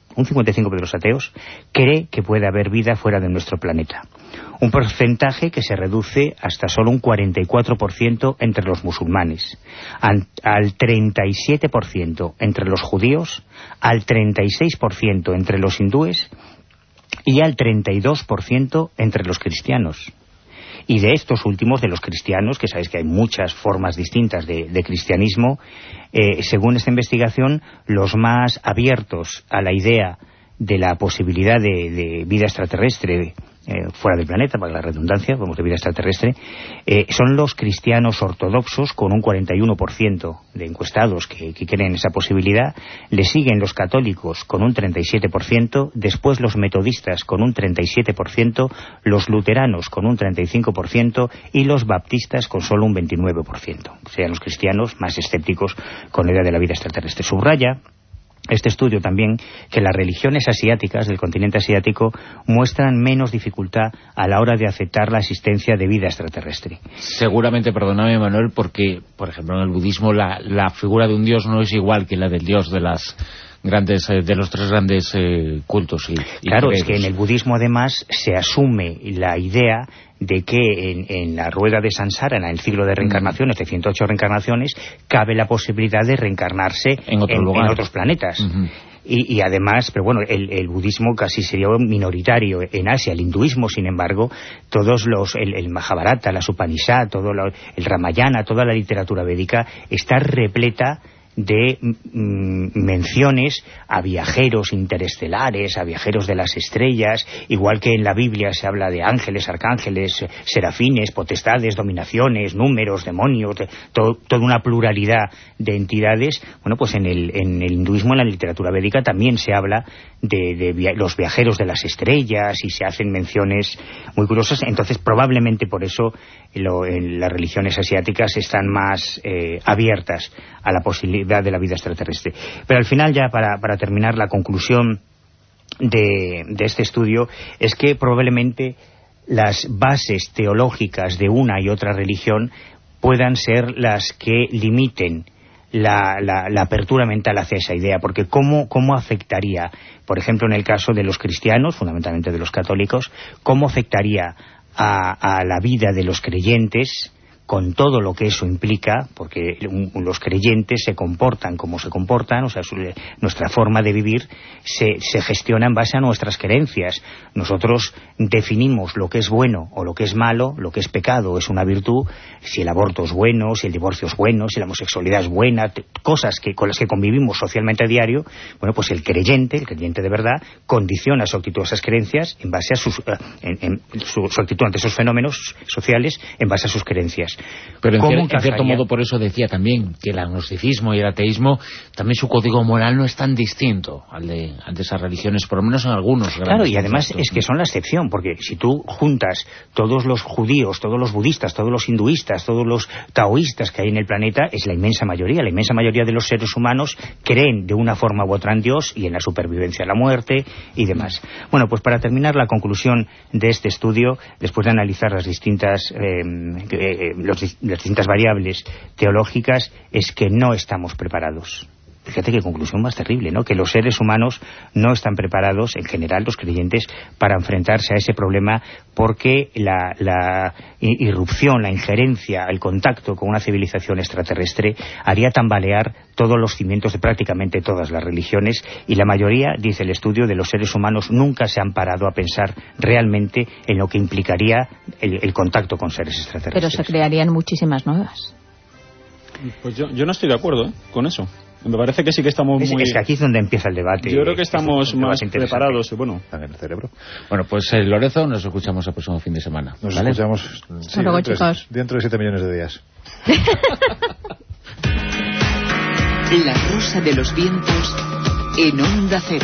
S11: cree que puede haber vida fuera de nuestro planeta. Un porcentaje que se reduce hasta solo un 44% entre los musulmanes, al 37% entre los judíos, al 36% entre los hindúes y al 32% entre los cristianos. Y de estos últimos, de los cristianos, que sabéis que hay muchas formas distintas de cristianismo, según esta investigación, los más abiertos a la idea de la posibilidad de vida extraterrestre fuera del planeta, para la redundancia, vamos, de vida extraterrestre, son los cristianos ortodoxos, con un 41% de encuestados que creen esa posibilidad. Le siguen los católicos con un 37%, después los metodistas con un 37%, los luteranos con un 35% y los baptistas con solo un 29%. O sea, los cristianos más escépticos con la idea de la vida extraterrestre. Subraya este estudio también que las religiones asiáticas del continente asiático muestran menos dificultad a la hora de aceptar la existencia de vida extraterrestre.
S2: Seguramente, perdóname Manuel, porque por ejemplo en el budismo la figura de un dios no es igual que la del dios de las grandes de los tres grandes cultos y
S11: claro,
S2: credos.
S11: Es que en el budismo además se asume la idea de que en la rueda de Sansara, en el ciclo de reencarnaciones, de 108 reencarnaciones, cabe la posibilidad de reencarnarse en otros planetas. Y además, pero bueno, el budismo casi sería minoritario en Asia. El hinduismo, sin embargo, el Mahabharata, la Upanishad, el Ramayana, toda la literatura védica está repleta de menciones a viajeros interestelares, a viajeros de las estrellas, igual que en la Biblia se habla de ángeles, arcángeles, serafines, potestades, dominaciones, números, demonios, toda una pluralidad de entidades. Bueno, pues en el hinduismo, en la literatura védica, también se habla de los viajeros de las estrellas y se hacen menciones muy curiosas. Entonces, probablemente por eso las religiones asiáticas están más abiertas a la posibilidad de la vida extraterrestre. Pero al final, ya para terminar, la conclusión de este estudio es que probablemente las bases teológicas de una y otra religión puedan ser las que limiten la apertura mental hacia esa idea, porque ¿cómo afectaría, por ejemplo, en el caso de los cristianos, fundamentalmente de los católicos, cómo afectaría a la vida de los creyentes, con todo lo que eso implica, porque los creyentes se comportan como se comportan, o sea, nuestra forma de vivir se gestiona en base a nuestras creencias. Nosotros definimos lo que es bueno o lo que es malo, lo que es pecado o es una virtud, si el aborto es bueno, si el divorcio es bueno, si la homosexualidad es buena, cosas con las que convivimos socialmente a diario. Bueno, pues el creyente de verdad, condiciona su actitud a esas creencias en base a su actitud ante esos fenómenos sociales en base a sus creencias.
S2: Pero en cierto modo, por eso decía también que el agnosticismo y el ateísmo, también su código moral no es tan distinto al de esas religiones, por lo menos en algunos.
S11: Claro, y además es que son la excepción, porque si tú juntas todos los judíos, todos los budistas, todos los hinduistas, todos los taoístas que hay en el planeta, es la inmensa mayoría de los seres humanos creen de una forma u otra en Dios y en la supervivencia a la muerte y demás. Bueno, pues para terminar, la conclusión de este estudio, después de analizar las distintas variables teológicas, es que no estamos preparados. Fíjate qué conclusión más terrible, ¿no? Que los seres humanos no están preparados, en general los creyentes, para enfrentarse a ese problema, porque la irrupción, la injerencia, el contacto con una civilización extraterrestre haría tambalear todos los cimientos de prácticamente todas las religiones, y la mayoría, dice el estudio, de los seres humanos nunca se han parado a pensar realmente en lo que implicaría el contacto con seres extraterrestres.
S6: Pero se crearían muchísimas nuevas.
S13: Pues yo no estoy de acuerdo con eso. Me parece que sí que estamos muy...
S11: Es que aquí es donde empieza el debate.
S13: Yo creo que estamos más preparados. Bueno,
S12: en el cerebro.
S2: Bueno, pues Lorenzo, nos escuchamos el próximo fin de semana.
S12: Nos escuchamos dentro de 7 millones de días.
S3: La Rosa de los Vientos en Onda Cero.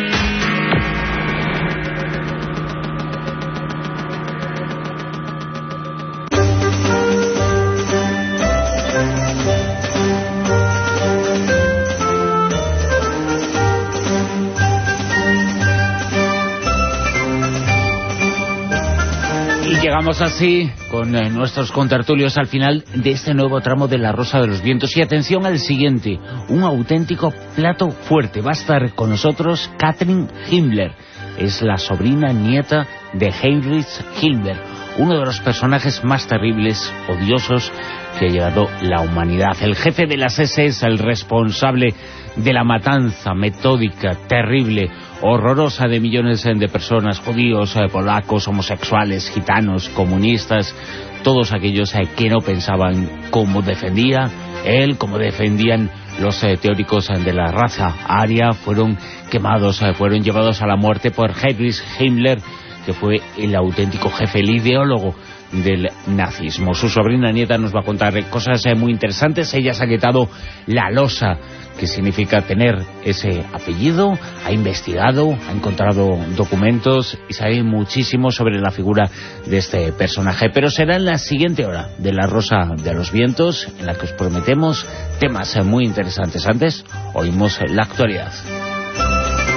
S2: Llegamos así con nuestros contertulios al final de este nuevo tramo de La Rosa de los Vientos. Y atención al siguiente, un auténtico plato fuerte. Va a estar con nosotros Kathrin Himmler. Es la sobrina nieta de Heinrich Himmler, uno de los personajes más terribles, odiosos que ha llegado la humanidad. El jefe de las SS, el responsable de la matanza metódica, terrible, horrorosa de millones de personas, judíos, polacos, homosexuales, gitanos, comunistas, todos aquellos que no pensaban como defendía él, como defendían los teóricos de la raza aria, fueron quemados, fueron llevados a la muerte por Heinrich Himmler, que fue el auténtico jefe, el ideólogo del nazismo. Su sobrina nieta nos va a contar cosas muy interesantes. Ella se ha quitado la losa, que significa tener ese apellido, ha investigado, ha encontrado documentos y sabe muchísimo sobre la figura de este personaje. Pero será en la siguiente hora de La Rosa de los Vientos, en la que os prometemos temas muy interesantes. Antes, oímos la actualidad.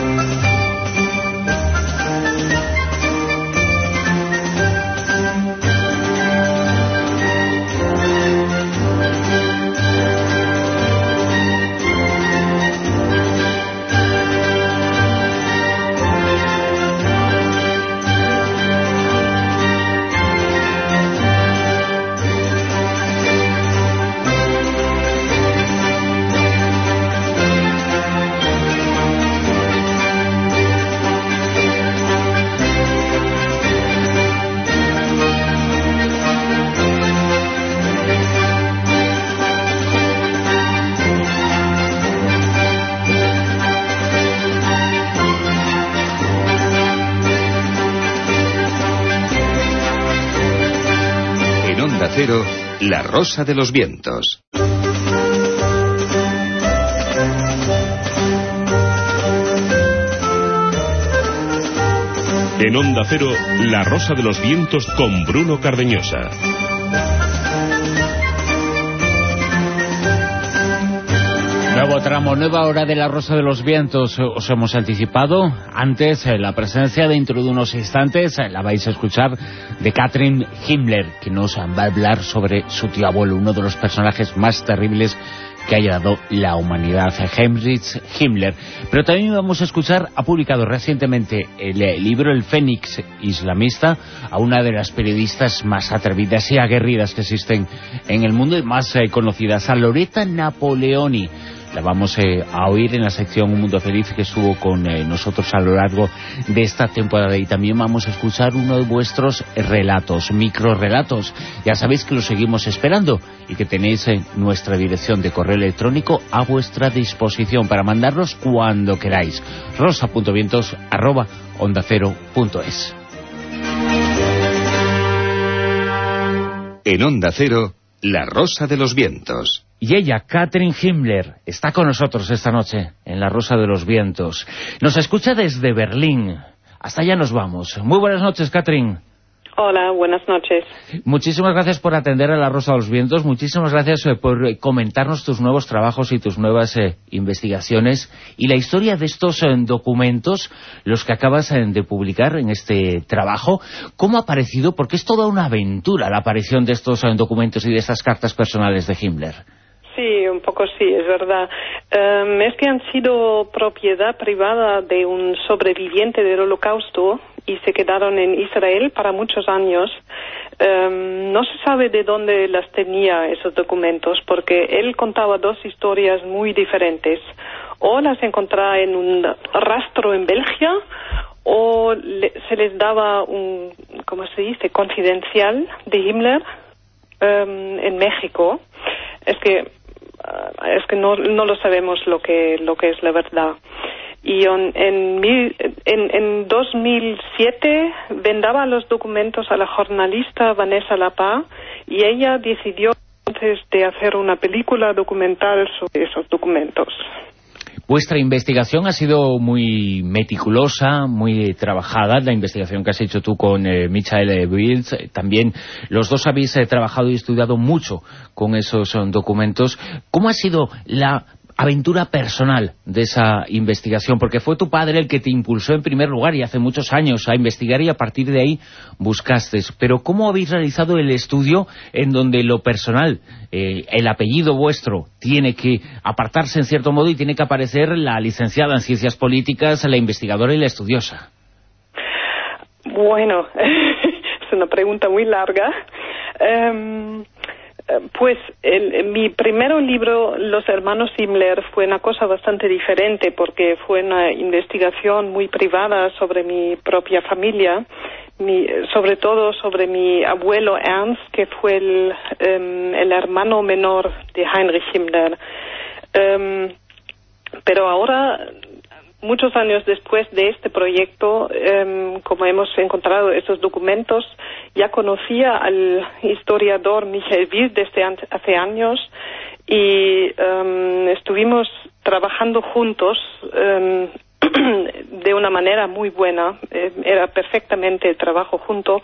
S14: La Rosa de los Vientos.
S1: En Onda Cero, La Rosa de los Vientos con Bruno Cardeñosa.
S2: Nuevo tramo, nueva hora de La Rosa de los Vientos. Os hemos anticipado antes la presencia dentro de unos instantes, la vais a escuchar, de Katrin Himmler, que nos va a hablar sobre su tío abuelo, uno de los personajes más terribles que haya dado la humanidad, Heinrich Himmler. Pero también vamos a escuchar, ha publicado recientemente el libro El Fénix Islamista, a una de las periodistas más atrevidas y aguerridas que existen en el mundo y más conocidas, a Loretta Napoleoni. La vamos a oír en la sección Un Mundo Feliz, que estuvo con nosotros a lo largo de esta temporada. Y también vamos a escuchar uno de vuestros relatos, microrelatos. Ya sabéis que los seguimos esperando y que tenéis nuestra dirección de correo electrónico a vuestra disposición para mandarlos cuando queráis. rosa.vientos@ondacero.es.
S14: En Onda Cero, La Rosa de los Vientos.
S2: Y ella, Katrin Himmler, está con nosotros esta noche en La Rosa de los Vientos. Nos escucha desde Berlín. Hasta allá nos vamos. Muy buenas noches, Katrin.
S15: Hola, buenas noches.
S2: Muchísimas gracias por atender a La Rosa de los Vientos. Muchísimas gracias por comentarnos tus nuevos trabajos y tus nuevas investigaciones y la historia de estos documentos, los que acabas de publicar en este trabajo. ¿Cómo ha parecido? Porque es toda una aventura la aparición de estos documentos y de estas cartas personales de Himmler.
S15: Sí, un poco sí, es verdad. Es que han sido propiedad privada de un sobreviviente del Holocausto y se quedaron en Israel para muchos años. No se sabe de dónde las tenía esos documentos, porque él contaba dos historias muy diferentes. O las encontraba en un rastro en Bélgica, o se les daba un, ¿cómo se dice?, confidencial de Himmler en México. Es que no lo sabemos lo que es la verdad. Y en 2007 vendaba los documentos a la jornalista Vanessa Lapa y ella decidió entonces de hacer una película documental sobre esos documentos.
S2: Vuestra investigación ha sido muy meticulosa, muy trabajada, la investigación que has hecho tú con Michael Wills. También los dos habéis trabajado y estudiado mucho con esos documentos. ¿Cómo ha sido la aventura personal de esa investigación? Porque fue tu padre el que te impulsó en primer lugar y hace muchos años a investigar, y a partir de ahí buscaste. Pero ¿cómo habéis realizado el estudio en donde lo personal, el apellido vuestro, tiene que apartarse en cierto modo y tiene que aparecer la licenciada en Ciencias Políticas, la investigadora y la estudiosa?
S15: Bueno, es una pregunta muy larga. Pues mi primer libro, Los Hermanos Himmler, fue una cosa bastante diferente, porque fue una investigación muy privada sobre mi propia familia, sobre todo sobre mi abuelo Ernst, que fue el hermano menor de Heinrich Himmler. Pero ahora, muchos años después de este proyecto, como hemos encontrado esos documentos, ya conocía al historiador Michael Wills desde hace años y estuvimos trabajando juntos de una manera muy buena. Era perfectamente el trabajo junto.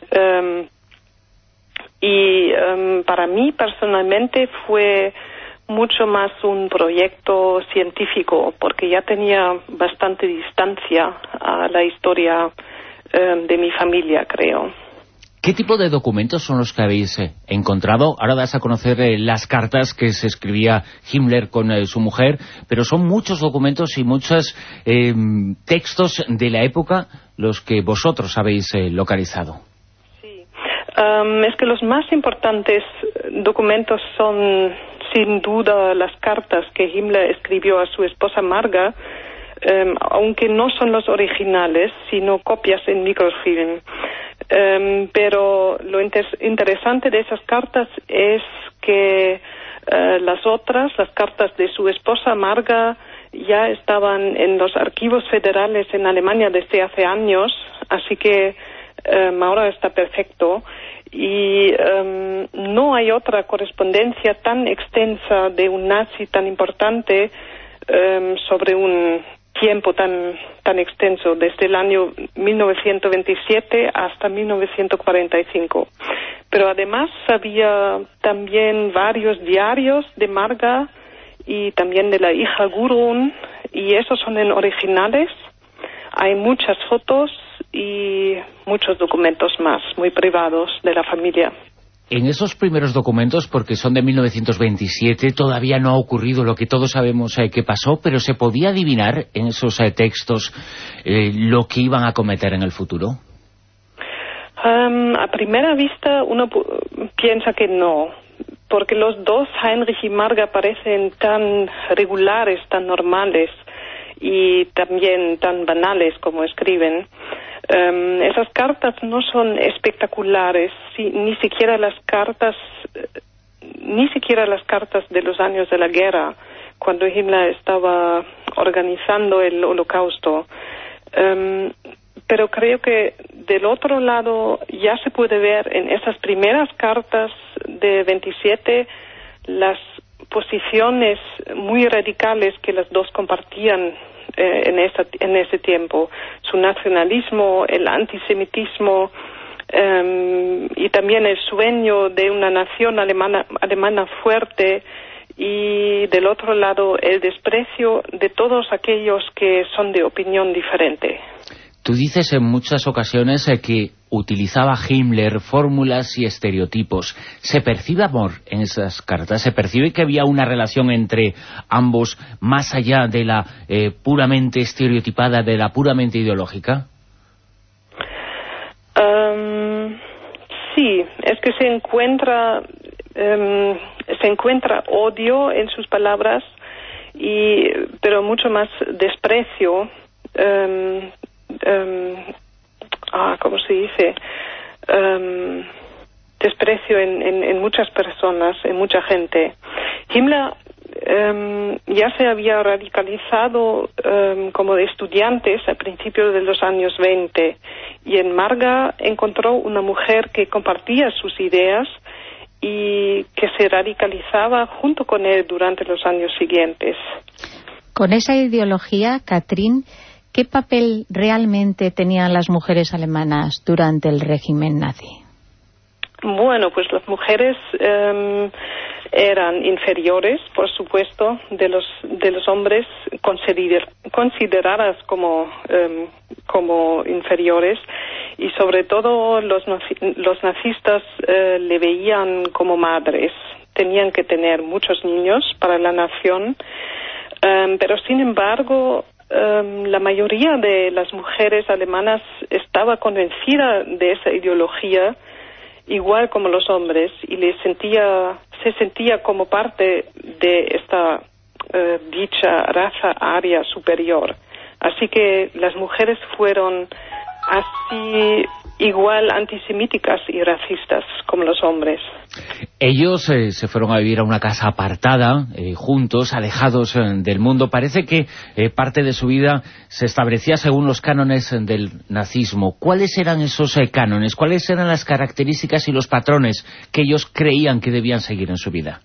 S15: Y para mí personalmente fue mucho más un proyecto científico, porque ya tenía bastante distancia a la historia de mi familia, creo.
S2: ¿Qué tipo de documentos son los que habéis encontrado? Ahora das a conocer las cartas que se escribía Himmler con su mujer, pero son muchos documentos y muchos textos de la época los que vosotros habéis localizado.
S15: Sí, es que los más importantes documentos son sin duda las cartas que Himmler escribió a su esposa Marga, aunque no son los originales, sino copias en microfilm. Pero lo interesante de esas cartas es que las cartas de su esposa Marga, ya estaban en los archivos federales en Alemania desde hace años, así que ahora está perfecto. Y no hay otra correspondencia tan extensa de un nazi tan importante sobre un tiempo tan extenso, desde el año 1927 hasta 1945. Pero además había también varios diarios de Marga y también de la hija Gudrun, y esos son en originales. Hay muchas fotos y muchos documentos más, muy privados, de la familia.
S2: En esos primeros documentos, porque son de 1927, todavía no ha ocurrido lo que todos sabemos que pasó, pero ¿se podía adivinar en esos textos lo que iban a cometer en el futuro?
S15: A primera vista uno piensa que no, porque los dos, Heinrich y Marga, parecen tan regulares, tan normales y también tan banales como escriben. Esas cartas no son espectaculares, ni siquiera las cartas de los años de la guerra, cuando Himmler estaba organizando el Holocausto. Pero creo que del otro lado ya se puede ver en esas primeras cartas de 27 las posiciones muy radicales que las dos compartían en ese tiempo, su nacionalismo, el antisemitismo y también el sueño de una nación alemana fuerte, y del otro lado el desprecio de todos aquellos que son de opinión diferente.
S2: Tú dices en muchas ocasiones que utilizaba Himmler fórmulas y estereotipos. ¿Se percibe amor en esas cartas? ¿Se percibe que había una relación entre ambos más allá de la puramente estereotipada, de la puramente ideológica?
S15: Sí, es que se encuentra odio en sus palabras, pero mucho más desprecio. ¿Cómo se dice? Desprecio en muchas personas, en mucha gente. Himmler ya se había radicalizado como de estudiantes a principios de los años 20, y en Marga encontró una mujer que compartía sus ideas y que se radicalizaba junto con él durante los años siguientes.
S6: Con esa ideología, Katrin, ¿qué papel realmente tenían las mujeres alemanas durante el régimen nazi?
S15: Bueno, pues las mujeres eran inferiores, por supuesto, de los hombres, consideradas como inferiores, y sobre todo los nazistas le veían como madres. Tenían que tener muchos niños para la nación, pero sin embargo la mayoría de las mujeres alemanas estaba convencida de esa ideología, igual como los hombres, y se sentía como parte de esta dicha raza aria superior. Así que las mujeres fueron así igual antisemíticas y racistas como los hombres.
S2: Ellos se fueron a vivir a una casa apartada, juntos, alejados del mundo. Parece que parte de su vida se establecía según los cánones del nazismo. ¿Cuáles eran esos cánones? ¿Cuáles eran las características y los patrones que ellos creían que debían seguir en su vida?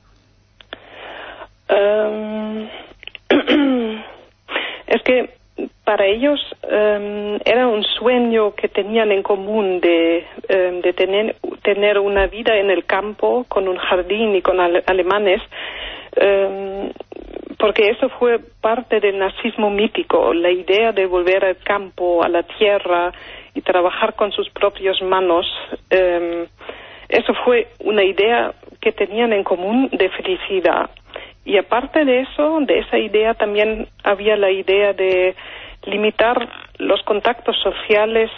S15: Es que para ellos era un sueño que tenían en común de tener una vida en el campo con un jardín y con alemanes, porque eso fue parte del nazismo mítico, la idea de volver al campo, a la tierra y trabajar con sus propias manos. Eso fue una idea que tenían en común de felicidad. Y aparte de eso, de esa idea también había la idea de limitar los contactos sociales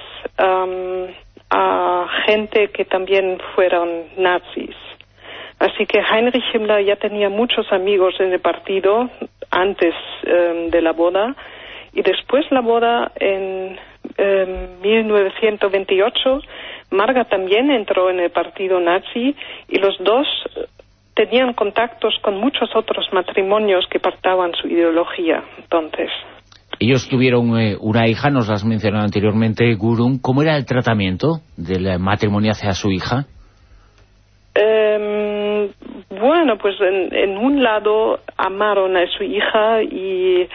S15: a gente que también fueron nazis. Así que Heinrich Himmler ya tenía muchos amigos en el partido antes de la boda, y después la boda en 1928, Marga también entró en el partido nazi, y los dos tenían contactos con muchos otros matrimonios que partaban su ideología. Entonces,
S2: ellos tuvieron una hija, nos la has mencionado anteriormente, Gudrun. ¿Cómo era el tratamiento del matrimonio hacia su hija?
S15: Bueno, pues en un lado amaron a su hija y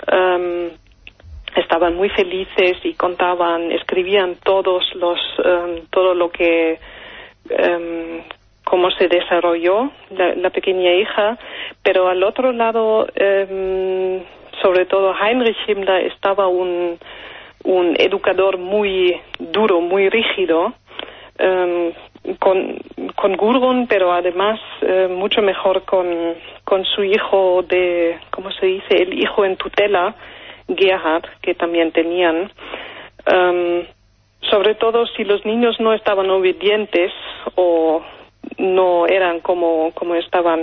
S15: estaban muy felices y contaban, escribían todo lo que cómo se desarrolló la pequeña hija, pero al otro lado, sobre todo Heinrich Himmler, estaba un educador muy duro, muy rígido, con Gudrun, pero además mucho mejor con su hijo ¿cómo se dice?, el hijo en tutela, Gerhard, que también tenían. Sobre todo si los niños no estaban obedientes o no eran como estaba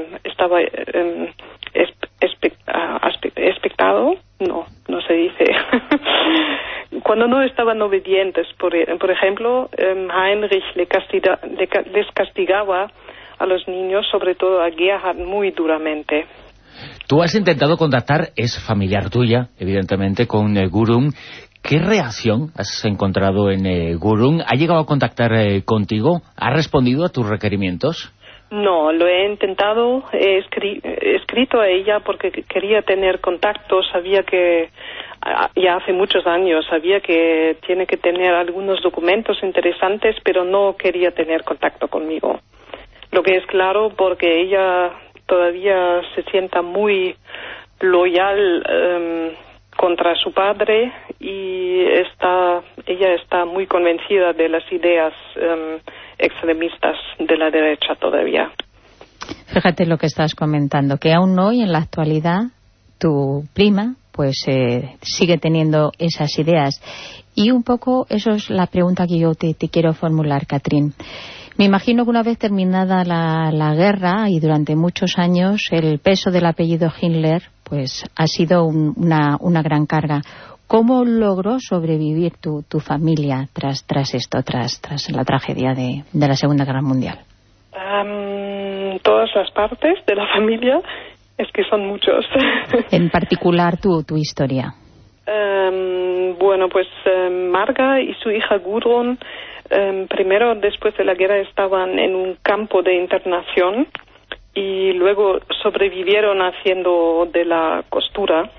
S15: expectado, no se dice. Cuando no estaban obedientes, por ejemplo, Heinrich les castigaba a los niños, sobre todo a Gerhard, muy duramente.
S2: Tú has intentado contactar, es familiar tuya, evidentemente, con Gudrun. ¿Qué reacción has encontrado en Gudrun? ¿Ha llegado a contactar contigo? ¿Ha respondido a tus requerimientos?
S15: No, lo he intentado, he escrito a ella porque quería tener contacto, sabía que ya hace muchos años, sabía que tiene que tener algunos documentos interesantes, pero no quería tener contacto conmigo. Lo que es claro, porque ella todavía se sienta muy loyal contra su padre, y ella está muy convencida de las ideas extremistas de la derecha todavía.
S6: Fíjate lo que estás comentando, que aún hoy, en la actualidad, tu prima pues sigue teniendo esas ideas. Y un poco eso es la pregunta que yo te quiero formular, Katrin. Me imagino que una vez terminada la guerra y durante muchos años, el peso del apellido Himmler pues ha sido una gran carga. ¿Cómo logró sobrevivir tu familia tras esto, tras la tragedia de la Segunda Guerra Mundial?
S15: Todas las partes de la familia, es que son muchos.
S6: En particular tu historia.
S15: Bueno, pues Marga y su hija Gudrun, primero después de la guerra estaban en un campo de internación y luego sobrevivieron haciendo de la costura.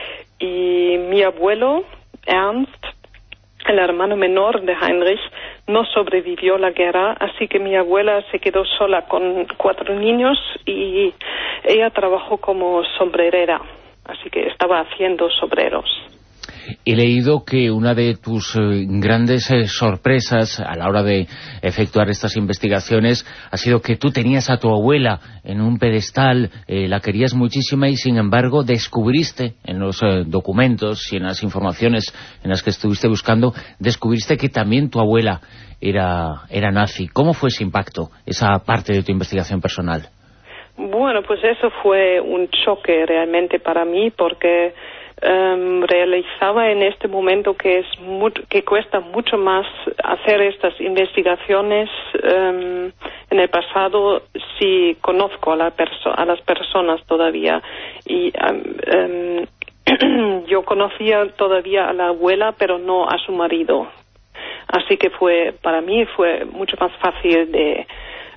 S15: Y mi abuelo, Ernst, el hermano menor de Heinrich, no sobrevivió la guerra, así que mi abuela se quedó sola con 4 niños y ella trabajó como sombrerera, así que estaba haciendo sombreros.
S2: He leído que una de tus grandes sorpresas a la hora de efectuar estas investigaciones ha sido que tú tenías a tu abuela en un pedestal, la querías muchísima y sin embargo descubriste en los documentos y en las informaciones en las que estuviste buscando, descubriste que también tu abuela era nazi. ¿Cómo fue ese impacto, esa parte de tu investigación personal?
S15: Bueno, pues eso fue un choque realmente para mí porque realizaba en este momento que cuesta mucho más hacer estas investigaciones en el pasado si conozco a las personas todavía, y yo conocía todavía a la abuela pero no a su marido, así que para mí fue mucho más fácil de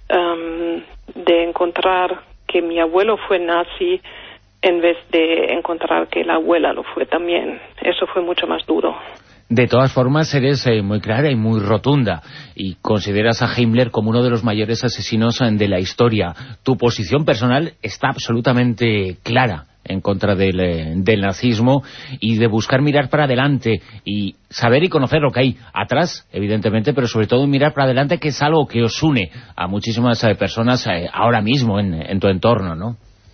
S15: encontrar que mi abuelo fue nazi en vez de encontrar que la abuela lo fue también. Eso fue mucho más duro.
S2: De todas formas, eres muy clara y muy rotunda, y consideras a Himmler como uno de los mayores asesinos de la historia. Tu posición personal está absolutamente clara en contra del nazismo, y de buscar mirar para adelante y saber y conocer lo que hay atrás, evidentemente, pero sobre todo mirar para adelante, que es algo que os une a muchísimas personas ahora mismo en tu entorno, ¿no?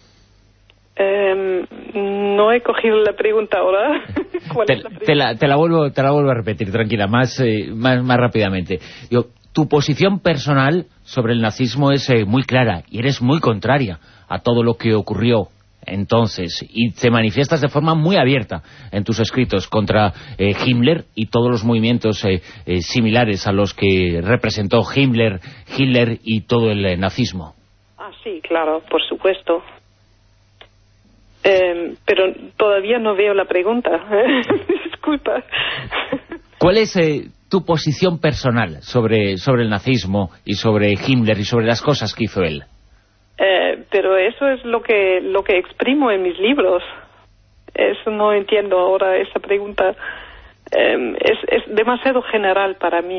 S15: No he cogido la pregunta ahora. ¿Cuál es la pregunta?
S2: Te la vuelvo a repetir, tranquila, más rápidamente. Tu posición personal sobre el nazismo es muy clara, y eres muy contraria a todo lo que ocurrió entonces, y te manifiestas de forma muy abierta en tus escritos contra Himmler y todos los movimientos similares a los que representó Himmler, Hitler y todo el nazismo.
S15: Ah, sí, claro, por supuesto. Pero todavía no veo la pregunta. Disculpa.
S2: ¿Cuál es tu posición personal sobre el nazismo y sobre Himmler y sobre las cosas que hizo él?
S15: Pero eso es lo que exprimo en mis libros. Eso no entiendo ahora, esa pregunta. Es demasiado general para mí.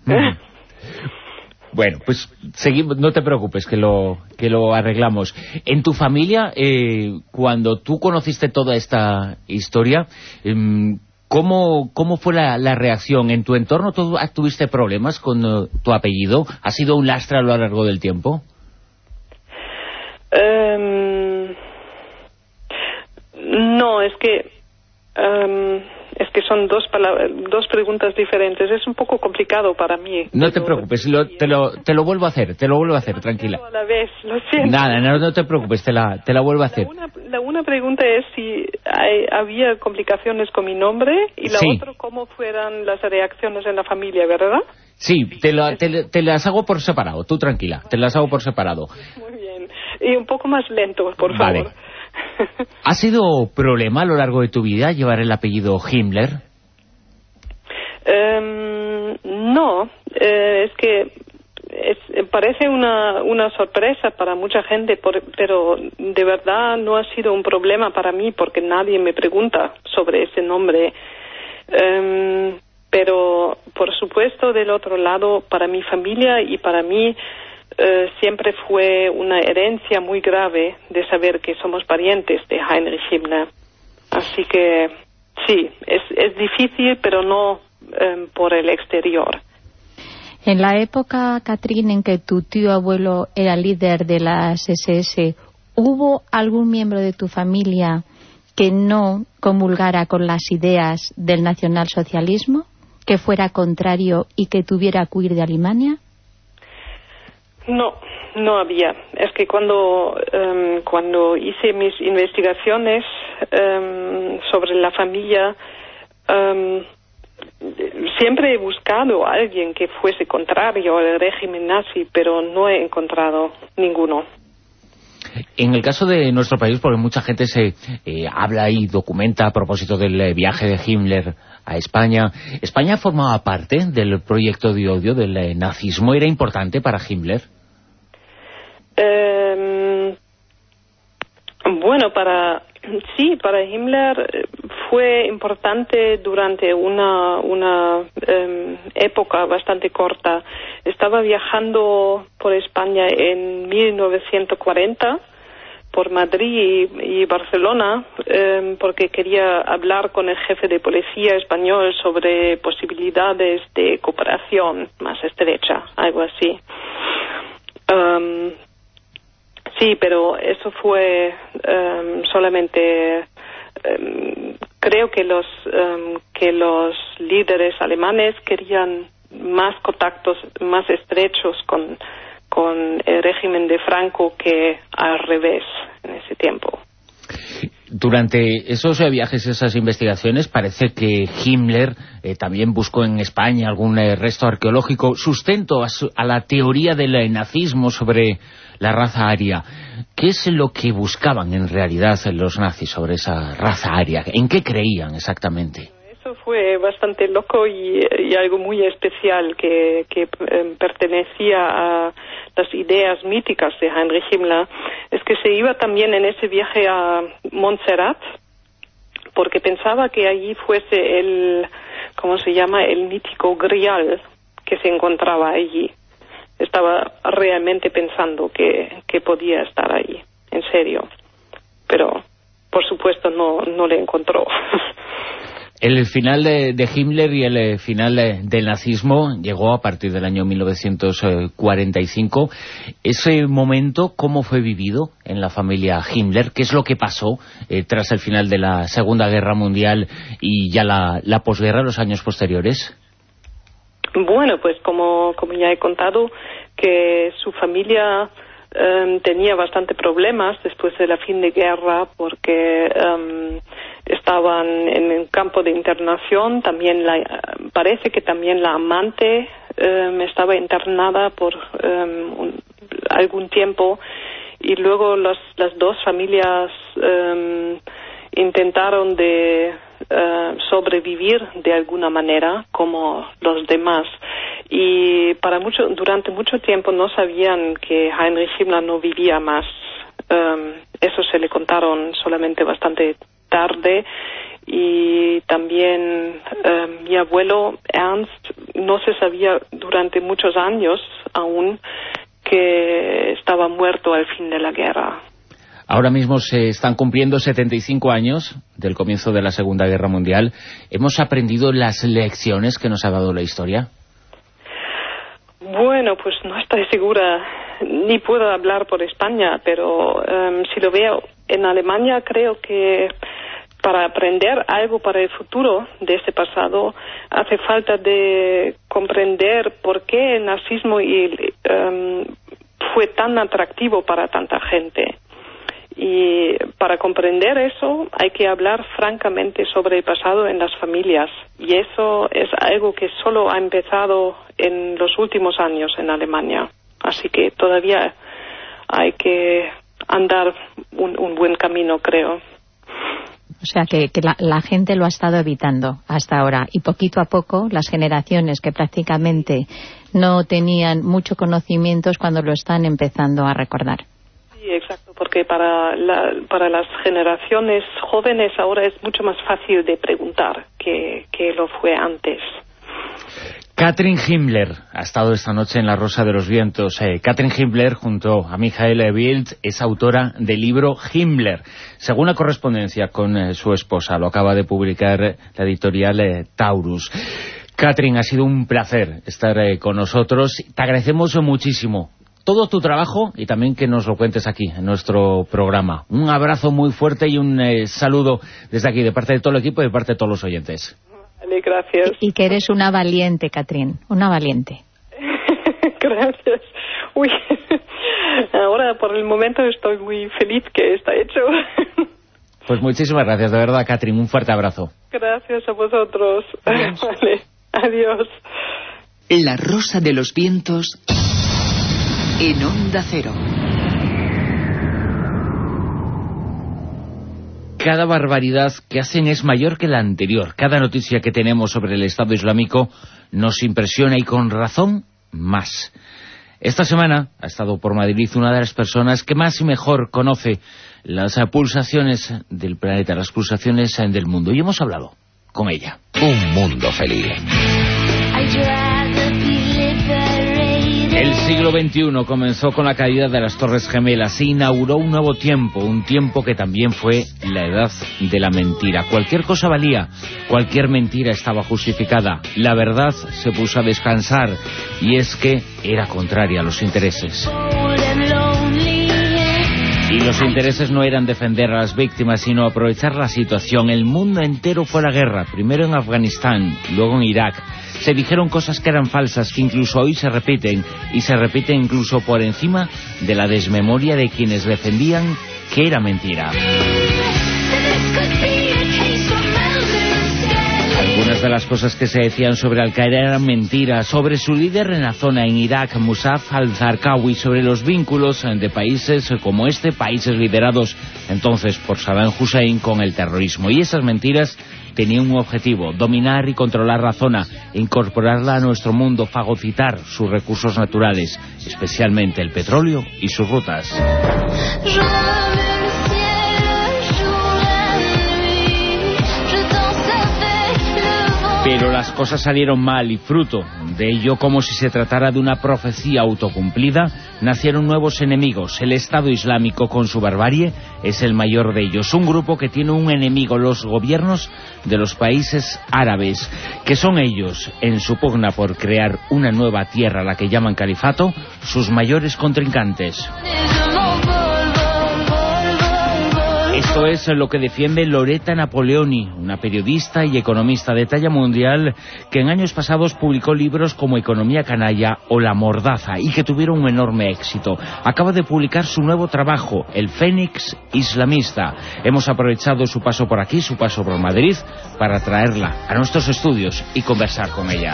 S2: Bueno, pues seguimos, no te preocupes, que lo arreglamos. En tu familia, cuando tú conociste toda esta historia, ¿cómo fue la reacción? ¿En tu entorno tú tuviste problemas con tu apellido? ¿Ha sido un lastre a lo largo del tiempo?
S15: No, es que son dos preguntas diferentes. Es un poco complicado para mí.
S2: No te preocupes, te lo vuelvo a hacer, tranquila.
S15: A la vez, lo siento.
S2: Nada, no te preocupes, te la vuelvo a hacer.
S15: Una pregunta es si había complicaciones con mi nombre, y la otra, cómo fueran las reacciones en la familia, ¿verdad?
S2: Sí, te las hago por separado, tú tranquila, te las hago por separado.
S15: Muy bien. Y un poco más lento, por favor.
S2: Vale. ¿Ha sido problema a lo largo de tu vida llevar el apellido Himmler?
S15: No, es que parece una sorpresa para mucha gente, pero de verdad no ha sido un problema para mí, porque nadie me pregunta sobre ese nombre. Pero, por supuesto, del otro lado, para mi familia y para mí, siempre fue una herencia muy grave de saber que somos parientes de Heinrich Himmler. Así que sí, es difícil, pero no por el exterior.
S6: En la época, Catrín, en que tu tío abuelo era líder de las SS, ¿hubo algún miembro de tu familia que no comulgara con las ideas del nacionalsocialismo, que fuera contrario y que tuviera que huir de Alemania?
S15: No había. Es que cuando hice mis investigaciones sobre la familia, siempre he buscado a alguien que fuese contrario al régimen nazi, pero no he encontrado ninguno.
S2: En el caso de nuestro país, porque mucha gente se habla y documenta a propósito del viaje de Himmler a España, ¿España formaba parte del proyecto de odio del nazismo? ¿Era importante para Himmler?
S15: Bueno, para Himmler fue importante durante una época bastante corta. Estaba viajando por España en 1940, por Madrid y Barcelona, porque quería hablar con el jefe de policía español sobre posibilidades de cooperación más estrecha, algo así. Sí, pero eso fue solamente... creo que los líderes alemanes querían más contactos más estrechos con el régimen de Franco que al revés en ese tiempo.
S2: Durante esos viajes, esas investigaciones, parece que Himmler también buscó en España algún resto arqueológico, sustento a la teoría del nazismo sobre la raza aria. ¿Qué es lo que buscaban en realidad los nazis sobre esa raza aria? ¿En qué creían exactamente?
S15: Eso fue bastante loco y algo muy especial que pertenecía a las ideas míticas de Heinrich Himmler. Es que se iba también en ese viaje a Montserrat porque pensaba que allí fuese el mítico Grial que se encontraba allí. Estaba realmente pensando que podía estar allí, en serio. Pero, por supuesto, no le encontró.
S2: El final de Himmler y el final del nazismo llegó a partir del año 1945. Ese momento, ¿cómo fue vivido en la familia Himmler? ¿Qué es lo que pasó tras el final de la Segunda Guerra Mundial y ya la posguerra, los años posteriores?
S15: Bueno, pues como ya he contado, que su familia tenía bastante problemas después de la fin de guerra, porque estaban en el campo de internación. También parece que también la amante estaba internada por algún tiempo, y luego las dos familias intentaron de sobrevivir de alguna manera como los demás, y durante mucho tiempo no sabían que Heinrich Himmler no vivía más. Eso se le contaron solamente bastante tarde. Y también mi abuelo Ernst, no se sabía durante muchos años aún que estaba muerto al fin de la guerra.
S2: Ahora mismo se están cumpliendo 75 años del comienzo de la Segunda Guerra Mundial. ¿Hemos aprendido las lecciones que nos ha dado la historia?
S15: Bueno, pues no estoy segura, ni puedo hablar por España, pero si lo veo en Alemania, creo que para aprender algo para el futuro de este pasado hace falta de comprender por qué el nazismo fue tan atractivo para tanta gente. Y para comprender eso hay que hablar francamente sobre el pasado en las familias, y eso es algo que solo ha empezado en los últimos años en Alemania, así que todavía hay que andar un buen camino, creo.
S6: O sea que la gente lo ha estado evitando hasta ahora, y poquito a poco las generaciones que prácticamente no tenían mucho conocimiento es cuando lo están empezando a recordar.
S15: Sí, exacto, porque para las generaciones jóvenes ahora es mucho más fácil de preguntar que lo fue antes.
S2: Katrin Himmler ha estado esta noche en La Rosa de los Vientos. Katrin Himmler, junto a Michael Bildt, es autora del libro Himmler, según la correspondencia con su esposa. Lo acaba de publicar la editorial Taurus. Katrin, ha sido un placer estar con nosotros. Te agradecemos muchísimo todo tu trabajo y también que nos lo cuentes aquí en nuestro programa. Un abrazo muy fuerte y un saludo desde aquí, de parte de todo el equipo y de parte de todos los oyentes.
S15: Vale, gracias.
S6: Y que eres una valiente, Katrin, una valiente.
S15: Gracias. Uy, ahora por el momento estoy muy feliz que está hecho.
S2: Pues muchísimas gracias, de verdad, Katrin, un fuerte abrazo.
S15: Gracias a vosotros. Adiós. Vale, adiós.
S3: La Rosa de los Vientos en Onda Cero.
S2: Cada barbaridad que hacen es mayor que la anterior. Cada noticia que tenemos sobre el Estado Islámico nos impresiona, y con razón más. Esta semana ha estado por Madrid una de las personas que más y mejor conoce las pulsaciones del planeta, las pulsaciones del mundo, y hemos hablado con ella.
S14: Un mundo feliz.
S2: El siglo XXI comenzó con la caída de las Torres Gemelas. Se inauguró un nuevo tiempo, un tiempo que también fue la edad de la mentira. Cualquier cosa valía, cualquier mentira estaba justificada. La verdad se puso a descansar, y es que era contraria a los intereses. Y los intereses no eran defender a las víctimas, sino aprovechar la situación. El mundo entero fue a la guerra, primero en Afganistán, luego en Irak. Se dijeron cosas que eran falsas, que incluso hoy se repiten, y se repiten incluso por encima de la desmemoria de quienes defendían que era mentira. Algunas de las cosas que se decían sobre Al-Qaeda eran mentiras, sobre su líder en la zona en Irak, Musab al-Zarqawi, sobre los vínculos de países como países liderados entonces por Saddam Hussein con el terrorismo. Y esas mentiras tenían un objetivo: dominar y controlar la zona, incorporarla a nuestro mundo, fagocitar sus recursos naturales, especialmente el petróleo y sus rutas. Pero las cosas salieron mal y fruto de ello, como si se tratara de una profecía autocumplida, nacieron nuevos enemigos. El Estado Islámico, con su barbarie, es el mayor de ellos. Un grupo que tiene un enemigo, los gobiernos de los países árabes, que son ellos, en su pugna por crear una nueva tierra, la que llaman califato, sus mayores contrincantes. Esto es lo que defiende Loretta Napoleoni, una periodista y economista de talla mundial que en años pasados publicó libros como Economía canalla o La mordaza y que tuvieron un enorme éxito. Acaba de publicar su nuevo trabajo, El Fénix Islamista. Hemos aprovechado su paso por aquí, su paso por Madrid, para traerla a nuestros estudios y conversar con ella.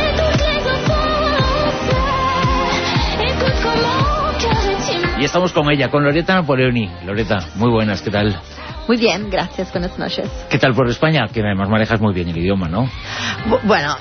S2: Y estamos con ella, con Loretta Napoleoni. Loretta, muy buenas, ¿qué tal?
S16: Muy bien, gracias, buenas noches.
S2: ¿Qué tal por España? Que además manejas muy bien el idioma, ¿no?
S16: Bueno,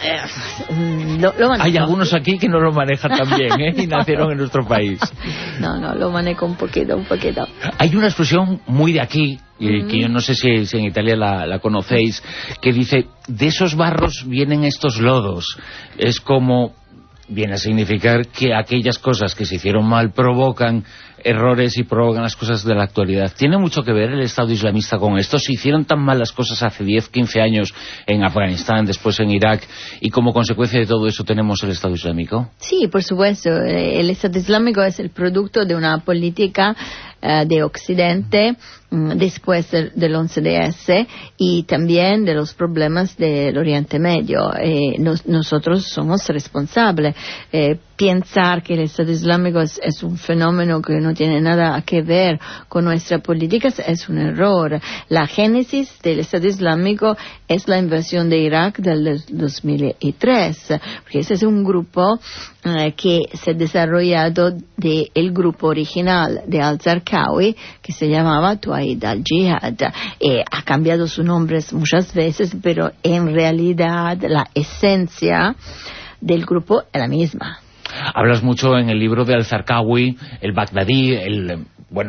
S16: lo manejo.
S2: Hay algunos aquí que no lo manejan tan bien, ¿eh? Y nacieron en nuestro país.
S16: No, lo manejo un poquito.
S2: Hay una expresión muy de aquí, que yo no sé si en Italia la conocéis, que dice, de esos barros vienen estos lodos. Es como... viene a significar que aquellas cosas que se hicieron mal provocan errores y provocan las cosas de la actualidad. ¿Tiene mucho que ver el Estado Islamista con esto? ¿Se hicieron tan mal las cosas hace 10, 15 años en Afganistán, después en Irak, y como consecuencia de todo eso tenemos el Estado Islámico?
S16: Sí, por supuesto. El Estado Islámico es el producto de una política de Occidente después del 11S y también de los problemas del Oriente Medio. Nosotros somos responsables. Pensar que el Estado Islámico es un fenómeno que no tiene nada que ver con nuestras políticas es un error. La génesis del Estado Islámico es la invasión de Irak del 2003, porque ese es un grupo que se ha desarrollado del grupo original de al-Zarqawi, que se llamaba Tuaid al-Jihad. Ha cambiado su nombre muchas veces, pero en realidad la esencia del grupo es la misma.
S2: Hablas mucho en el libro de al-Zarqawi, el bagdadí, el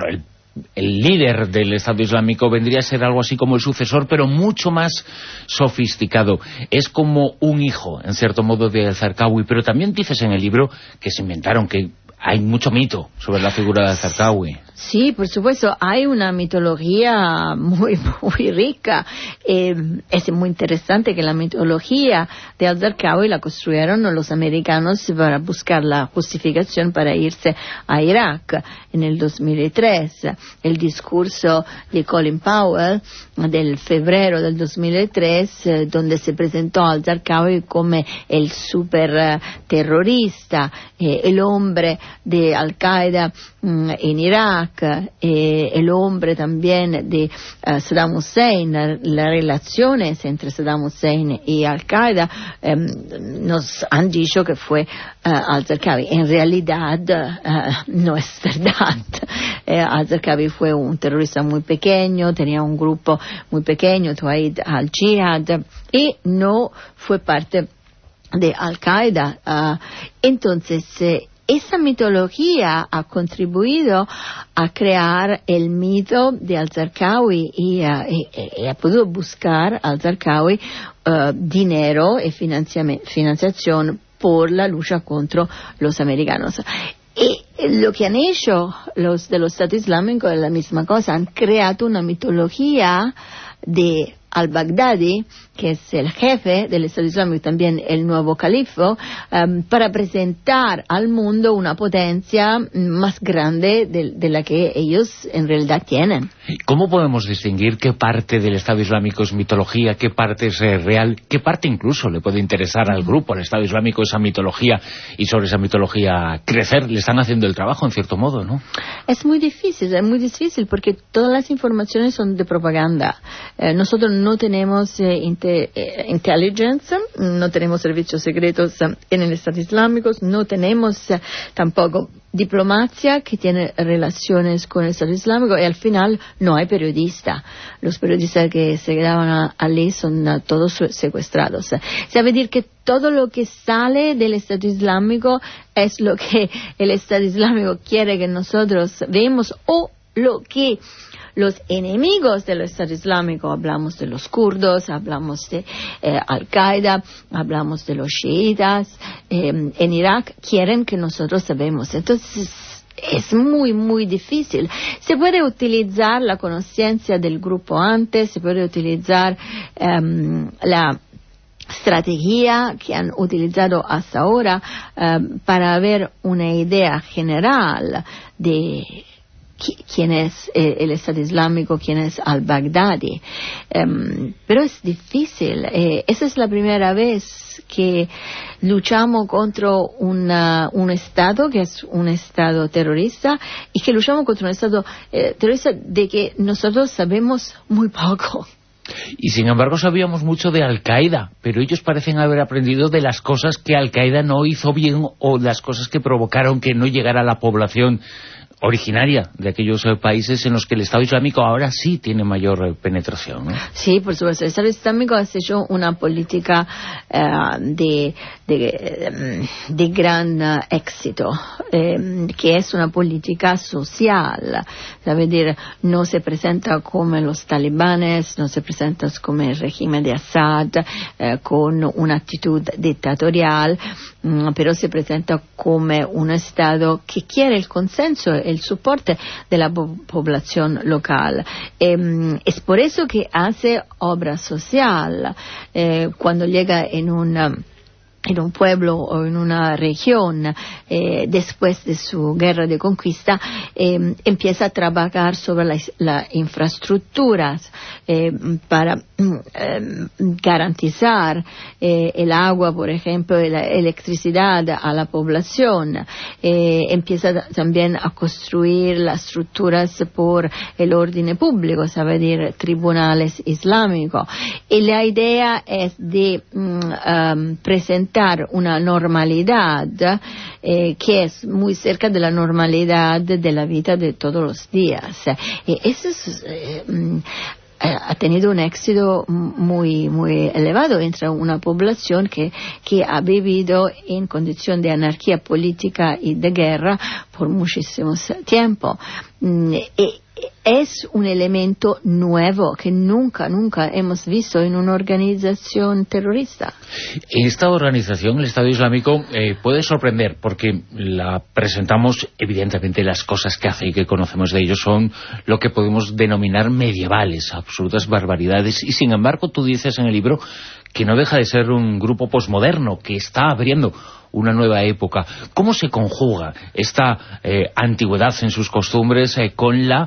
S2: líder del Estado Islámico vendría a ser algo así como el sucesor, pero mucho más sofisticado. Es como un hijo, en cierto modo, de al-Zarqawi, pero también dices en el libro que se inventaron, que hay mucho mito sobre la figura de al-Zarqawi.
S16: Sí, por supuesto, hay una mitología muy rica. Es muy interesante que la mitología de al-Zarqawi la construyeron los americanos para buscar la justificación para irse a Irak en el 2003. El discurso de Colin Powell del febrero del 2003, donde se presentó al-Zarqawi como el super terrorista, el hombre de Al-Qaeda en Irak, el hombre también de Saddam Hussein. Las relaciones entre Saddam Hussein y Al-Qaeda nos han dicho que fue al-Zarqawi. En realidad no es verdad. Al-Zarqawi fue un terrorista muy pequeño, tenía un grupo muy pequeño, Tuaid al-Jihad, y no fue parte de Al-Qaeda. Entonces, esa mitología ha contribuido a crear el mito de al-Zarqawi y ha podido buscar al-Zarqawi dinero y financiación por la lucha contra los americanos. Y lo que han hecho los del Estado Islámico es la misma cosa. Han creado una mitología de al-Baghdadi, que es el jefe del Estado Islámico y también el nuevo califo, para presentar al mundo una potencia más grande de la que ellos en realidad tienen.
S2: ¿Cómo podemos distinguir qué parte del Estado Islámico es mitología, qué parte es real, qué parte incluso le puede interesar al grupo, al Estado Islámico, esa mitología, y sobre esa mitología crecer? Le están haciendo el trabajo en cierto modo, ¿no?
S16: Es muy difícil porque todas las informaciones son de propaganda. Nosotros no tenemos intelligence, no tenemos servicios secretos en el Estado Islámico, no tenemos tampoco diplomacia que tiene relaciones con el Estado Islámico, y al final no hay periodistas. Los periodistas que se quedaban allí son todos secuestrados. Sabe decir que todo lo que sale del Estado Islámico es lo que el Estado Islámico quiere que nosotros veamos, o lo que los enemigos del Estado Islámico, hablamos de los kurdos, hablamos de Al-Qaeda, hablamos de los chiitas, en Irak quieren que nosotros sabemos. Entonces es muy, muy difícil. Se puede utilizar la conciencia del grupo antes, se puede utilizar la estrategia que han utilizado hasta ahora para ver una idea general de quién es el Estado Islámico, quién es al-Baghdadi. Pero es difícil. Esa es la primera vez que luchamos contra un Estado que es un Estado terrorista y que luchamos contra un Estado terrorista de que nosotros sabemos muy poco.
S2: Y sin embargo sabíamos mucho de Al-Qaeda, pero ellos parecen haber aprendido de las cosas que Al-Qaeda no hizo bien o las cosas que provocaron que no llegara a la población originaria de aquellos países en los que el Estado Islámico ahora sí tiene mayor penetración, ¿no?
S16: Sí, por supuesto. El Estado Islámico ha hecho una política de gran éxito, que es una política social. Es decir, no se presenta como los talibanes, no se presenta como el régimen de Assad, con una actitud dictatorial, pero se presenta como un Estado que quiere el consenso, el soporte de la población local. Es por eso que hace obra social. Cuando llega en un pueblo o en una región, después de su guerra de conquista, empieza a trabajar sobre las infraestructuras para garantizar el agua, por ejemplo, y la electricidad a la población. Empieza también a construir las estructuras por el orden público, es decir, tribunales islámicos. Y la idea es de presentar una normalidad que es muy cerca de la normalidad de la vida de todos los días. Eso ha tenido un éxito muy, muy elevado entre una población que ha vivido en condición de anarquía política y de guerra por muchísimo tiempo. Es un elemento nuevo que nunca hemos visto en una organización terrorista.
S2: Esta organización, el Estado Islámico, puede sorprender porque la presentamos, evidentemente las cosas que hace y que conocemos de ellos son lo que podemos denominar medievales, absolutas barbaridades, y sin embargo tú dices en el libro que no deja de ser un grupo posmoderno, que está abriendo una nueva época. ¿Cómo se conjuga esta antigüedad en sus costumbres con la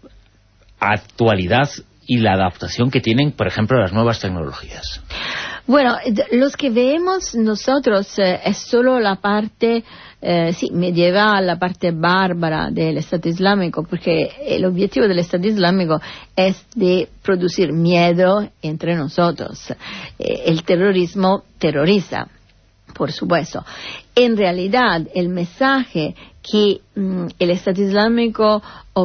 S2: actualidad y la adaptación que tienen, por ejemplo, a las nuevas tecnologías?
S16: Bueno, los que vemos nosotros es solo la parte medieval, la parte bárbara del Estado Islámico, porque el objetivo del Estado Islámico es de producir miedo entre nosotros. El terrorismo terroriza, por supuesto. En realidad, el mensaje que el Estado Islámico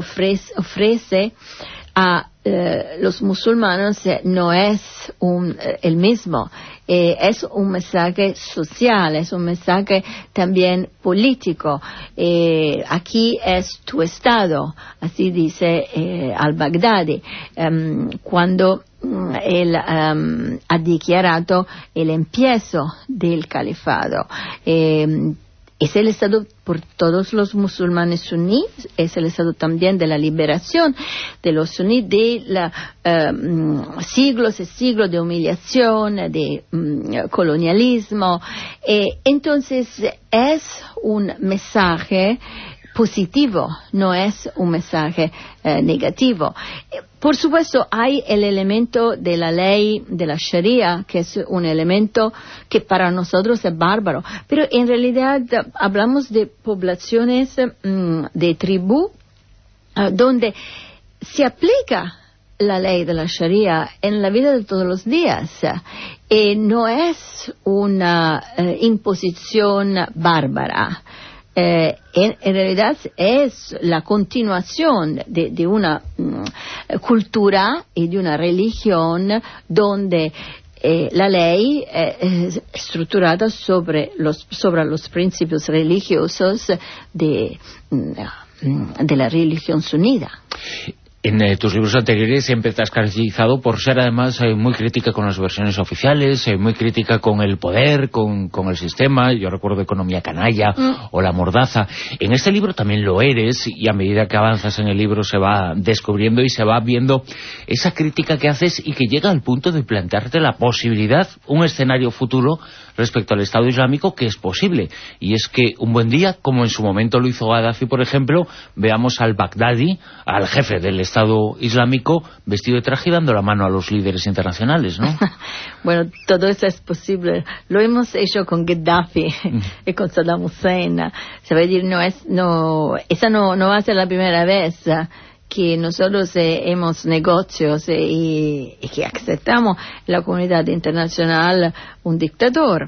S16: ofrece a los musulmanes no es el mismo. Es un mensaje social, es un mensaje también político. Aquí es tu Estado, así dice al-Baghdadi, cuando él ha declarado el empiezo del califado. Es el Estado por todos los musulmanes suníes, es el Estado también de la liberación de los suníes de siglos y siglos de humillación, de colonialismo. Entonces es un mensaje positivo, no es un mensaje negativo. Por supuesto, hay el elemento de la ley de la Sharia, que es un elemento que para nosotros es bárbaro, pero en realidad hablamos de poblaciones de tribu donde se aplica la ley de la Sharia en la vida de todos los días. No es una imposición bárbara. En realidad es la continuación de una cultura y de una religión donde la ley es estructurada sobre los principios religiosos de la religión sunita.
S2: En tus libros anteriores siempre te has caracterizado por ser además muy crítica con las versiones oficiales, muy crítica con el poder, con el sistema. Yo recuerdo Economía Canalla o La Mordaza. En este libro también lo eres, y a medida que avanzas en el libro se va descubriendo y se va viendo esa crítica que haces y que llega al punto de plantearte la posibilidad, un escenario futuro respecto al Estado Islámico que es posible. Y es que un buen día, como en su momento lo hizo Gaddafi, por ejemplo, veamos al Baghdadi, al jefe del Estado Islámico, vestido de traje y dando la mano a los líderes internacionales, ¿no?
S16: Bueno, todo eso es posible. Lo hemos hecho con Gaddafi y con Saddam Hussein. Se va a decir, esa no va a ser la primera vez que nosotros hemos negocios y que aceptamos en la comunidad internacional un dictador.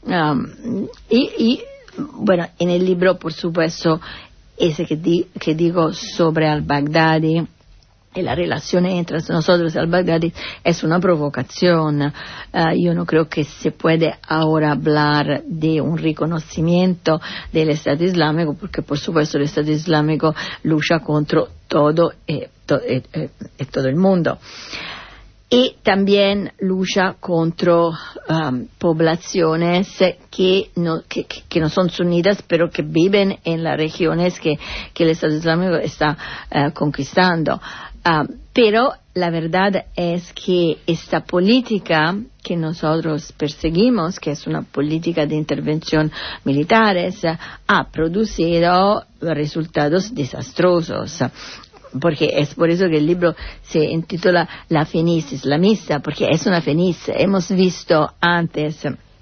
S16: Bueno, en el libro, por supuesto, ese que digo sobre al-Baghdadi y la relación entre nosotros y al-Baghdadi es una provocación. Yo no creo que se puede ahora hablar de un reconocimiento del Estado Islámico, porque por supuesto el Estado Islámico lucha contra todo el mundo. Y también lucha contra poblaciones que no son sunitas, pero que viven en las regiones que el Estado Islámico está conquistando. Pero la verdad es que esta política que nosotros perseguimos, que es una política de intervención militares, ha producido resultados desastrosos. Porque es por eso que el libro se intitula La Fenice Islamista, porque es una Fenice. Hemos visto antes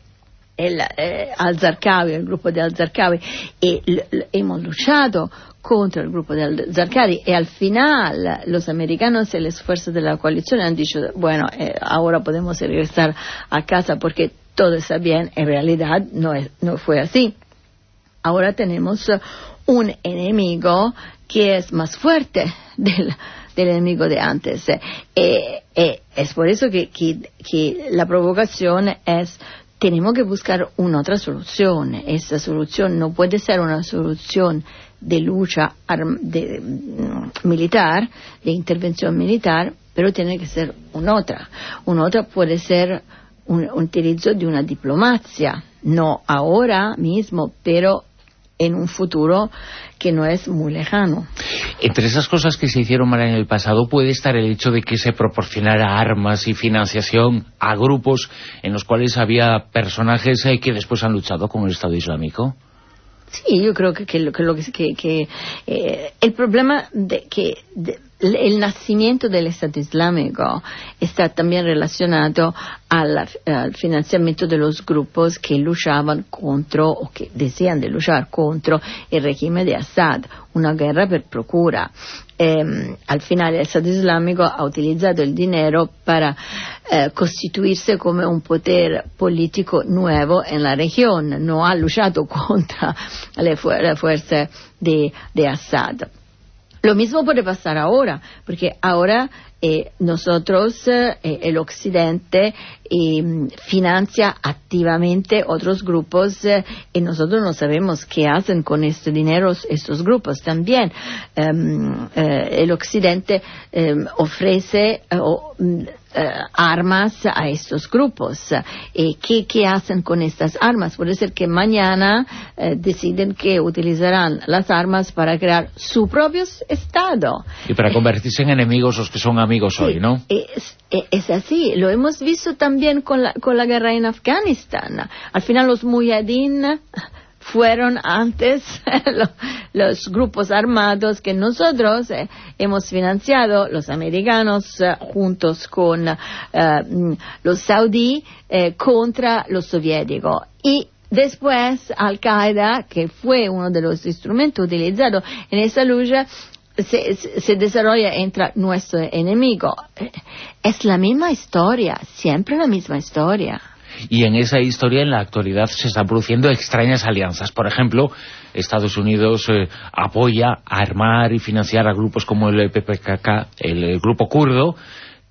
S16: al-Zarqawi, el grupo de al-Zarqawi, y hemos luchado contra el grupo de al-Zarqawi, y al final los americanos y el esfuerzo de la coalición han dicho, bueno, ahora podemos regresar a casa porque todo está bien. En realidad no fue así. Ahora tenemos un enemigo que es más fuerte del enemigo de antes. Es por eso que la provocación es, tenemos que buscar una otra solución. Esa solución no puede ser una solución de lucha militar, de intervención militar, pero tiene que ser una otra. Una otra puede ser un utilizo de una diplomacia, no ahora mismo, pero en un futuro que no es muy lejano.
S2: Entre esas cosas que se hicieron mal en el pasado puede estar el hecho de que se proporcionara armas y financiación a grupos en los cuales había personajes que después han luchado con el Estado Islámico.
S16: Sí, yo creo que el problema el nacimiento del Estado Islámico está también relacionado al financiamiento de los grupos que luchaban contra o que decían de luchar contra el régimen de Assad, una guerra per procura. Al final el Estado Islámico ha utilizado el dinero para constituirse como un poder político nuevo en la región, no ha luchado contra la fuerza de Assad. Lo mismo puede pasar ahora, porque ahora nosotros, el Occidente, financia activamente otros grupos y nosotros no sabemos qué hacen con este dinero estos grupos también. El Occidente ofrece armas a estos grupos. ¿Qué hacen con estas armas? Puede ser que mañana deciden que utilizarán las armas para crear su propio Estado.
S2: Y para convertirse en enemigos los que son amigos hoy, ¿no?
S16: Es así. Lo hemos visto también con la guerra en Afganistán. Al final los mujahideen fueron antes los grupos armados que nosotros hemos financiado, los americanos juntos con los saudíes contra los soviéticos. Y después Al-Qaeda, que fue uno de los instrumentos utilizados en esa lucha, se desarrolla entre nuestro enemigo. Es la misma historia, siempre la misma historia.
S2: Y en esa historia, en la actualidad, se están produciendo extrañas alianzas. Por ejemplo, Estados Unidos apoya a armar y financiar a grupos como el PPK, el grupo kurdo,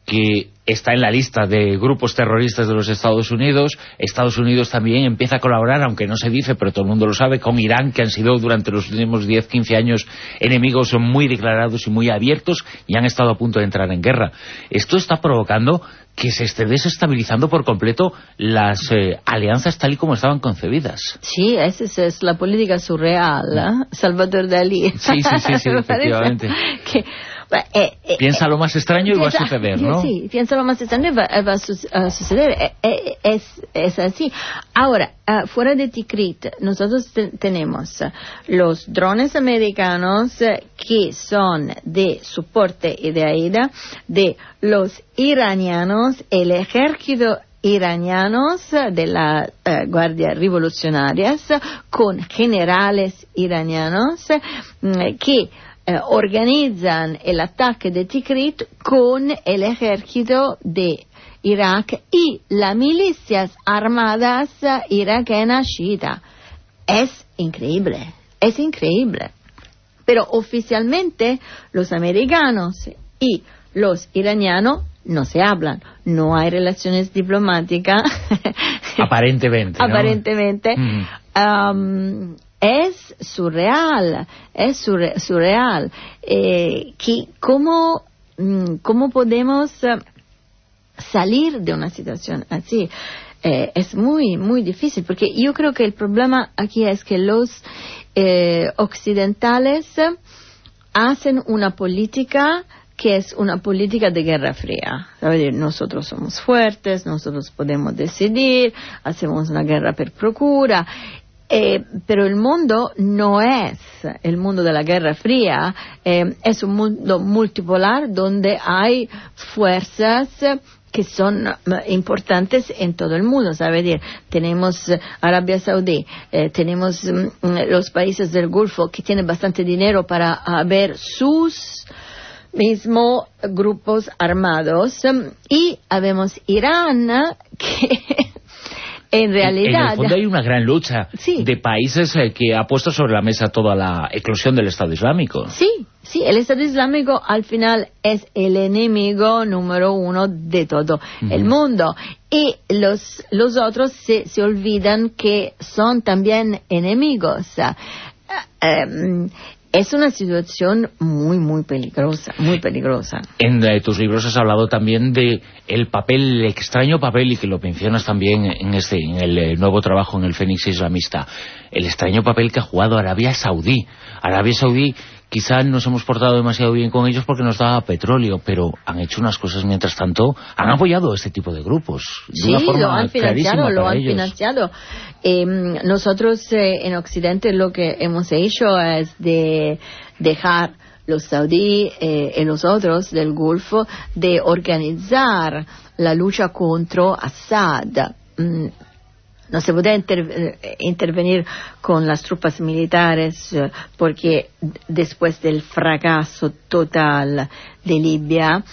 S2: que está en la lista de grupos terroristas de los Estados Unidos. Estados Unidos también empieza a colaborar, aunque no se dice, pero todo el mundo lo sabe, con Irán, que han sido durante los últimos 10-15 años enemigos muy declarados y muy abiertos, y han estado a punto de entrar en guerra. Esto está provocando que se esté desestabilizando por completo las alianzas tal y como estaban concebidas.
S16: Sí, esa es la política surreal, Salvador Dalí.
S2: Sí, efectivamente. Piensa lo más extraño y va a suceder, ¿no?
S16: Sí, piensa lo más extraño y va a suceder. Es así. Ahora, fuera de Tikrit, nosotros tenemos los drones americanos que son de soporte y de ayuda de los iranianos, el ejército iranianos de la Guardia Revolucionarias, con generales iranianos que organizan el ataque de Tikrit con el ejército de Irak y las milicias armadas iraquenas chiitas. Es increíble. Pero oficialmente los americanos y los iranianos no se hablan, no hay relaciones diplomáticas.
S2: Aparentemente, ¿no?
S16: Aparentemente. Es surreal. ¿Cómo podemos salir de una situación así? Es muy, muy difícil, porque yo creo que el problema aquí es que los occidentales hacen una política que es una política de guerra fría. Nosotros somos fuertes, nosotros podemos decidir, hacemos una guerra por procura. Pero el mundo no es el mundo de la Guerra Fría, es un mundo multipolar donde hay fuerzas que son importantes en todo el mundo, ¿sabe? Tenemos Arabia Saudí, tenemos los países del Golfo que tienen bastante dinero para ver sus mismos grupos armados, y habemos Irán que en realidad,
S2: en el fondo hay una gran lucha de países que ha puesto sobre la mesa toda la eclosión del Estado Islámico.
S16: Sí, el Estado Islámico al final es el enemigo número uno de todo el mundo. Y los otros se olvidan que son también enemigos. Es una situación muy, muy peligrosa, muy peligrosa.
S2: En tus libros has hablado también de el extraño papel, y que lo mencionas también en el nuevo trabajo en el Fénix Islamista, el extraño papel que ha jugado Arabia Saudí. Arabia Saudí, quizá nos hemos portado demasiado bien con ellos porque nos daba petróleo, pero han hecho unas cosas mientras tanto, han apoyado este tipo de grupos de una forma
S16: lo han financiado. Nosotros en Occidente lo que hemos hecho es de dejar los saudíes y los otros del Golfo de organizar la lucha contra Assad. No se puede intervenir con las tropas militares porque después del fracaso total de Libia,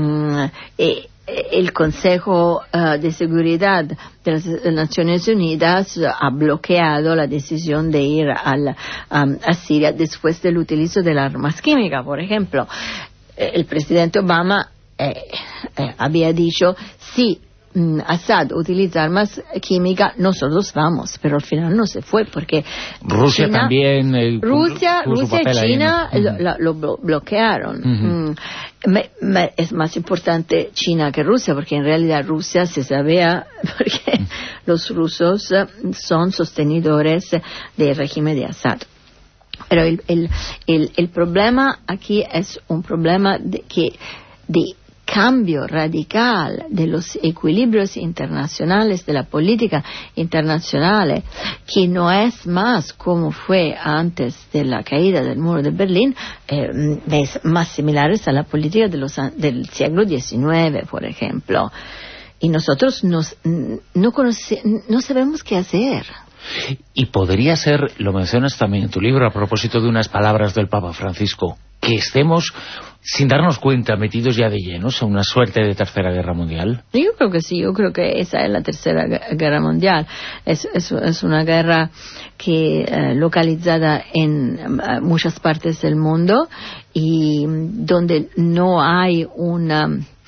S16: el Consejo de Seguridad de las Naciones Unidas ha bloqueado la decisión de ir a Siria después del utilizo de las armas químicas, por ejemplo. El presidente Obama había dicho, sí, Assad utiliza armas químicas, nosotros vamos, pero al final no se fue porque
S2: Rusia
S16: China,
S2: también
S16: Rusia y China lo bloquearon. Es más importante China que Rusia, porque en realidad Rusia se sabía, porque los rusos son sostenedores del régimen de Assad. Pero el problema aquí es un problema de cambio radical de los equilibrios internacionales, de la política internacional, que no es más como fue antes de la caída del muro de Berlín, es más similares a la política del siglo XIX, por ejemplo. Y nosotros no sabemos qué hacer.
S2: Y podría ser, lo mencionas también en tu libro, a propósito de unas palabras del Papa Francisco, que estemos, sin darnos cuenta, metidos ya de llenos en una suerte de tercera guerra mundial.
S16: Yo creo que sí, yo creo que esa es la tercera guerra mundial. Es una guerra que localizada en muchas partes del mundo y donde no hay una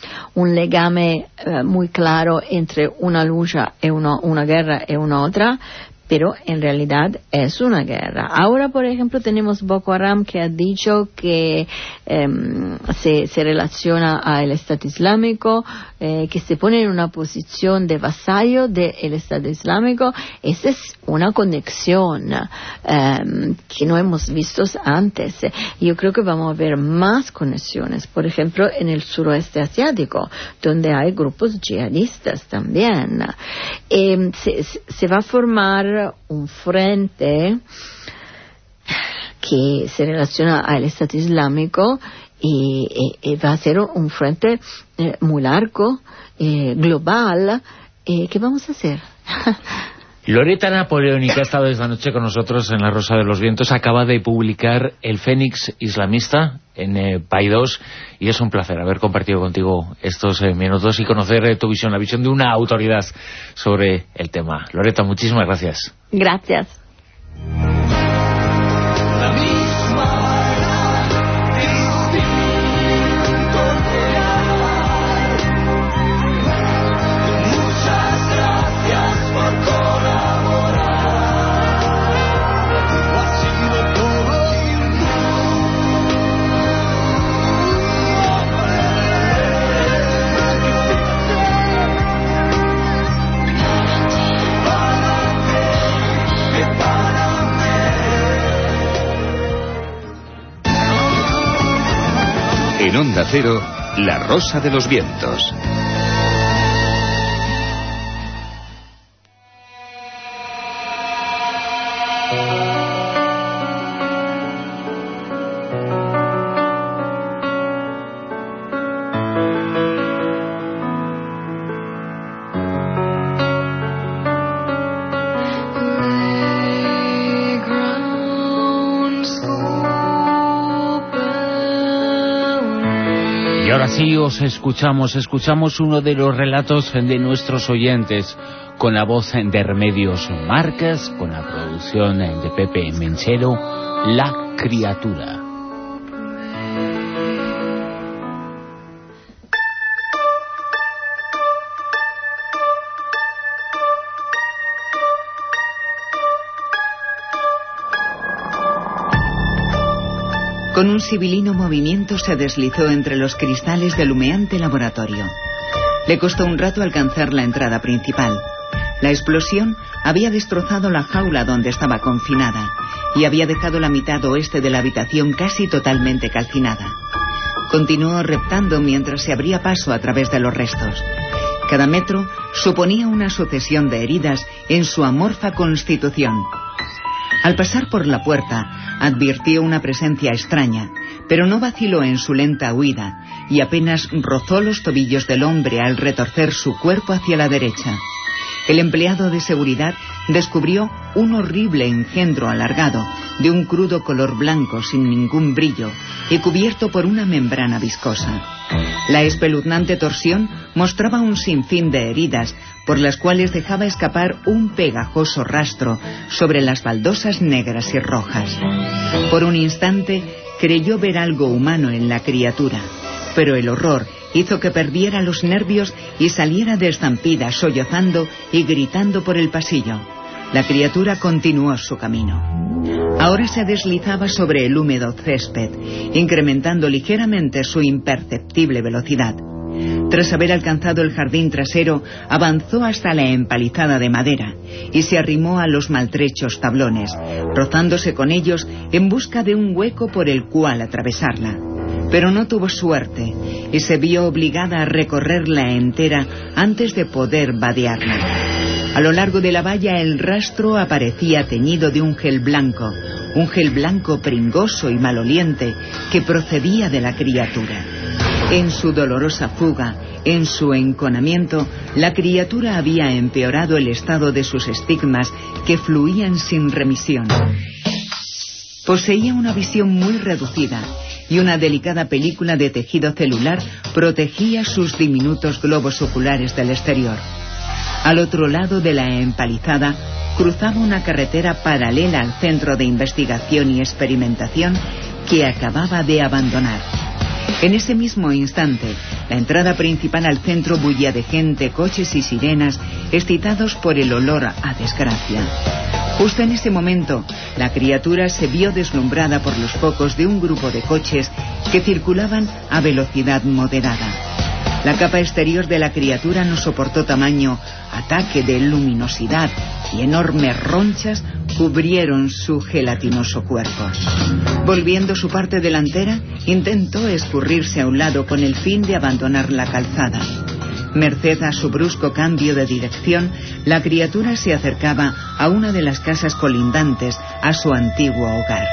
S16: legame muy claro entre una lucha y una guerra y una otra, pero en realidad es una guerra. Ahora, por ejemplo, tenemos Boko Haram, que ha dicho que se relaciona al Estado Islámico, que se pone en una posición de vasallo del Estado Islámico. Esa es una conexión que no hemos visto antes. Yo creo que vamos a ver más conexiones, por ejemplo, en el suroeste asiático, donde hay grupos yihadistas también. Se va a formar un frente que se relaciona al Estado Islámico y va a ser un frente muy largo, global. ¿Qué vamos a hacer?
S2: Loretta Napoleoni, que ha estado esta noche con nosotros en La Rosa de los Vientos, acaba de publicar El Fénix Islamista en Paidós, y es un placer haber compartido contigo estos minutos y conocer tu visión, la visión de una autoridad sobre el tema. Loretta, muchísimas gracias.
S16: Gracias.
S14: En Onda Cero, La Rosa de los Vientos.
S2: Sí, os escuchamos uno de los relatos de nuestros oyentes, con la voz de Remedios Márquez, con la producción de Pepe Menchero, La Criatura.
S17: Con un sibilino movimiento se deslizó entre los cristales del humeante laboratorio. Le costó un rato alcanzar la entrada principal. La explosión había destrozado la jaula donde estaba confinada y había dejado la mitad oeste de la habitación casi totalmente calcinada. Continuó reptando mientras se abría paso a través de los restos. Cada metro suponía una sucesión de heridas en su amorfa constitución. Al pasar por la puerta, advirtió una presencia extraña, pero no vaciló en su lenta huida y apenas rozó los tobillos del hombre al retorcer su cuerpo hacia la derecha. El empleado de seguridad descubrió un horrible engendro alargado, de un crudo color blanco sin ningún brillo y cubierto por una membrana viscosa. La espeluznante torsión mostraba un sinfín de heridas por las cuales dejaba escapar un pegajoso rastro sobre las baldosas negras y rojas. Por un instante creyó ver algo humano en la criatura, pero el horror hizo que perdiera los nervios y saliera de estampida sollozando y gritando por el pasillo. La criatura continuó su camino. Ahora se deslizaba sobre el húmedo césped, incrementando ligeramente su imperceptible velocidad. Tras haber alcanzado el jardín trasero, avanzó hasta la empalizada de madera y se arrimó a los maltrechos tablones, rozándose con ellos en busca de un hueco por el cual atravesarla. Pero no tuvo suerte y se vio obligada a recorrerla entera antes de poder vadearla. A lo largo de la valla el rastro aparecía teñido de un gel blanco pringoso y maloliente que procedía de la criatura. En su dolorosa fuga, en su enconamiento, la criatura había empeorado el estado de sus estigmas que fluían sin remisión. Poseía una visión muy reducida y una delicada película de tejido celular protegía sus diminutos globos oculares del exterior. Al otro lado de la empalizada cruzaba una carretera paralela al centro de investigación y experimentación que acababa de abandonar. En ese mismo instante, La entrada principal al centro bullía de gente, coches y sirenas, excitados por el olor a desgracia. Justo en ese momento, la criatura se vio deslumbrada por los focos de un grupo de coches que circulaban a velocidad moderada. La capa exterior de la criatura no soportó tamaño ataque de luminosidad y enormes ronchas cubrieron su gelatinoso cuerpo. Volviendo su parte delantera, intentó escurrirse a un lado con el fin de abandonar la calzada. Merced a su brusco cambio de dirección, la criatura se acercaba a una de las casas colindantes a su antiguo hogar.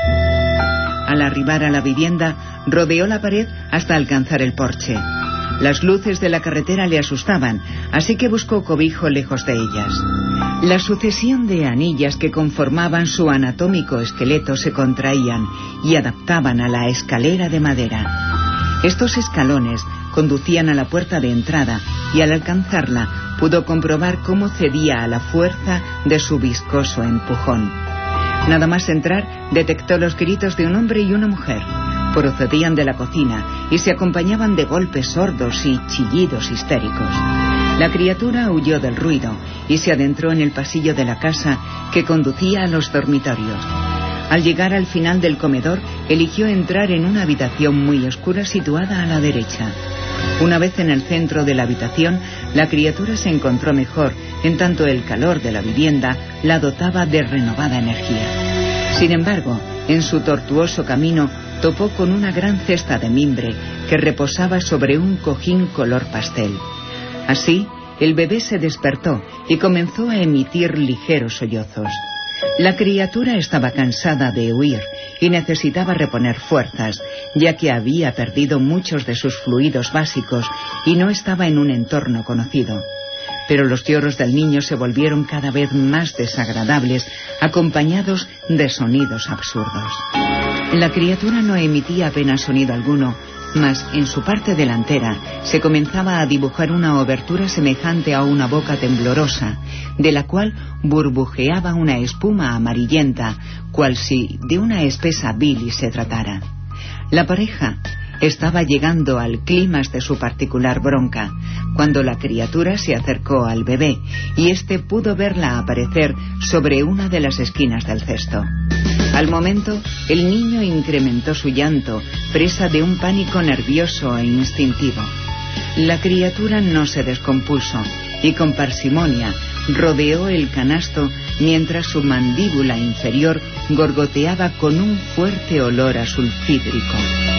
S17: Al arribar a la vivienda, rodeó la pared hasta alcanzar el porche. Las luces de la carretera le asustaban, así que buscó cobijo lejos de ellas. La sucesión de anillas que conformaban su anatómico esqueleto se contraían y adaptaban a la escalera de madera. Estos escalones conducían a la puerta de entrada y al alcanzarla pudo comprobar cómo cedía a la fuerza de su viscoso empujón. Nada más entrar, detectó los gritos de un hombre y una mujer. Procedían de la cocina y se acompañaban de golpes sordos y chillidos histéricos. La criatura huyó del ruido y se adentró en el pasillo de la casa que conducía a los dormitorios. Al llegar al final del comedor, eligió entrar en una habitación muy oscura situada a la derecha. Una vez en el centro de la habitación, la criatura se encontró mejor, en tanto el calor de la vivienda la dotaba de renovada energía. Sin embargo, en su tortuoso camino, topó con una gran cesta de mimbre que reposaba sobre un cojín color pastel. Así, el bebé se despertó y comenzó a emitir ligeros sollozos. La criatura estaba cansada de huir y necesitaba reponer fuerzas, ya que había perdido muchos de sus fluidos básicos y no estaba en un entorno conocido. Pero los lloros del niño se volvieron cada vez más desagradables, acompañados de sonidos absurdos. La criatura no emitía apenas sonido alguno, mas en su parte delantera se comenzaba a dibujar una obertura semejante a una boca temblorosa, de la cual burbujeaba una espuma amarillenta, cual si de una espesa bilis se tratara. La pareja estaba llegando al clímax de su particular bronca, cuando la criatura se acercó al bebé, y éste pudo verla aparecer sobre una de las esquinas del cesto. Al momento, el niño incrementó su llanto, presa de un pánico nervioso e instintivo. La criatura no se descompuso y con parsimonia rodeó el canasto mientras su mandíbula inferior gorgoteaba con un fuerte olor a sulfídrico.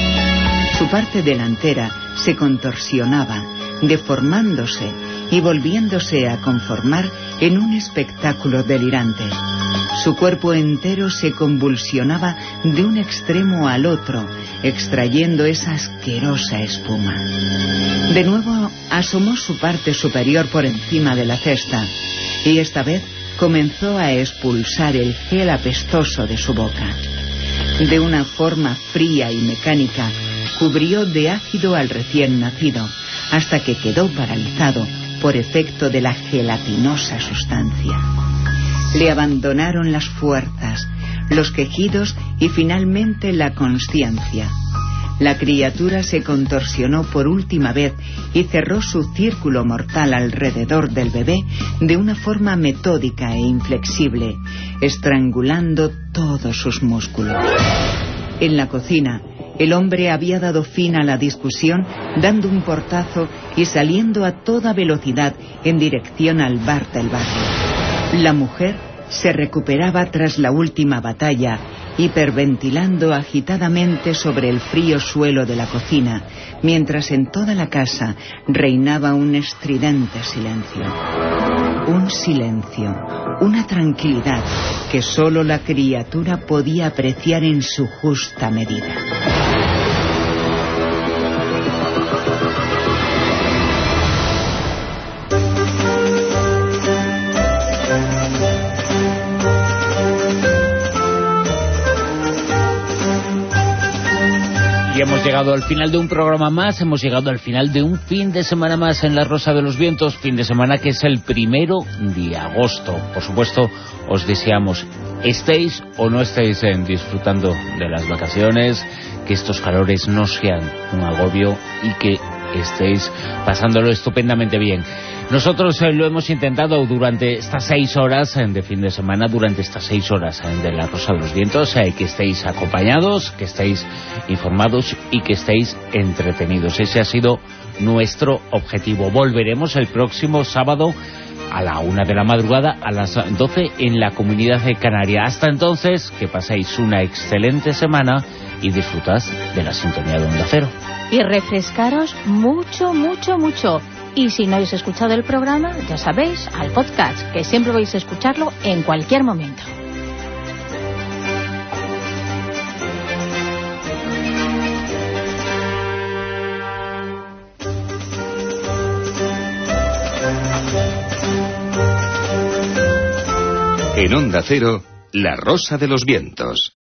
S17: Su parte delantera se contorsionaba, deformándose y volviéndose a conformar en un espectáculo delirante. Su cuerpo entero se convulsionaba de un extremo al otro, extrayendo esa asquerosa espuma. De nuevo asomó su parte superior por encima de la cesta, y esta vez comenzó a expulsar el gel apestoso de su boca. De una forma fría y mecánica, cubrió de ácido al recién nacido, hasta que quedó paralizado por efecto de la gelatinosa sustancia. Le abandonaron las fuerzas, los quejidos y finalmente la consciencia. La criatura se contorsionó por última vez y cerró su círculo mortal alrededor del bebé de una forma metódica e inflexible, estrangulando todos sus músculos. En la cocina, el hombre había dado fin a la discusión, dando un portazo y saliendo a toda velocidad en dirección al bar del barrio. La mujer se recuperaba tras la última batalla, hiperventilando agitadamente sobre el frío suelo de la cocina, mientras en toda la casa reinaba un estridente silencio. Un silencio, una tranquilidad que solo la criatura podía apreciar en su justa medida.
S2: Y hemos llegado al final de un programa más, hemos llegado al final de un fin de semana más en La Rosa de los Vientos, fin de semana que es el 1 de agosto. Por supuesto, os deseamos, estéis o no estéis disfrutando de las vacaciones, que estos calores no sean un agobio y que estéis pasándolo estupendamente bien. Nosotros lo hemos intentado durante estas 6 horas de fin de semana, durante estas 6 horas de La Rosa de los Vientos, que estéis acompañados, que estéis informados y que estéis entretenidos. Ese ha sido nuestro objetivo. Volveremos el próximo sábado a la 1 de la madrugada, a las 12 en la Comunidad de Canaria. Hasta entonces, que paséis una excelente semana y disfrutad de la sintonía de Onda Cero.
S18: Y refrescaros mucho, mucho, mucho. Y si no habéis escuchado el programa, ya sabéis, al podcast, que siempre vais a escucharlo en cualquier momento.
S14: En Onda Cero, La Rosa de los Vientos.